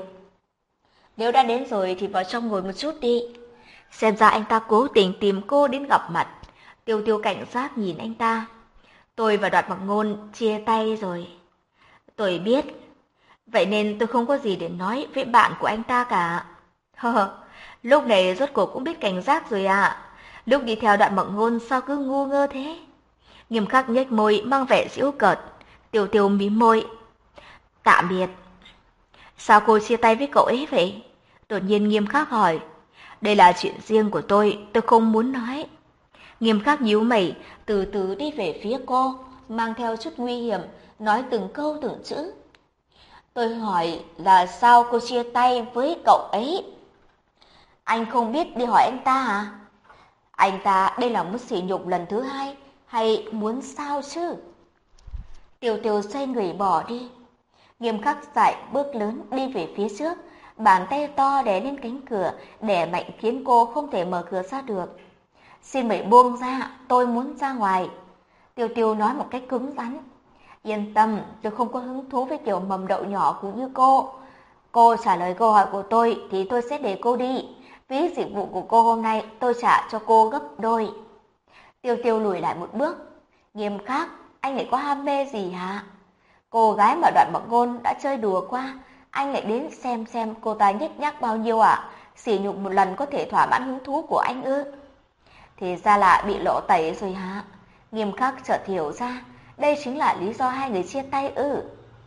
Speaker 1: Nếu đã đến rồi thì vào trong ngồi một chút đi. Xem ra anh ta cố tình tìm cô đến gặp mặt. Tiêu Tiêu cảnh giác nhìn anh ta. Tôi và Đoạn Mặc Ngôn chia tay rồi. Tôi biết. Vậy nên tôi không có gì để nói với bạn của anh ta cả. Hờ, lúc này rốt cuộc cũng biết cảnh giác rồi à. Lúc đi theo Đoạn Mặc Ngôn sao cứ ngu ngơ thế? Nghiêm Khắc nhếch môi mang vẻ giễu cợt. Tiêu Tiêu mím môi. Tạm biệt. Sao cô chia tay với cậu ấy vậy? Đột nhiên Nghiêm Khắc hỏi. Đây là chuyện riêng của tôi, tôi không muốn nói. Nghiêm Khắc nhíu mày, từ từ đi về phía cô, mang theo chút nguy hiểm, nói từng câu từng chữ. Tôi hỏi là sao cô chia tay với cậu ấy? Anh không biết đi hỏi anh ta à? Anh ta đây là muốn sỉ nhục lần thứ hai, hay muốn sao chứ? Tiêu Tiêu xoay người bỏ đi. Nghiêm Khắc dại bước lớn đi về phía trước, bàn tay to đè lên cánh cửa, đè mạnh khiến cô không thể mở cửa ra được. Xin mời buông ra, tôi muốn ra ngoài. Tiêu Tiêu nói một cách cứng rắn. Yên tâm, tôi không có hứng thú với kiểu mầm đậu nhỏ cũng như cô. Cô trả lời câu hỏi của tôi thì tôi sẽ để cô đi. Phí dịch vụ của cô hôm nay tôi trả cho cô gấp đôi. Tiêu Tiêu lùi lại một bước. Nghiêm Khắc, anh lại có ham mê gì hả? Cô gái mà Đoạn Mặc Ngôn đã chơi đùa qua, anh lại đến xem xem cô ta nhếch nhác bao nhiêu à? Sỉ nhục một lần có thể thỏa mãn hứng thú của anh ư? Thì ra là bị lộ tẩy rồi hả? Nghiêm Khắc chợt hiểu ra, đây chính là lý do hai người chia tay ư?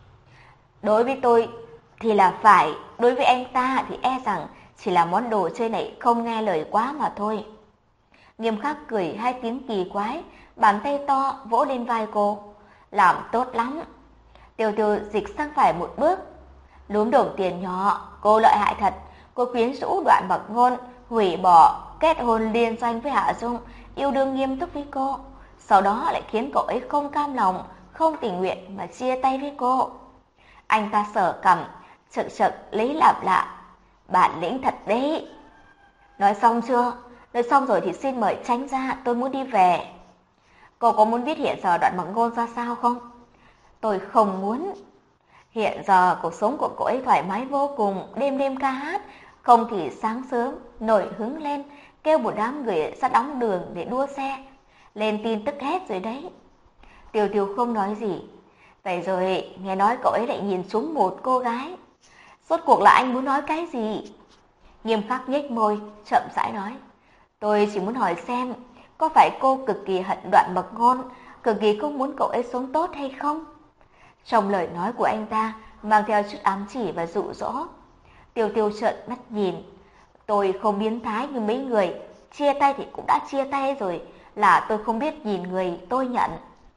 Speaker 1: Đối với tôi thì là phải, đối với anh ta thì e rằng chỉ là món đồ chơi này không nghe lời quá mà thôi. Nghiêm Khắc cười hai tiếng kỳ quái, bàn tay to vỗ lên vai cô. Làm tốt lắm. Tiêu Tiêu dịch sang phải một bước. Lúm đồng tiền nhỏ, cô lợi hại thật. Cô quyến rũ Đoạn Mặc Ngôn, hủy bỏ kết hôn liên doanh với Hạ Dung, yêu đương nghiêm túc với cô. Sau đó lại khiến cậu ấy không cam lòng, không tình nguyện mà chia tay với cô. Anh ta sở cằm, chực chực lấy làm lạ. Bản lĩnh thật đấy. Nói xong chưa? Nói xong rồi thì xin mời tránh ra, tôi muốn đi về. Cô có muốn biết hiện giờ Đoạn Mặc Ngôn ra sao không? Tôi không muốn. Hiện giờ cuộc sống của cô ấy thoải mái vô cùng, đêm đêm ca hát, không thì sáng sớm nổi hứng lên, kêu một đám người ra đóng đường để đua xe. Lên tin tức hết rồi đấy. Tiêu Tiêu không nói gì. Vậy rồi nghe nói cậu ấy lại nhìn xuống một cô gái. Rốt cuộc là anh muốn nói cái gì? Nghiêm Khắc nhếch môi, chậm rãi nói. Tôi chỉ muốn hỏi xem, có phải cô cực kỳ hận Đoạn Mặc Ngôn, cực kỳ không muốn cậu ấy sống tốt hay không? Trong lời nói của anh ta mang theo chút ám chỉ và dụ dỗ. Tiêu Tiêu trợn mắt nhìn. Tôi không biến thái như mấy người, chia tay thì cũng đã chia tay rồi, là tôi không biết nhìn người tôi nhận.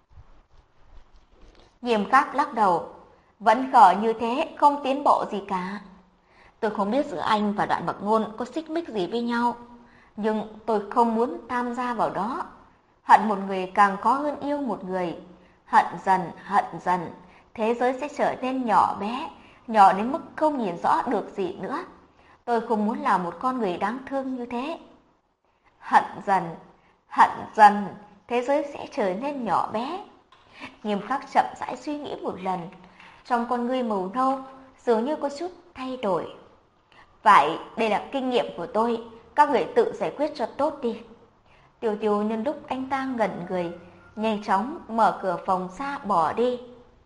Speaker 1: Nghiêm Khắc lắc đầu. Vẫn khờ như thế, không tiến bộ gì cả. Tôi không biết giữa anh và Đoạn Mặc Ngôn có xích mích gì với nhau, nhưng tôi không muốn tham gia vào đó. Hận một người càng khó hơn yêu một người. Hận dần, hận dần, thế giới sẽ trở nên nhỏ bé, nhỏ đến mức không nhìn rõ được gì nữa. Tôi không muốn là một con người đáng thương như thế. Hận dần, hận dần, thế giới sẽ trở nên nhỏ bé. Nghiêm Khắc chậm rãi suy nghĩ một lần, trong con ngươi màu nâu dường như có chút thay đổi. Vậy, đây là kinh nghiệm của tôi, các người tự giải quyết cho tốt đi. Tiêu Tiêu nhân lúc anh ta ngẩn người, nhanh chóng mở cửa phòng ra bỏ đi.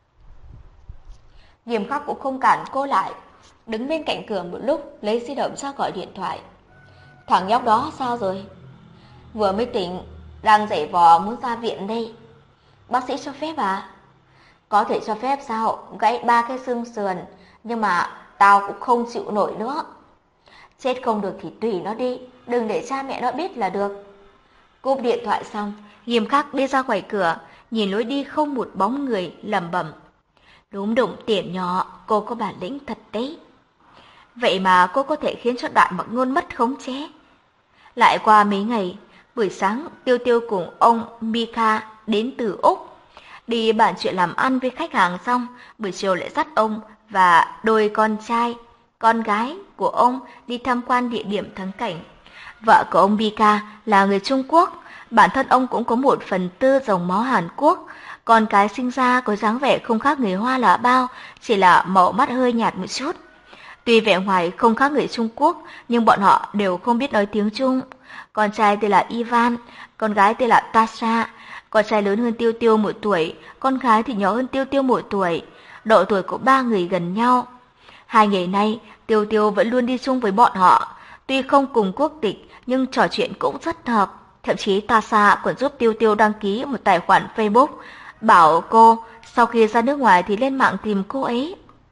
Speaker 1: Nghiêm Khắc cũng không cản cô lại, đứng bên cạnh cửa một lúc, lấy di động ra gọi điện thoại. Thằng nhóc đó sao rồi? Vừa mới tỉnh, đang giãy vò muốn ra viện đây. Bác sĩ cho phép à? Có thể cho phép sao? Gãy ba cái xương sườn, nhưng mà tao cũng không chịu nổi nữa. Chết không được thì tùy nó đi, đừng để cha mẹ nó biết là được. Cúp điện thoại xong, Nghiêm Khắc đi ra ngoài cửa, nhìn lối đi không một bóng người, lẩm bẩm. Đúng đụng tiền nhỏ, cô có bản lĩnh thật đấy. Vậy mà cô có thể khiến cho Đoạn Mặc Ngôn mất khống chế. Lại qua mấy ngày, buổi sáng Tiêu Tiêu cùng ông Mika đến từ Úc. Đi bàn chuyện làm ăn với khách hàng xong, buổi chiều lại dắt ông và đôi con trai, con gái của ông đi tham quan địa điểm thắng cảnh. Vợ của ông Mika là người Trung Quốc, bản thân ông cũng có một phần tư dòng máu Hàn Quốc. Con cái sinh ra có dáng vẻ không khác người Hoa là bao, chỉ là màu mắt hơi nhạt một chút. Tuy vẻ ngoài không khác người Trung Quốc, nhưng bọn họ đều không biết nói tiếng Trung. Con trai tên là Ivan, con gái tên là Tasha. Con trai lớn hơn Tiêu Tiêu một tuổi, con gái thì nhỏ hơn Tiêu Tiêu một tuổi. Độ tuổi của ba người gần nhau. Hai ngày nay, Tiêu Tiêu vẫn luôn đi chung với bọn họ. Tuy không cùng quốc tịch, nhưng trò chuyện cũng rất hợp. Thậm chí Tasha còn giúp Tiêu Tiêu đăng ký một tài khoản Facebook, bảo cô sau khi ra nước ngoài thì lên mạng tìm cô ấy.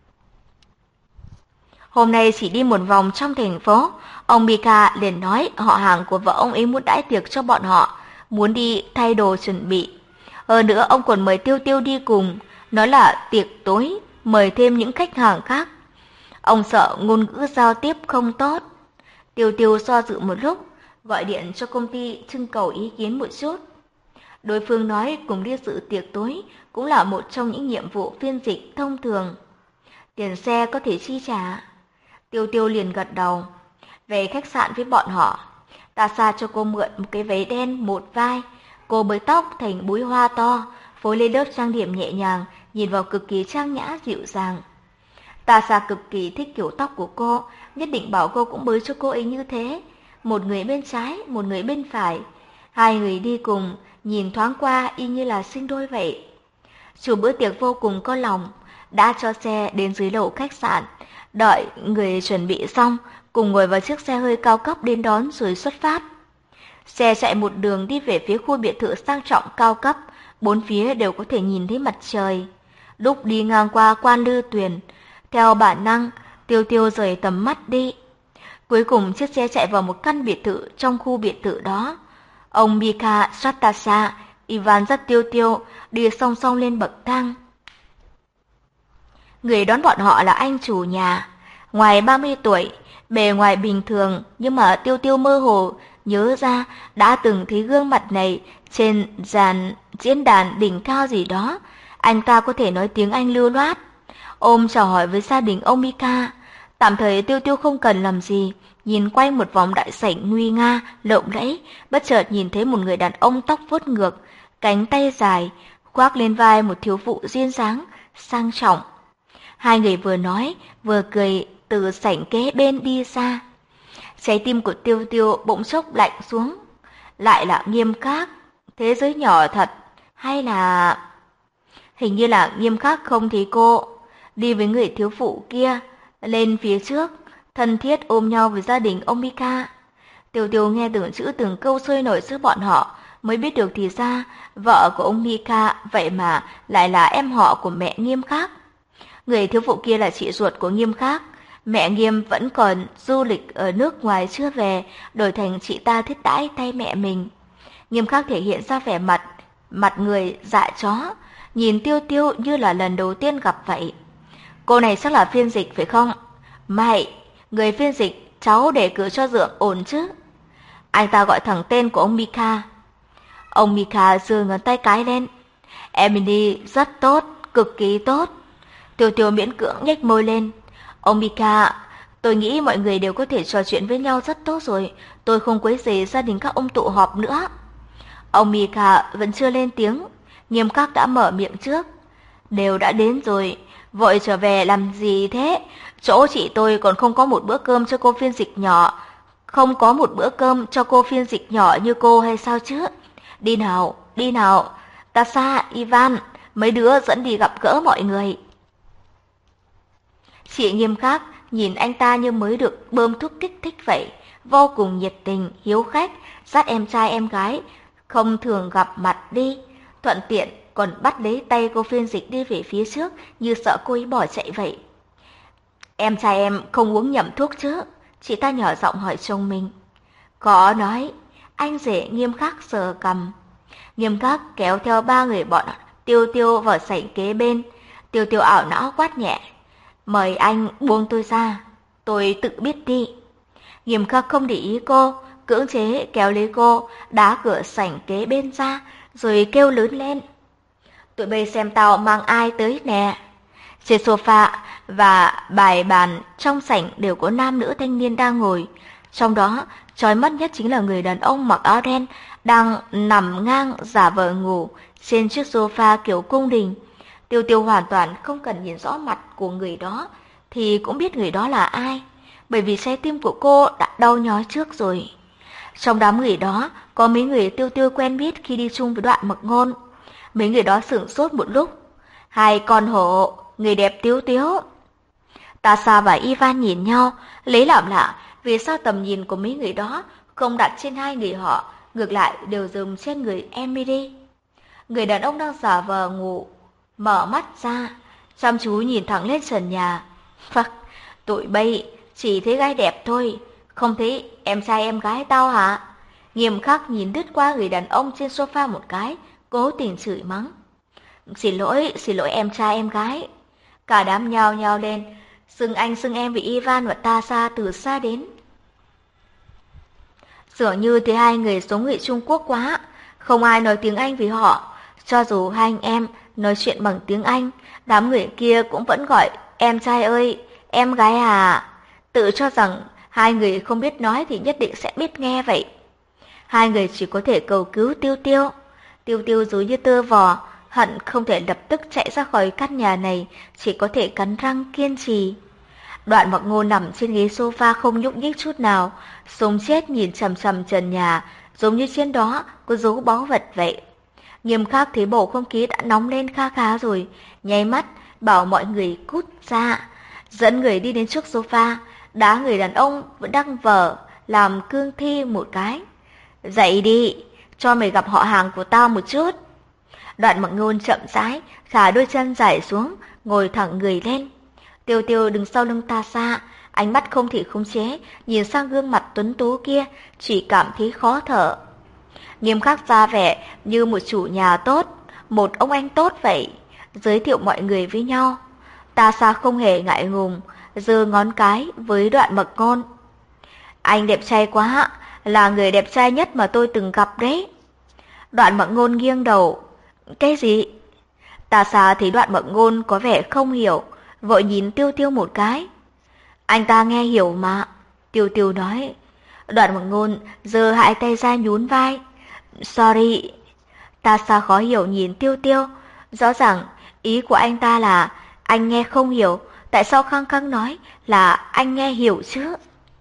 Speaker 1: Hôm nay chỉ đi một vòng trong thành phố, ông Mika liền nói họ hàng của vợ ông ấy muốn đãi tiệc cho bọn họ, muốn đi thay đồ chuẩn bị. Hơn nữa ông còn mời Tiêu Tiêu đi cùng, nói là tiệc tối, mời thêm những khách hàng khác. Ông sợ ngôn ngữ giao tiếp không tốt. Tiêu Tiêu do dự một lúc, gọi điện cho công ty trưng cầu ý kiến một chút. Đối phương nói cùng đi dự tiệc tối cũng là một trong những nhiệm vụ phiên dịch thông thường. Tiền xe có thể chi trả. Tiêu Tiêu liền gật đầu. Về khách sạn với bọn họ, Tasha cho cô mượn một cái váy đen một vai. Cô bới tóc thành búi hoa to, phối lên lớp trang điểm nhẹ nhàng, nhìn vào cực kỳ trang nhã dịu dàng. Tasha cực kỳ thích kiểu tóc của cô, nhất định bảo cô cũng bới cho cô ấy như thế. Một người bên trái, một người bên phải. Hai người đi cùng, nhìn thoáng qua y như là sinh đôi vậy. Chủ bữa tiệc vô cùng có lòng, đã cho xe đến dưới lầu khách sạn. Đợi người chuẩn bị xong, cùng ngồi vào chiếc xe hơi cao cấp đến đón rồi xuất phát. Xe chạy một đường đi về phía khu biệt thự sang trọng cao cấp, bốn phía đều có thể nhìn thấy mặt trời. Lúc đi ngang qua Quan Lư Tuyền, theo bản năng, Tiêu Tiêu rời tầm mắt đi. Cuối cùng chiếc xe chạy vào một căn biệt thự trong khu biệt thự đó. Ông Mika, Tasha, Ivan dắt Tiêu Tiêu đi song song lên bậc thang. Người đón bọn họ là anh chủ nhà, ngoài ba mươi tuổi, bề ngoài bình thường, nhưng mà Tiêu Tiêu mơ hồ nhớ ra đã từng thấy gương mặt này trên dàn diễn đàn đỉnh cao gì đó. Anh ta có thể nói tiếng Anh lưu loát. Ôm chào hỏi với gia đình ông Mika. Tạm thời Tiêu Tiêu không cần làm gì, nhìn quanh một vòng đại sảnh nguy nga, lộng lẫy, bất chợt nhìn thấy một người đàn ông tóc vuốt ngược, cánh tay dài, khoác lên vai một thiếu phụ duyên dáng, sang trọng. Hai người vừa nói, vừa cười từ sảnh kế bên đi xa. Trái tim của Tiêu Tiêu bỗng chốc lạnh xuống. Lại là Nghiêm Khắc, thế giới nhỏ thật, hay là... Hình như là Nghiêm Khắc không thấy cô, đi với người thiếu phụ kia, lên phía trước, thân thiết ôm nhau với gia đình ông Mika. Tiêu Tiêu nghe từng chữ từng câu sôi nổi giữa bọn họ, mới biết được thì ra, vợ của ông Mika vậy mà lại là em họ của mẹ Nghiêm Khắc. Người thiếu phụ kia là chị ruột của Nghiêm Khắc. Mẹ Nghiêm vẫn còn du lịch ở nước ngoài chưa về, đổi thành chị ta thiết đãi thay mẹ mình. Nghiêm Khắc thể hiện ra vẻ mặt, mặt người dạ chó, nhìn Tiêu Tiêu như là lần đầu tiên gặp vậy. Cô này chắc là phiên dịch phải không? Mày, người phiên dịch, cháu để cử cho Dượng ổn chứ? Anh ta gọi thẳng tên của ông Mika. Ông Mika giơ ngón tay cái lên. Emily rất tốt, cực kỳ tốt. Tiêu Tiêu miễn cưỡng nhếch môi lên. Ông Mika, tôi nghĩ mọi người đều có thể trò chuyện với nhau rất tốt rồi. Tôi không quấy rầy gia đình các ông tụ họp nữa. Ông Mika vẫn chưa lên tiếng. Nghiêm Khắc đã mở miệng trước. Đều đã đến rồi, vội trở về làm gì thế? Chỗ chị tôi còn không có một bữa cơm cho cô phiên dịch nhỏ. Không có một bữa cơm cho cô phiên dịch nhỏ như cô hay sao chứ? Đi nào, đi nào. Tasha, Ivan, mấy đứa dẫn đi gặp gỡ mọi người. Chị Nghiêm Khắc nhìn anh ta như mới được bơm thuốc kích thích vậy, vô cùng nhiệt tình, hiếu khách, dắt em trai em gái không thường gặp mặt đi, thuận tiện còn bắt lấy tay cô phiên dịch đi về phía trước như sợ cô ấy bỏ chạy vậy. Em trai em không uống nhầm thuốc chứ? Chị ta nhỏ giọng hỏi chồng mình. Có nói, anh rể nghiêm khắc sờ cằm. Nghiêm khắc kéo theo ba người bọn Tiêu Tiêu vào sảnh kế bên. Tiêu Tiêu ảo não quát nhẹ. Mời anh buông tôi ra, tôi tự biết đi. Nghiêm khắc không để ý cô, cưỡng chế kéo lấy cô, đá cửa sảnh kế bên ra, rồi kêu lớn lên. Tụi bay xem tao mang ai tới nè. Trên sofa và bài bàn trong sảnh đều có nam nữ thanh niên đang ngồi. Trong đó, chói mắt nhất chính là người đàn ông mặc áo đen đang nằm ngang giả vờ ngủ trên chiếc sofa kiểu cung đình. Tiêu Tiêu hoàn toàn không cần nhìn rõ mặt của người đó thì cũng biết người đó là ai, bởi vì trái tim của cô đã đau nhói trước rồi. Trong đám người đó có mấy người Tiêu Tiêu quen biết khi đi chung với Đoạn Mặc Ngôn. Mấy người đó sửng sốt một lúc. Hai con hổ, người đẹp Tiếu Tiếu. Tasha và Ivan nhìn nhau, lấy làm lạ vì sao tầm nhìn của mấy người đó không đặt trên hai người họ, ngược lại đều dừng trên người Emily. Người đàn ông đang giả vờ ngủ, mở mắt ra, chăm chú nhìn thẳng lên trần nhà. Phắc, tụi bay chỉ thấy gái đẹp thôi, không thấy em trai em gái tao hả? Nghiêm khắc nhìn đứt qua người đàn ông trên sofa một cái, cố tình chửi mắng. Xin lỗi, xin lỗi em trai em gái. Cả đám nhao nhao lên, xưng anh xưng em với Ivan và Tasha từ xa đến. Dường như thấy hai người giống người Trung Quốc quá, không ai nói tiếng Anh với họ. Cho dù hai anh em nói chuyện bằng tiếng Anh, đám người kia cũng vẫn gọi em trai ơi, em gái à. Tự cho rằng hai người không biết nói thì nhất định sẽ biết nghe vậy. Hai người chỉ có thể cầu cứu Tiêu Tiêu. Tiêu Tiêu dối như tơ vò, hận không thể lập tức chạy ra khỏi căn nhà này, chỉ có thể cắn răng kiên trì. Đoạn Mặc Ngôn nằm trên ghế sofa không nhúc nhích chút nào, sống chết nhìn chằm chằm trần nhà, giống như trên đó có dấu báu vật vậy. Nghiêm khắc thấy bầu không khí đã nóng lên kha khá rồi, nháy mắt bảo mọi người cút ra, dẫn người đi đến trước sofa, đá người đàn ông vẫn đang vờ làm cương thi một cái. Dậy đi, cho mày gặp họ hàng của tao một chút. Đoạn Mặc Ngôn chậm rãi, thả đôi chân dài xuống, ngồi thẳng người lên. Tiêu Tiêu đứng sau lưng Tasha, ánh mắt không thể khống chế, nhìn sang gương mặt tuấn tú kia, chỉ cảm thấy khó thở. Nghiêm khắc ra vẻ như một chủ nhà tốt, một ông anh tốt vậy, giới thiệu mọi người với nhau. Tasha không hề ngại ngùng, giơ ngón cái với Đoạn Mặc Ngôn. Anh đẹp trai quá, là người đẹp trai nhất mà tôi từng gặp đấy. Đoạn Mặc Ngôn nghiêng đầu. Cái gì? Tasha thấy Đoạn Mặc Ngôn có vẻ không hiểu, vội nhìn Tiêu Tiêu một cái. Anh ta nghe hiểu mà, Tiêu Tiêu nói. Đoạn Mặc Ngôn giơ hai tay ra nhún vai. Sorry. Tasha khó hiểu nhìn Tiêu Tiêu, rõ ràng ý của anh ta là anh nghe không hiểu, tại sao khăng khăng nói là anh nghe hiểu chứ?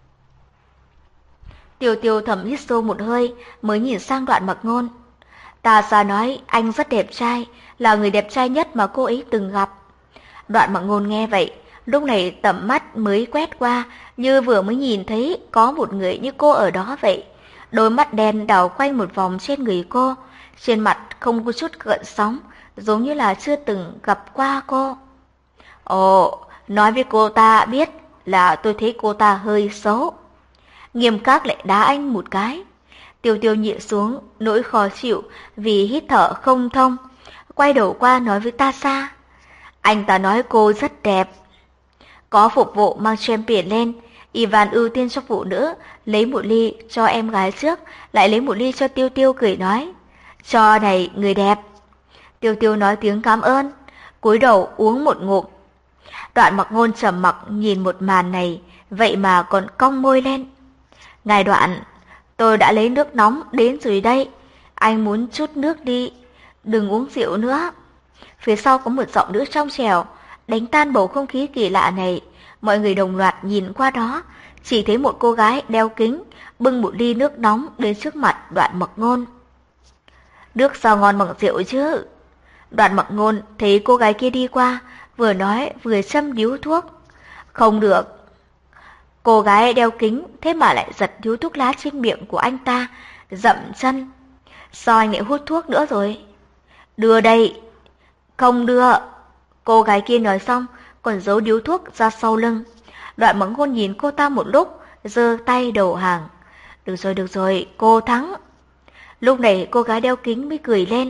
Speaker 1: Tiêu Tiêu thầm hít sâu một hơi mới nhìn sang Đoạn Mặc Ngôn. Tasha nói anh rất đẹp trai, là người đẹp trai nhất mà cô ấy từng gặp. Đoạn Mặc Ngôn nghe vậy, lúc này tầm mắt mới quét qua, như vừa mới nhìn thấy có một người như cô ở đó vậy. Đôi mắt đen đảo quanh một vòng trên người cô, trên mặt không có chút gợn sóng, giống như là chưa từng gặp qua cô. Ồ, nói với cô ta biết là tôi thấy cô ta hơi xấu. Nghiêm khắc lại đá anh một cái. Tiêu Tiêu nhịn xuống nỗi khó chịu vì hít thở không thông, quay đầu qua nói với Tasha. Anh ta nói cô rất đẹp. Có phục vụ mang champagne lên, Ivan ưu tiên cho phụ nữ, lấy một ly cho em gái trước, lại lấy một ly cho Tiêu Tiêu cười nói. Cho này người đẹp. Tiêu Tiêu nói tiếng cảm ơn, cúi đầu uống một ngụm. Đoạn Mặc Ngôn trầm mặc nhìn một màn này, vậy mà còn cong môi lên. Ngài Đoạn, tôi đã lấy nước nóng đến rồi đây, anh muốn chút nước đi, đừng uống rượu nữa. Phía sau có một giọng nữ trong trẻo, đánh tan bầu không khí kỳ lạ này. Mọi người đồng loạt nhìn qua đó, chỉ thấy một cô gái đeo kính, bưng một ly nước nóng đến trước mặt Đoạn Mặc Ngôn. Nước sao ngon bằng rượu chứ? Đoạn Mặc Ngôn thấy cô gái kia đi qua, vừa nói vừa châm điếu thuốc. Không được. Cô gái đeo kính thế mà lại giật điếu thuốc lá trên miệng của anh ta, dậm chân. Sao anh lại hút thuốc nữa rồi? Đưa đây. Không đưa. Cô gái kia nói xong, còn giấu điếu thuốc ra sau lưng. Đoạn Mặc Ngôn nhìn cô ta một lúc, giơ tay đầu hàng. Được rồi, được rồi, cô thắng. Lúc này cô gái đeo kính mới cười lên.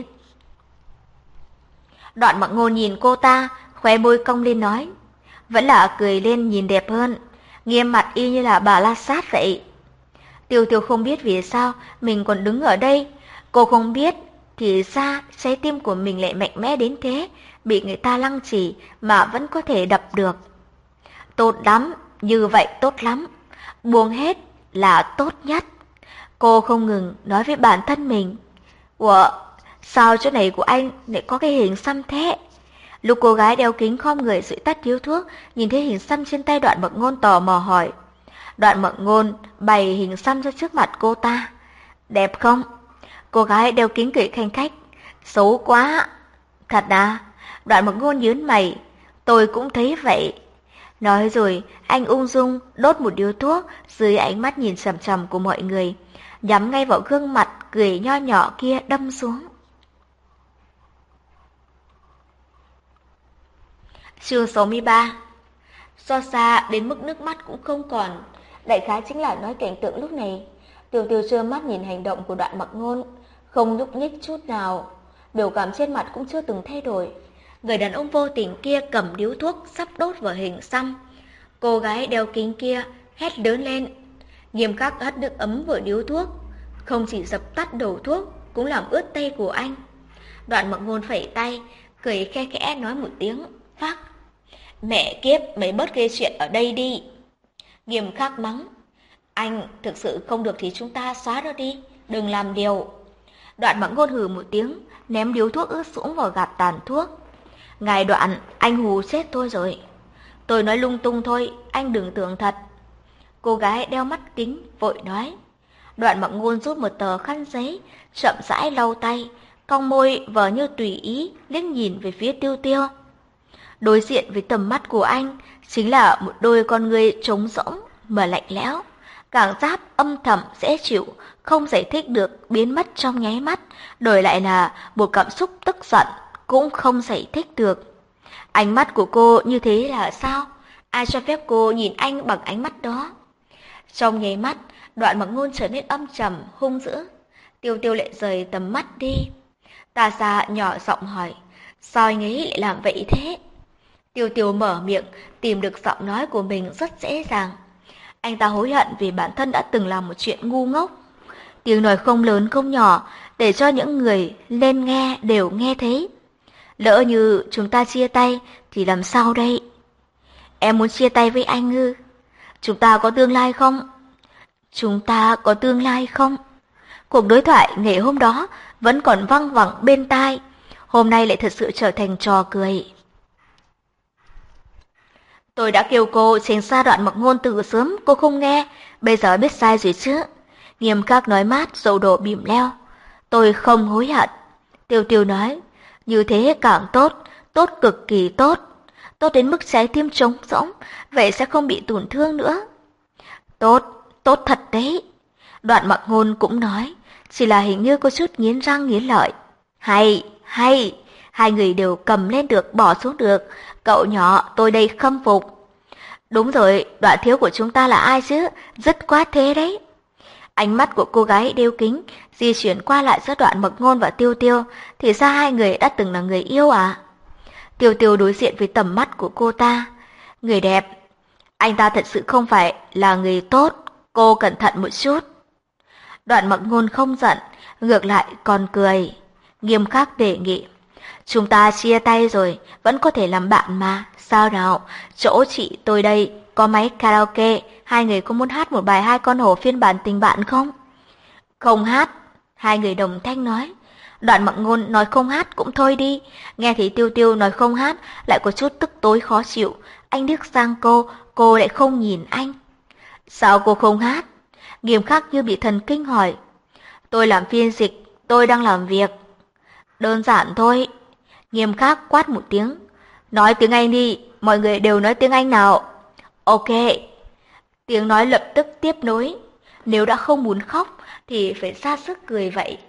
Speaker 1: Đoạn Mặc Ngôn nhìn cô ta, khóe môi cong lên nói. Vẫn là cười lên nhìn đẹp hơn, nghiêm mặt y như là bà La Sát vậy. Tiêu Tiêu không biết vì sao mình còn đứng ở đây. Cô không biết thì ra trái tim của mình lại mạnh mẽ đến thế, bị người ta lăng trì mà vẫn có thể đập được. Tốt lắm, như vậy tốt lắm. Buông hết là tốt nhất. Cô không ngừng nói với bản thân mình. Ủa, sao chỗ này của anh lại có cái hình xăm thế? Lúc cô gái đeo kính khom người dụi tắt điếu thuốc, nhìn thấy hình xăm trên tay Đoạn Mặc Ngôn tò mò hỏi. Đoạn Mặc Ngôn bày hình xăm ra trước mặt cô ta. Đẹp không? Cô gái đeo kính cười khanh khách. Xấu quá. Thật à? Đoạn Mặc Ngôn nhướng mày. Tôi cũng thấy vậy. Nói rồi, anh ung dung đốt một điếu thuốc dưới ánh mắt nhìn chằm chằm của mọi người, nhắm ngay vào gương mặt cười nho nhỏ kia đâm xuống. Chương sáu mươi ba. So xa đến mức nước mắt cũng không còn. Đại khái chính là nói cảnh tượng lúc này. Tiêu Tiêu trơ mắt nhìn hành động của Đoạn Mặc Ngôn, không nhúc nhích chút nào, biểu cảm trên mặt cũng chưa từng thay đổi. Người đàn ông vô tình kia cầm điếu thuốc sắp đốt vào hình xăm. Cô gái đeo kính kia hét lớn lên, nghiêm khắc hất nước ấm vào điếu thuốc, không chỉ dập tắt đầu thuốc, cũng làm ướt tay của anh. Đoạn Mặc Ngôn phẩy tay, cười khe khẽ nói một tiếng, phác. Mẹ kiếp, mày bớt gây chuyện ở đây đi. Nghiêm khắc mắng. Anh, thực sự không được thì chúng ta xóa nó đi, đừng làm điều. Đoạn Mặc Ngôn hừ một tiếng, ném điếu thuốc ướt sũng vào gạt tàn thuốc. Ngài Đoạn, anh hù chết tôi rồi. Tôi nói lung tung thôi, anh đừng tưởng thật. Cô gái đeo mắt kính vội nói. Đoạn Mặc Ngôn rút một tờ khăn giấy, chậm rãi lau tay, cong môi vờ như tùy ý liếc nhìn về phía Tiêu Tiêu. Đối diện với tầm mắt của anh chính là một đôi con ngươi trống rỗng mà lạnh lẽo, cảm giác âm thầm dễ chịu, không giải thích được biến mất trong nháy mắt, đổi lại là một cảm xúc tức giận cũng không giải thích được. Ánh mắt của cô như thế là sao? Ai cho phép cô nhìn anh bằng ánh mắt đó? Trong nháy mắt, Đoạn Mặc Ngôn trở nên âm trầm, hung dữ. Tiêu Tiêu lại rời tầm mắt đi. Tà Sa nhỏ giọng hỏi, sao anh ấy lại làm vậy thế? Tiêu Tiêu mở miệng, tìm được giọng nói của mình rất dễ dàng. Anh ta hối hận vì bản thân đã từng làm một chuyện ngu ngốc. Tiếng nói không lớn không nhỏ, để cho những người lên nghe đều nghe thấy. Lỡ như chúng ta chia tay thì làm sao đây? Em muốn chia tay với anh ư? Chúng ta có tương lai không? Chúng ta có tương lai không? Cuộc đối thoại ngày hôm đó vẫn còn văng vẳng bên tai, hôm nay lại thật sự trở thành trò cười. Tôi đã kêu cô tránh xa Đoạn Mặc Ngôn từ sớm, cô không nghe, bây giờ biết sai rồi chứ. Nghiêm khắc nói mát, dầu đổ bìm leo. Tôi không hối hận. Tiêu Tiêu nói, như thế càng tốt, tốt cực kỳ tốt. Tốt đến mức trái tim trống rỗng, vậy sẽ không bị tổn thương nữa. Tốt, tốt thật đấy. Đoạn Mặc Ngôn cũng nói, chỉ là hình như có chút nghiến răng nghiến lợi. Hay, hay, hai người đều cầm lên được, bỏ xuống được. Cậu nhỏ, tôi đây khâm phục. Đúng rồi, Đoạn thiếu của chúng ta là ai chứ? Rất quá thế đấy. Ánh mắt của cô gái đeo kính di chuyển qua lại giữa Đoạn Mặc Ngôn và Tiêu Tiêu, thì ra hai người đã từng là người yêu à? Tiêu Tiêu đối diện với tầm mắt của cô ta. Người đẹp, anh ta thật sự không phải là người tốt, cô cẩn thận một chút. Đoạn Mặc Ngôn không giận, ngược lại còn cười. Nghiêm khắc đề nghị. Chúng ta chia tay rồi, vẫn có thể làm bạn mà, sao nào? Chỗ chị tôi đây có máy karaoke, hai người có muốn hát một bài Hai Con Hổ phiên bản tình bạn không? Không hát, hai người đồng thanh nói. Đoạn Mặc Ngôn nói không hát cũng thôi đi, nghe thấy Tiêu Tiêu nói không hát lại có chút tức tối khó chịu. Anh liếc sang cô, cô lại không nhìn anh. Sao cô không hát? Nghiêm khắc như bị thần kinh hỏi. Tôi làm phiên dịch, tôi đang làm việc. Đơn giản thôi. Nghiêm khắc quát một tiếng. Nói tiếng Anh đi, mọi người đều nói tiếng Anh nào. Ok. Tiếng nói lập tức tiếp nối. Nếu đã không muốn khóc thì phải ra sức cười vậy.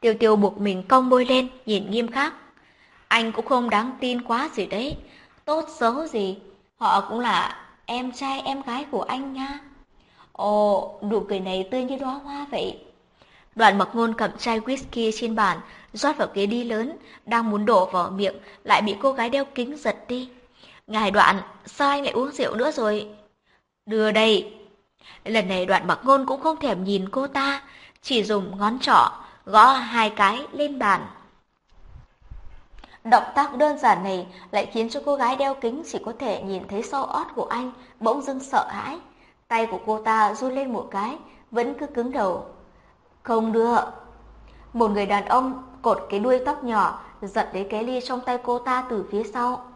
Speaker 1: Tiêu Tiêu buộc mình cong môi lên, nhìn Nghiêm Khắc. Anh cũng không đáng tin quá gì đấy. Tốt xấu gì, họ cũng là em trai em gái của anh nha. Ồ, nụ cười này tươi như đóa hoa vậy. Đoạn Mặc Ngôn cầm chai whisky trên bàn, rót vào cái ly lớn, đang muốn đổ vào miệng, lại bị cô gái đeo kính giật đi. Ngài Đoạn, sao anh lại uống rượu nữa rồi? Đưa đây. Lần này Đoạn Mặc Ngôn cũng không thèm nhìn cô ta, chỉ dùng ngón trỏ gõ hai cái lên bàn. Động tác đơn giản này lại khiến cho cô gái đeo kính chỉ có thể nhìn thấy sau ót của anh, bỗng dưng sợ hãi. Tay của cô ta run lên một cái, vẫn cứ cứng đầu. Không đưa. Một người đàn ông cột cái đuôi tóc nhỏ, giật lấy cái ly trong tay cô ta từ phía sau.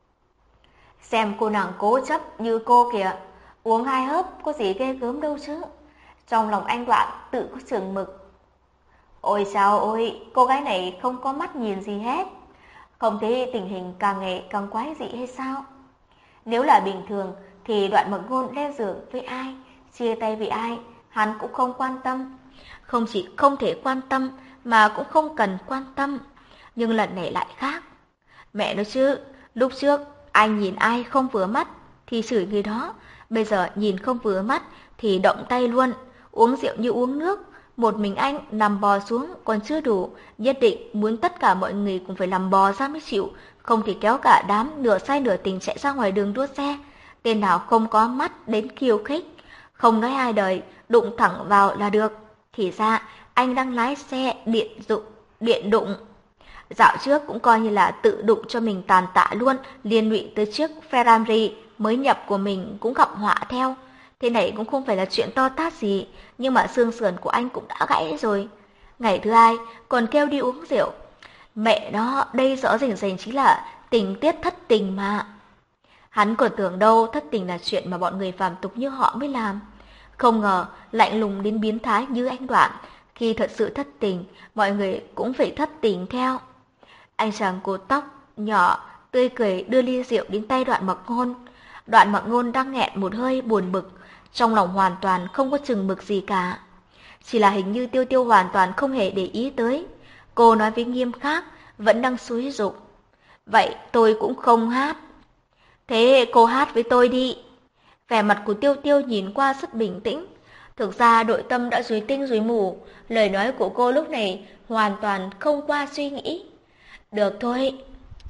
Speaker 1: Xem cô nàng cố chấp như cô kìa, uống hai hớp có gì ghê gớm đâu chứ. Trong lòng anh Đoạn tự có chừng mực. Ôi sao ôi, cô gái này không có mắt nhìn gì hết. Không thấy tình hình càng ngày càng quái dị hay sao? Nếu là bình thường thì Đoạn Mặc Ngôn lên giường với ai, chia tay với ai, hắn cũng không quan tâm. Không chỉ không thể quan tâm mà cũng không cần quan tâm. Nhưng lần này lại khác. Mẹ nói chứ, lúc trước anh nhìn ai không vừa mắt thì chửi người đó, bây giờ nhìn không vừa mắt thì động tay luôn, uống rượu như uống nước. Một mình anh nằm bò xuống còn chưa đủ, nhất định muốn tất cả mọi người cũng phải nằm bò ra mới chịu, không thì kéo cả đám nửa say nửa tình chạy ra ngoài đường đua xe. Tên nào không có mắt đến khiêu khích, không nói hai đời, đụng thẳng vào là được. Thì ra anh đang lái xe điện dụng, điện đụng. Dạo trước cũng coi như là tự đụng cho mình tàn tạ luôn, liên lụy tới chiếc Ferrari mới nhập của mình cũng gặp họa theo. Thế này cũng không phải là chuyện to tát gì, nhưng mà xương sườn của anh cũng đã gãy rồi. Ngày thứ hai còn kêu đi uống rượu. Mẹ nó, đây rõ ràng ràng chính là tình tiết thất tình mà. Hắn còn tưởng đâu thất tình là chuyện mà bọn người phàm tục như họ mới làm. Không ngờ lạnh lùng đến biến thái như anh Đoạn, khi thật sự thất tình, mọi người cũng phải thất tình theo. Anh chàng cột tóc nhỏ tươi cười đưa ly rượu đến tay Đoạn Mặc Ngôn. Đoạn Mặc Ngôn đang nghẹn một hơi buồn bực, trong lòng hoàn toàn không có chừng mực gì cả. Chỉ là hình như Tiêu Tiêu hoàn toàn không hề để ý tới. Cô nói với Nghiêm Khắc, vẫn đang xúi giục. Vậy tôi cũng không hát. Thế cô hát với tôi đi. Vẻ mặt của Tiêu Tiêu nhìn qua rất bình tĩnh. Thực ra nội tâm đã rúi tinh rúi mù, lời nói của cô lúc này hoàn toàn không qua suy nghĩ. Được thôi.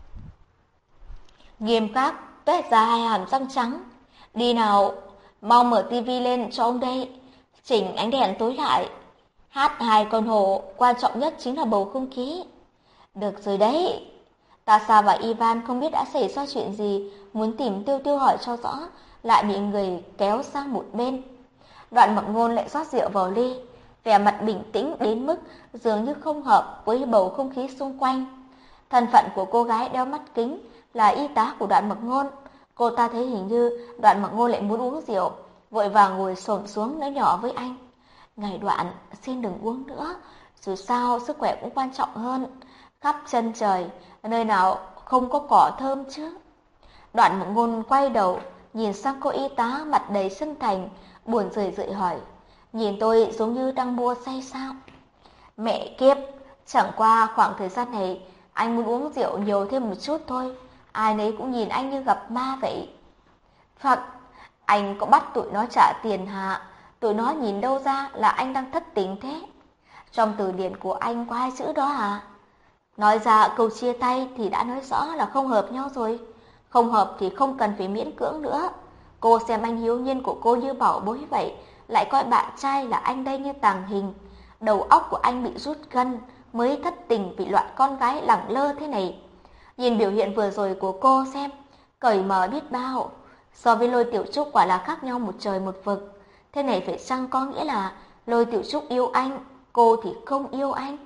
Speaker 1: Nghiêm Khắc tuét ra hai hàm răng trắng. Đi nào, mau mở tivi lên cho ông đây. Chỉnh ánh đèn tối lại. Hát hai con hổ, quan trọng nhất chính là bầu không khí. Được rồi đấy. Tasa và Ivan không biết đã xảy ra chuyện gì, muốn tìm Tiêu Tiêu hỏi cho rõ, lại bị người kéo sang một bên. Đoạn Mặc Ngôn lại rót rượu vào ly, vẻ mặt bình tĩnh đến mức dường như không hợp với bầu không khí xung quanh. Thân phận của cô gái đeo mắt kính là y tá của Đoạn Mặc Ngôn. Cô ta thấy hình như Đoạn Mặc Ngôn lại muốn uống rượu, vội vàng ngồi xổm xuống nói nhỏ với anh. Ngài Đoạn, xin đừng uống nữa, dù sao sức khỏe cũng quan trọng hơn. Khắp chân trời, nơi nào không có cỏ thơm chứ. Đoạn Mặc Ngôn quay đầu, nhìn sang cô y tá mặt đầy chân thành, buồn rười rượi hỏi. Nhìn tôi giống như đang mua say sao? Mẹ kiếp, chẳng qua khoảng thời gian này, anh muốn uống rượu nhiều thêm một chút thôi. Ai nấy cũng nhìn anh như gặp ma vậy. Phật, anh có bắt tụi nó trả tiền hả? Tụi nó nhìn đâu ra là anh đang thất tình thế? Trong từ điển của anh có hai chữ đó hả? Nói ra câu chia tay thì đã nói rõ là không hợp nhau rồi. Không hợp thì không cần phải miễn cưỡng nữa. Cô xem anh hiếu nhiên của cô như bảo bối vậy, lại coi bạn trai là anh đây như tàng hình. Đầu óc của anh bị rút gân, mới thất tình vì loại con gái lẳng lơ thế này. Nhìn biểu hiện vừa rồi của cô xem, cởi mở biết bao. So với Lôi Tiểu Trúc quả là khác nhau một trời một vực. Thế này phải chăng có nghĩa là Lôi Tiểu Trúc yêu anh, cô thì không yêu anh?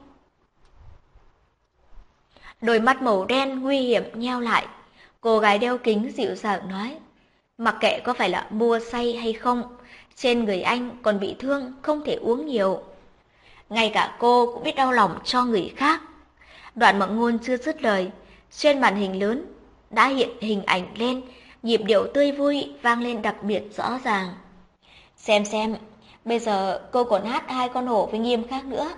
Speaker 1: Đôi mắt màu đen nguy hiểm nheo lại. Cô gái đeo kính dịu dàng nói. Mặc kệ có phải là mua say hay không, trên người anh còn bị thương, không thể uống nhiều. Ngay cả cô cũng biết đau lòng cho người khác. Đoạn Mặc Ngôn chưa dứt lời, trên màn hình lớn đã hiện hình ảnh lên, nhịp điệu tươi vui vang lên đặc biệt rõ ràng. Xem xem, bây giờ cô còn hát hai con hổ với Nghiêm Khắc nữa.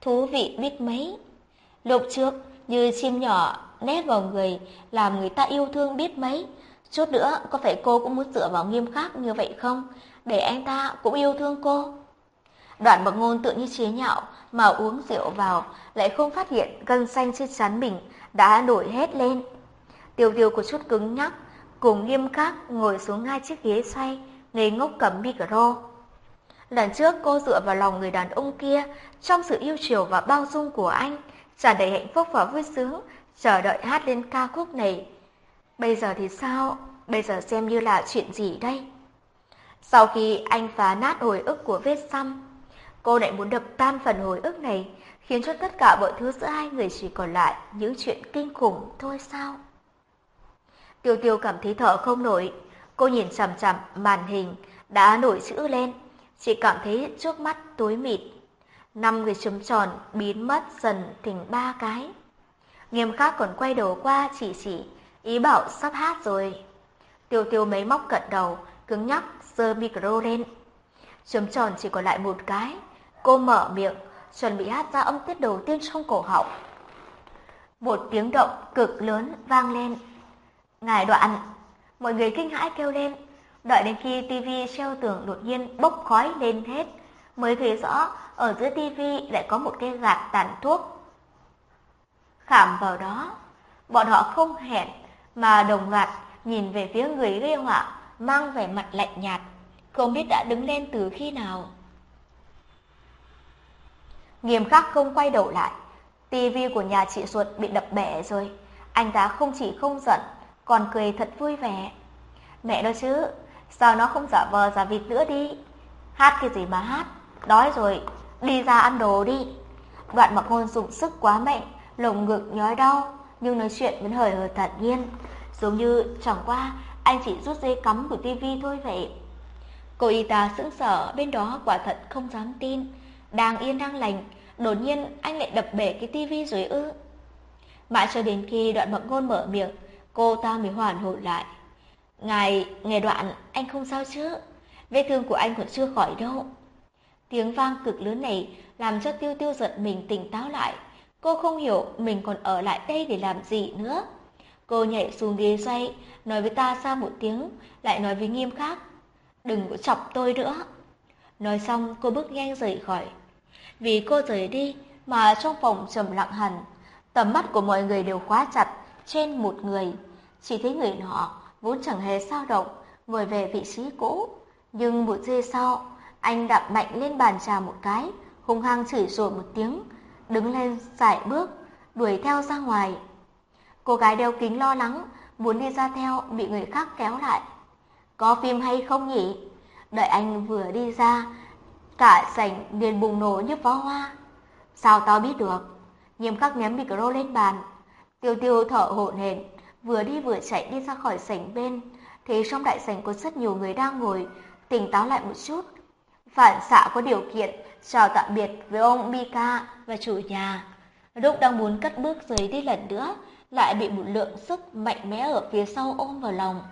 Speaker 1: thú vị biết mấy. Lúc trước, như chim nhỏ nép vào người, làm người ta yêu thương biết mấy. Chút nữa, có phải cô cũng muốn dựa vào Nghiêm Khắc như vậy không? Để anh ta cũng yêu thương cô. Đoạn Bạc Ngôn tự như chế nhạo mà uống rượu vào, lại không phát hiện gân xanh trên trán mình đã nổi hết lên. Tiêu Tiêu có chút cứng nhắc, cùng Nghiêm Khắc ngồi xuống hai chiếc ghế xoay, ngây ngốc cầm micro. Lần trước cô dựa vào lòng người đàn ông kia, trong sự yêu chiều và bao dung của anh, tràn đầy hạnh phúc và vui sướng, chờ đợi hát lên ca khúc này. Bây giờ thì sao? Bây giờ xem như là chuyện gì đây? Sau khi anh phá nát hồi ức của vết xăm, cô lại muốn đập tan phần hồi ức này, khiến cho tất cả mọi thứ giữa hai người chỉ còn lại những chuyện kinh khủng thôi sao? Tiêu Tiêu cảm thấy thở không nổi, cô nhìn chằm chằm màn hình đã nổi chữ lên, chỉ cảm thấy trước mắt tối mịt. Năm người chấm tròn biến mất dần thành ba cái. Nghiêm Khắc còn quay đầu qua chỉ chỉ, ý bảo sắp hát rồi. Tiêu Tiêu mấy móc cận đầu, cứng nhắc giơ micro lên. Chấm tròn chỉ còn lại một cái, cô mở miệng, chuẩn bị hát ra âm tiết đầu tiên trong cổ họng. Một tiếng động cực lớn vang lên. Ngài Đoạn, mọi người kinh hãi kêu lên, đợi đến khi tivi treo tường đột nhiên bốc khói lên hết, mới thấy rõ ở giữa tivi lại có một cái gạt tàn thuốc khảm vào đó. Bọn họ không hẹn mà đồng loạt nhìn về phía người gây họa, mang vẻ mặt lạnh nhạt, không biết đã đứng lên từ khi nào. Nghiêm Khắc không quay đầu lại, tivi của nhà chị Ruột bị đập bể rồi. Anh ta không chỉ không giận, còn cười thật vui vẻ. Mẹ nói chứ, sao nó không giả vờ giả vịt nữa đi? Hát cái gì mà hát, đói rồi, đi ra ăn đồ đi. Đoạn Mặc Ngôn dùng sức quá mạnh, lồng ngực nhói đau, nhưng nói chuyện vẫn hời hợt thản nhiên, giống như chẳng qua anh chỉ rút dây cắm của tivi thôi vậy. Cô y tá sững sờ bên đó quả thật không dám tin, đang yên đang lành, đột nhiên anh lại đập bể cái tivi rồi ư? Mãi cho đến khi Đoạn Mặc Ngôn mở miệng, cô ta mới hoàn hồn lại. Ngài, ngài Đoạn, anh không sao chứ? Vết thương của anh còn chưa khỏi đâu. Tiếng vang cực lớn này làm cho Tiêu Tiêu giật mình tỉnh táo lại. Cô không hiểu mình còn ở lại đây để làm gì nữa. Cô nhảy xuống ghế xoay, nói với ta xa một tiếng, lại nói với Nghiêm Khắc, đừng có chọc tôi nữa. Nói xong cô bước nhanh rời khỏi. Vì cô rời đi mà trong phòng trầm lặng hẳn, tầm mắt của mọi người đều khóa chặt trên một người. Chỉ thấy người nọ vốn chẳng hề dao động, ngồi về vị trí cũ. Nhưng một giây sau, anh đạp mạnh lên bàn trà một cái, hung hăng chửi rủa một tiếng, đứng lên sải bước, đuổi theo ra ngoài. Cô gái đeo kính lo lắng, muốn đi ra theo, bị người khác kéo lại. Có phim hay không nhỉ? Đợi anh vừa đi ra, cả sảnh liền bùng nổ như pháo hoa. Sao tao biết được? Nghiêm Khắc ném micro lên bàn. Tiêu Tiêu thở hổn hển, vừa đi vừa chạy đi ra khỏi sảnh bên, thì trong đại sảnh có rất nhiều người đang ngồi, tỉnh táo lại một chút. Phản xạ có điều kiện chào tạm biệt với ông Mika và chủ nhà. Lúc đang muốn cất bước rời đi lần nữa, lại bị một lượng sức mạnh mẽ ở phía sau ôm vào lòng.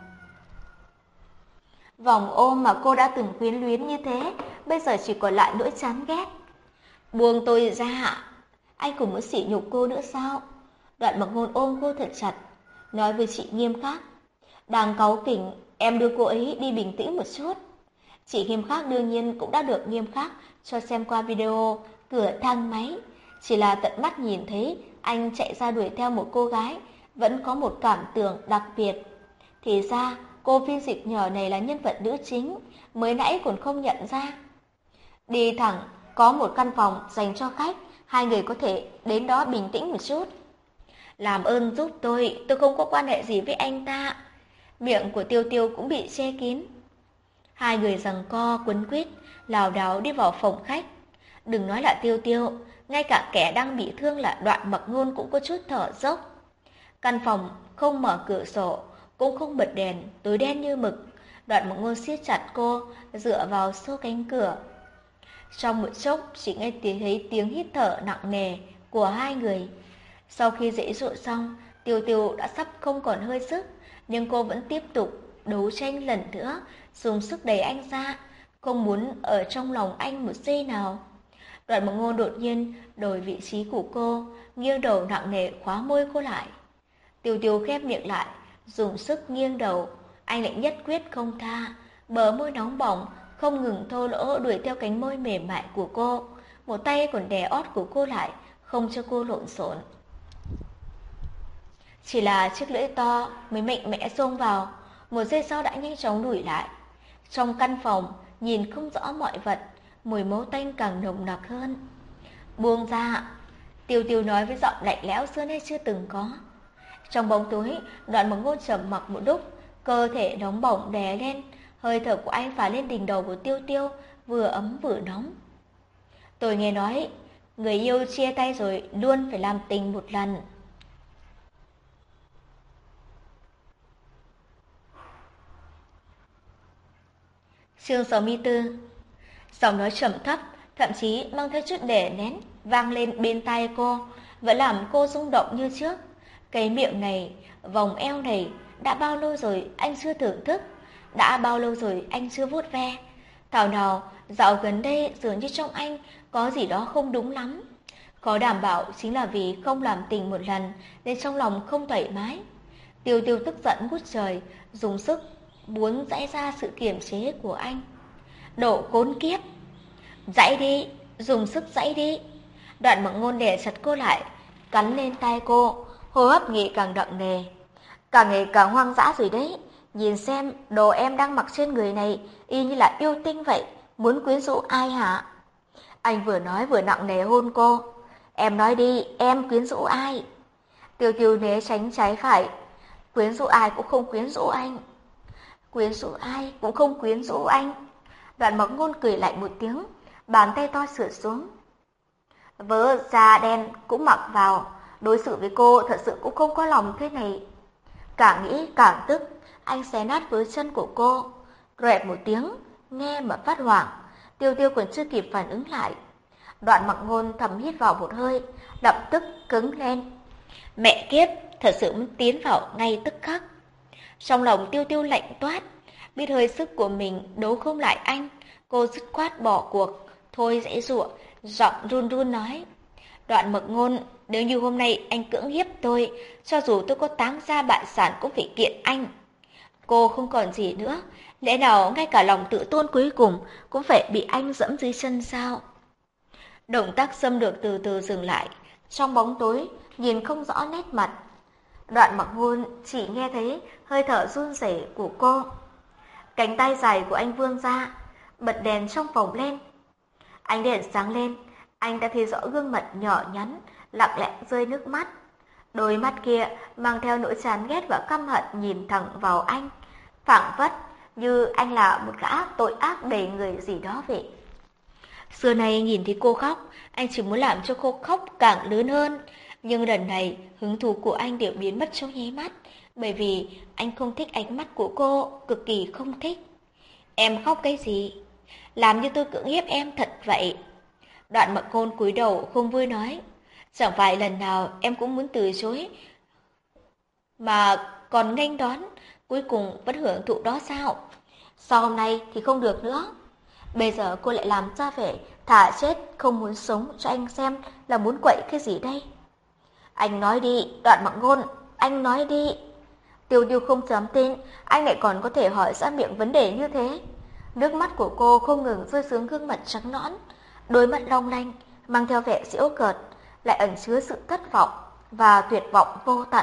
Speaker 1: Vòng ôm mà cô đã từng quyến luyến như thế, bây giờ chỉ còn lại nỗi chán ghét. Buông tôi ra, anh cũng muốn sỉ nhục cô nữa sao? Đoạn Mặc Ngôn ôm cô thật chặt, nói với chị Nghiêm Khắc, đang cáu kỉnh, em đưa cô ấy đi bình tĩnh một chút. Chị Nghiêm Khắc đương nhiên cũng đã được Nghiêm Khắc cho xem qua video cửa thang máy, chỉ là tận mắt nhìn thấy anh chạy ra đuổi theo một cô gái, vẫn có một cảm tưởng đặc biệt. Thì ra cô phiên dịch nhỏ này là nhân vật nữ chính, mới nãy còn không nhận ra. Đi thẳng, có một căn phòng dành cho khách, hai người có thể đến đó bình tĩnh một chút. Làm ơn giúp tôi, tôi không có quan hệ gì với anh ta. Miệng của Tiêu Tiêu cũng bị che kín. Hai người giằng co quấn quýt, lảo đảo đi vào phòng khách. Đừng nói là Tiêu Tiêu, ngay cả kẻ đang bị thương là Đoạn Mặc Ngôn cũng có chút thở dốc. Căn phòng không mở cửa sổ, cũng không bật đèn, tối đen như mực. Đoạn Mặc Ngôn siết chặt cô, dựa vào sau cánh cửa. Trong một chốc chỉ nghe tiếng thấy tiếng hít thở nặng nề của hai người. Sau khi dãy dụa xong, Tiêu Tiêu đã sắp không còn hơi sức, nhưng cô vẫn tiếp tục đấu tranh lần nữa, dùng sức đẩy anh ra, không muốn ở trong lòng anh một giây nào. Đoạn Mộng Ngôn đột nhiên đổi vị trí của cô, nghiêng đầu nặng nề khóa môi cô lại. Tiêu Tiêu khép miệng lại, dùng sức nghiêng đầu, anh lại nhất quyết không tha, bờ môi nóng bỏng không ngừng thô lỗ đuổi theo cánh môi mềm mại của cô, một tay còn đè ót của cô lại, không cho cô lộn xộn. Chỉ là chiếc lưỡi to mới mạnh mẽ xông vào, một giây sau đã nhanh chóng lùi lại. Trong căn phòng, nhìn không rõ mọi vật, mùi máu tanh càng nồng nặc hơn. Buông ra, Tiêu Tiêu nói với giọng lạnh lẽo xưa nay chưa từng có. Trong bóng tối, Đoạn Mộng Ngôn trầm mặc một lúc, cơ thể nóng bỏng đè lên, hơi thở của anh phả lên đỉnh đầu của Tiêu Tiêu, vừa ấm vừa nóng. Tôi nghe nói, người yêu chia tay rồi luôn phải làm tình một lần. Chương sáu mươi tư. Giọng nói trầm thấp, thậm chí mang theo chút đè nén, vang lên bên tai cô, vẫn làm cô rung động như trước. Cái miệng này, vòng eo này, đã bao lâu rồi anh chưa thưởng thức, đã bao lâu rồi anh chưa vuốt ve. Thảo nào, dạo gần đây dường như trong anh có gì đó không đúng lắm. Có đảm bảo chính là vì không làm tình một lần nên trong lòng không thoải mái. Tiêu Tiêu tức giận ngút trời, dùng sức muốn giãy ra sự kiềm chế của anh. Đồ khốn kiếp! Giãy đi, dùng sức giãy đi. Đoạn Mộng Ngôn đè chặt cô lại, cắn lên tai cô, hô hấp ngày càng nặng nề. Càng ngày càng hoang dã rồi đấy, nhìn xem đồ em đang mặc trên người này y như là yêu tinh vậy, muốn quyến rũ ai hả? Anh vừa nói vừa nặng nề hôn cô. Em nói đi, em quyến rũ ai? Tiêu Tiêu né tránh trái phải. Quyến rũ ai cũng không quyến rũ anh. Quyến rũ ai cũng không quyến rũ anh. Đoạn Mộng Ngôn cười lạnh một tiếng, bàn tay to sửa xuống. Vớ da đen cũng mặc vào, đối xử với cô thật sự cũng không có lòng thế này. Càng nghĩ càng tức, anh xé nát với chân của cô. Rẹt một tiếng, nghe mà phát hoảng. Tiêu Tiêu còn chưa kịp phản ứng lại. Đoạn Mộng Ngôn thầm hít vào một hơi, lập tức cứng lên. Mẹ kiếp, thật sự muốn tiến vào ngay tức khắc. Trong lòng Tiêu Tiêu lạnh toát, biết hơi sức của mình đấu không lại anh, cô dứt khoát bỏ cuộc, thôi giãy giụa, giọng run run nói: Đoạn Mộng Ngôn, nếu như hôm nay anh cưỡng hiếp tôi, cho dù tôi có táng gia bại sản cũng phải kiện anh. Cô không còn gì nữa, lẽ nào ngay cả lòng tự tôn cuối cùng cũng phải bị anh dẫm dưới chân sao? Động tác xâm lược từ từ dừng lại, trong bóng tối nhìn không rõ nét mặt. Đoạn Mộng Ngôn chỉ nghe thấy hơi thở run rẩy của cô. Cánh tay dài của anh vươn ra, bật đèn trong phòng lên. Ánh đèn sáng lên, anh đã thấy rõ gương mặt nhỏ nhắn, lặng lẽ rơi nước mắt. Đôi mắt kia mang theo nỗi chán ghét và căm hận nhìn thẳng vào anh, phảng phất như anh là một gã tội ác đầy người gì đó vậy. Xưa nay nhìn thấy cô khóc, anh chỉ muốn làm cho cô khóc càng lớn hơn. Nhưng lần này, hứng thú của anh đều biến mất trong nháy mắt, bởi vì anh không thích ánh mắt của cô, cực kỳ không thích. Em khóc cái gì? Làm như tôi cưỡng hiếp em thật vậy. Đoạn Mộng Ngôn cúi đầu không vui nói. Chẳng phải lần nào em cũng muốn từ chối, mà còn nghênh đón, cuối cùng vẫn hưởng thụ đó sao? Sau hôm nay thì không được nữa. Bây giờ cô lại làm ra vẻ thà chết không muốn sống cho anh xem là muốn quậy cái gì đây? Anh nói đi, Đoạn Mộng Ngôn, anh nói đi. Tiêu Tiêu không dám tin, anh lại còn có thể hỏi ra miệng vấn đề như thế. Nước mắt của cô không ngừng rơi xuống gương mặt trắng nõn, đôi mắt long lanh, mang theo vẻ giễu cợt, lại ẩn chứa sự thất vọng và tuyệt vọng vô tận.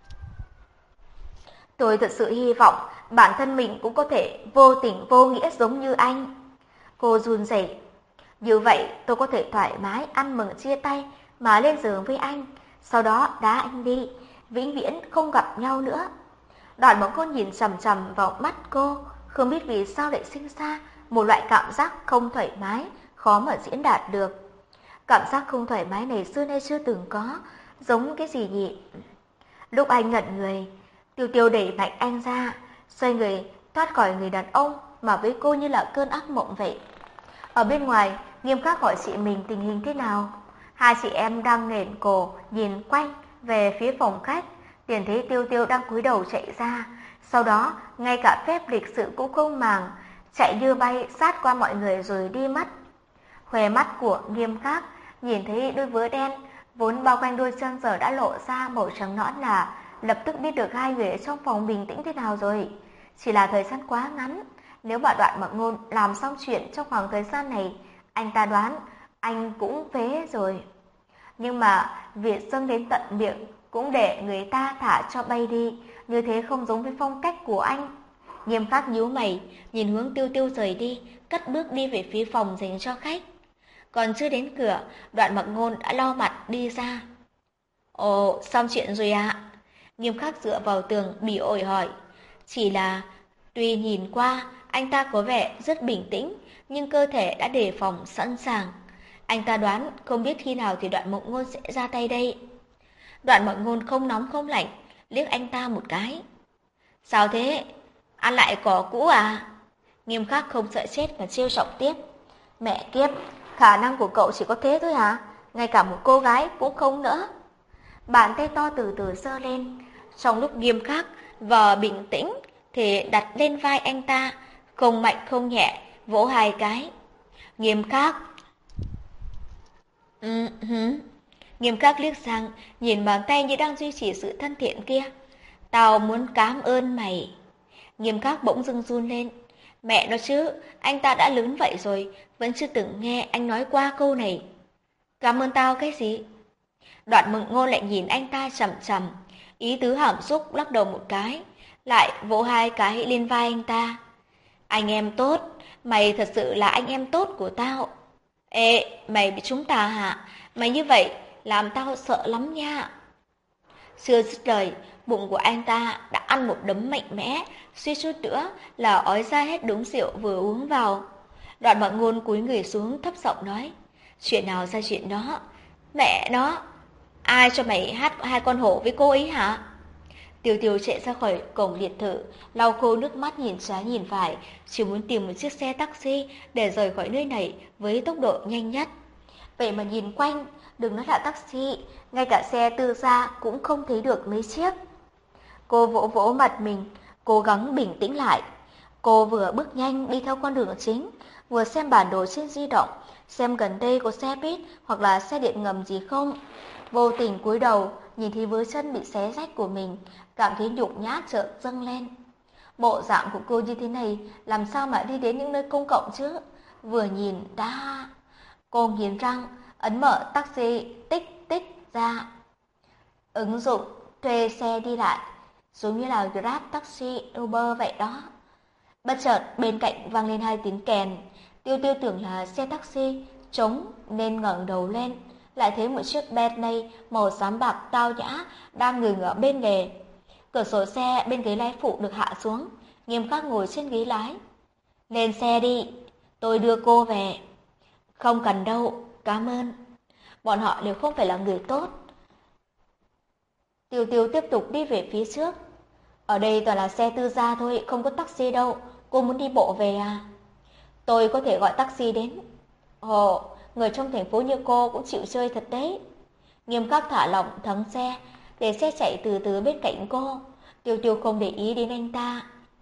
Speaker 1: Tôi thật sự hy vọng bản thân mình cũng có thể vô tình vô nghĩa giống như anh. Cô run rẩy. Như vậy tôi có thể thoải mái ăn mừng chia tay mà lên giường với anh, sau đó đá anh đi, vĩnh viễn không gặp nhau nữa. Đoạn Mộng Ngôn nhìn chằm chằm vào mắt cô, không biết vì sao lại sinh ra một loại cảm giác không thoải mái, khó mà diễn đạt được. Cảm giác không thoải mái này xưa nay chưa từng có, giống cái gì nhỉ? Lúc anh ngẩn người, Tiêu Tiêu đẩy mạnh anh ra, xoay người thoát khỏi người đàn ông mà với cô như là cơn ác mộng vậy. Ở bên ngoài, Nghiêm Khắc hỏi chị mình tình hình thế nào. Hai chị em đang nghển cổ nhìn quanh về phía phòng khách, liền thấy Tiêu Tiêu đang cúi đầu chạy ra, sau đó ngay cả phép lịch sự cũng không màng, chạy như bay sát qua mọi người rồi đi mất. Khóe mắt của Nghiêm Khắc nhìn thấy đôi vớ đen vốn bao quanh đôi chân giờ đã lộ ra màu trắng nõn là lập tức biết được hai người ở trong phòng bình tĩnh thế nào rồi. Chỉ là thời gian quá ngắn, nếu mà Đoạn Mặc Ngôn làm xong chuyện trong khoảng thời gian này, anh ta đoán anh cũng phế rồi. Nhưng mà việc dâng đến tận miệng cũng để người ta thả cho bay đi, như thế không giống với phong cách của anh. Nghiêm Khắc nhíu mày, nhìn hướng Tiêu Tiêu rời đi, cất bước đi về phía phòng dành cho khách. Còn chưa đến cửa, Đoạn Mặc Ngôn đã lau mặt đi ra. Ồ, xong chuyện rồi ạ. Nghiêm Khắc dựa vào tường bỉ ổi hỏi. Chỉ là, tuy nhìn qua, anh ta có vẻ rất bình tĩnh, nhưng cơ thể đã đề phòng sẵn sàng. Anh ta đoán không biết khi nào thì Đoạn Mặc Ngôn sẽ ra tay đây. Đoạn Mặc Ngôn không nóng không lạnh, liếc anh ta một cái. Sao thế? Ăn lại cỏ cũ à? Nghiêm Khắc không sợ chết mà trêu chọc tiếp. Mẹ kiếp, khả năng của cậu chỉ có thế thôi hả? Ngay cả một cô gái cũng không nữa. Bàn tay to từ từ giơ lên, trong lúc Nghiêm Khắc và bình tĩnh thì đặt lên vai anh ta, không mạnh không nhẹ, vỗ hai cái. Nghiêm Khắc. Ừ, hứ. Nghiêm Khắc liếc sang, nhìn bàn tay như đang duy trì sự thân thiện kia. Tao muốn cảm ơn mày. Nghiêm Khắc bỗng dưng run lên. Mẹ nó chứ, anh ta đã lớn vậy rồi, vẫn chưa từng nghe anh nói qua câu này. Cảm ơn tao cái gì? Đoạn Mộng Ngôn lại nhìn anh ta chằm chằm, ý tứ hàm xúc lắc đầu một cái, lại vỗ hai cái lên vai anh ta. Anh em tốt, mày thật sự là anh em tốt của tao. Ê, mày bị chúng ta hả? Mày như vậy, làm tao sợ lắm nha. Chưa dứt lời, bụng của anh ta đã ăn một đấm mạnh mẽ, suýt chút nữa là ói ra hết đống rượu vừa uống vào. Đoạn Mộng Ngôn cúi người xuống thấp giọng nói, chuyện nào ra chuyện đó. Mẹ nó, ai cho mày hát hai con hổ với cô ấy hả? Tiêu Tiêu chạy ra khỏi cổng biệt thự, lau khô nước mắt nhìn trái nhìn phải, chỉ muốn tìm một chiếc xe taxi để rời khỏi nơi này với tốc độ nhanh nhất. Vậy mà nhìn quanh, đừng nói là taxi, ngay cả xe tư gia cũng không thấy được mấy chiếc. Cô vỗ vỗ mặt mình, cố gắng bình tĩnh lại. Cô vừa bước nhanh đi theo con đường chính, vừa xem bản đồ trên di động, xem gần đây có xe buýt hoặc là xe điện ngầm gì không. Vô tình cúi đầu, nhìn thấy vớ chân bị xé rách của mình, cảm thấy nhục nhã chợt dâng lên. Bộ dạng của cô như thế này, làm sao mà đi đến những nơi công cộng chứ? Vừa nhìn đã... Cô nghiến răng, ấn mở taxi tích tích ra. Ứng dụng thuê xe đi lại, giống như là Grab, taxi, Uber vậy đó. Bất chợt bên cạnh vang lên hai tiếng kèn. Tiêu Tiêu tưởng là xe taxi trống nên ngẩng đầu lên, lại thấy một chiếc Bentley màu xám bạc tao nhã đang ngừng ở bên lề. Cửa sổ xe bên ghế lái phụ được hạ xuống, Nghiêm Khắc ngồi trên ghế lái. Lên xe đi, tôi đưa cô về. Không cần đâu, cảm ơn. Bọn họ đều không phải là người tốt. Tiêu Tiêu tiếp tục đi về phía trước. Ở đây toàn là xe tư gia thôi, không có taxi đâu. Cô muốn đi bộ về à? Tôi có thể gọi taxi đến. Ồ, người trong thành phố như cô cũng chịu chơi thật đấy. Nghiêm Khắc thả lỏng thắng xe, để xe chạy từ từ bên cạnh cô. Tiêu Tiêu không để ý đến anh ta.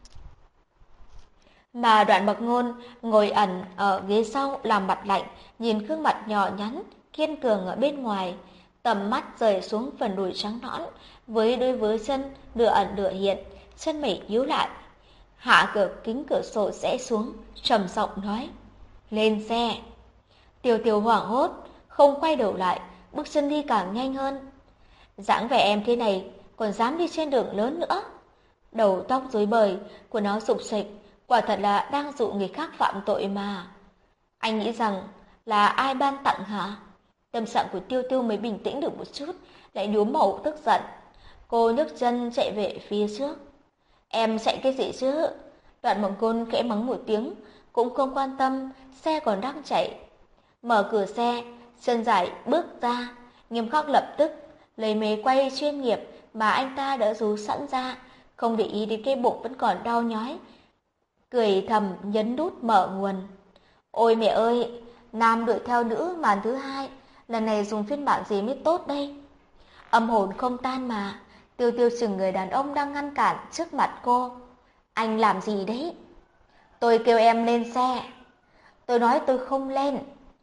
Speaker 1: Mà Đoạn Mặc Ngôn ngồi ẩn ở ghế sau làm mặt lạnh, nhìn gương mặt nhỏ nhắn, kiên cường ở bên ngoài. Tầm mắt rời xuống phần đùi trắng nõn, với đôi vớ chân nửa ẩn nửa hiện, chân mày nhíu lại. Hạ cửa kính cửa sổ rẽ xuống, trầm giọng nói, lên xe. Tiêu Tiêu hoảng hốt, không quay đầu lại, bước chân đi càng nhanh hơn. Dáng vẻ em thế này, còn dám đi trên đường lớn nữa. Đầu tóc rối bời, quần áo sục sịch, quả thật là đang dụ người khác phạm tội mà. Anh nghĩ rằng là ai ban tặng hả? Tâm trạng của Tiêu Tiêu mới bình tĩnh được một chút, lại nhuốm màu tức giận. Cô nhấc chân chạy về phía trước. Em chạy cái gì chứ? Đoạn Mộng Ngôn khẽ mắng một tiếng, cũng không quan tâm, xe còn đang chạy. Mở cửa xe, chân dài bước ra, Nghiêm Khắc lập tức lấy máy quay chuyên nghiệp mà anh ta đã rú sẵn ra, không để ý đến cái bụng vẫn còn đau nhói. Cười thầm nhấn nút mở nguồn. Ôi mẹ ơi, nam đuổi theo nữ màn thứ hai, lần này dùng phiên bản gì mới tốt đây? Âm hồn không tan mà. Tiêu Tiêu chừng người đàn ông đang ngăn cản trước mặt cô. Anh làm gì đấy? Tôi kêu em lên xe. Tôi nói tôi không lên.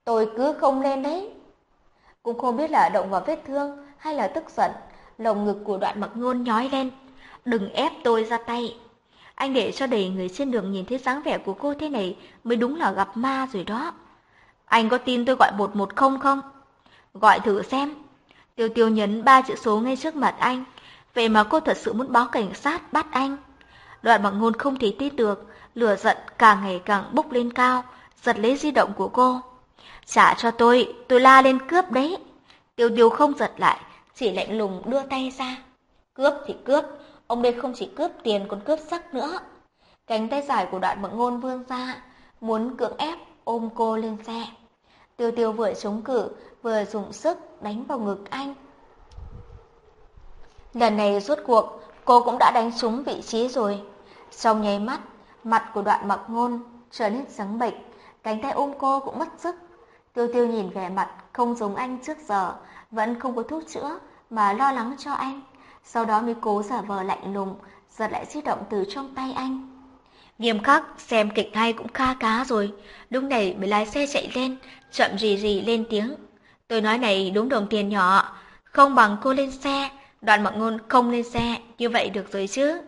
Speaker 1: Tôi cứ không lên đấy. Cũng không biết là động vào vết thương hay là tức giận, lồng ngực của Đoạn Mặc Ngôn nhói lên. Đừng ép tôi ra tay. Anh để cho đầy người trên đường nhìn thấy dáng vẻ của cô thế này mới đúng là gặp ma rồi đó. Anh có tin tôi gọi một một không không? Gọi thử xem. Tiêu Tiêu nhấn ba chữ số ngay trước mặt anh. Vậy mà cô thật sự muốn báo cảnh sát bắt anh. Đoạn Mặc Ngôn không thể tin được, lửa giận càng ngày càng bốc lên cao, giật lấy di động của cô. Trả cho tôi, tôi la lên cướp đấy. Tiêu Tiêu không giật lại, chỉ lạnh lùng đưa tay ra. Cướp thì cướp, ông đây không chỉ cướp tiền còn cướp sắc nữa. Cánh tay dài của Đoạn Mặc Ngôn vươn ra, muốn cưỡng ép ôm cô lên xe. Tiêu Tiêu vừa chống cự, vừa dùng sức đánh vào ngực anh. Lần này rốt cuộc, cô cũng đã đánh trúng vị trí rồi. Trong nháy mắt, mặt của Đoạn Mặc Ngôn trở nên trắng bệch, cánh tay ôm cô cũng mất sức. Tiêu Tiêu nhìn vẻ mặt không giống anh trước giờ, vẫn không có thuốc chữa mà lo lắng cho anh. Sau đó mới cố giả vờ lạnh lùng, giật lại di động từ trong tay anh. Nghiêm Khắc xem kịch hay cũng kha cá rồi, lúc này mới lái xe chạy lên, chậm rì rì lên tiếng. Tôi nói này đúng đồng tiền nhỏ, không bằng cô lên xe, Đoạn Mặc Ngôn không lên xe, như vậy được rồi chứ.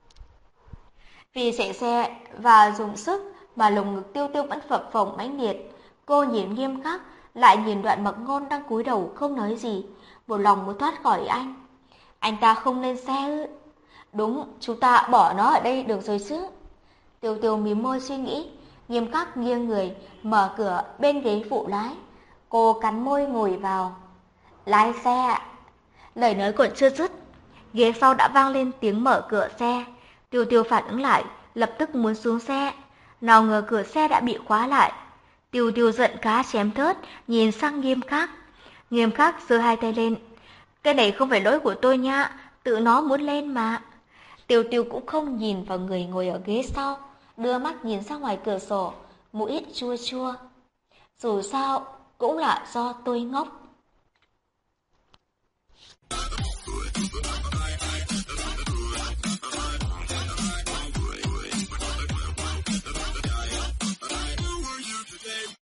Speaker 1: Vì chạy xe và dùng sức mà lồng ngực Tiêu Tiêu vẫn phập phồng mãnh liệt. Cô nhìn Nghiêm Khắc, lại nhìn Đoạn Mặc Ngôn đang cúi đầu không nói gì, một lòng muốn thoát khỏi anh. Anh ta không lên xe ư? Đúng, chúng ta bỏ nó ở đây được rồi chứ. Tiêu Tiêu mím môi suy nghĩ, Nghiêm Khắc nghiêng người, mở cửa bên ghế phụ lái. Cô cắn môi ngồi vào. Lái xe ạ. Lời nói còn chưa dứt, ghế sau đã vang lên tiếng mở cửa xe. Tiêu Tiêu phản ứng lại, lập tức muốn xuống xe. Nào ngờ cửa xe đã bị khóa lại. Tiêu Tiêu giận cá chém thớt, nhìn sang Nghiêm Khắc. Nghiêm Khắc giơ hai tay lên. Cái này không phải lỗi của tôi nha, tự nó muốn lên mà. Tiêu Tiêu cũng không nhìn vào người ngồi ở ghế sau, đưa mắt nhìn ra ngoài cửa sổ, mũi chua chua. Dù sao, cũng là do tôi ngốc.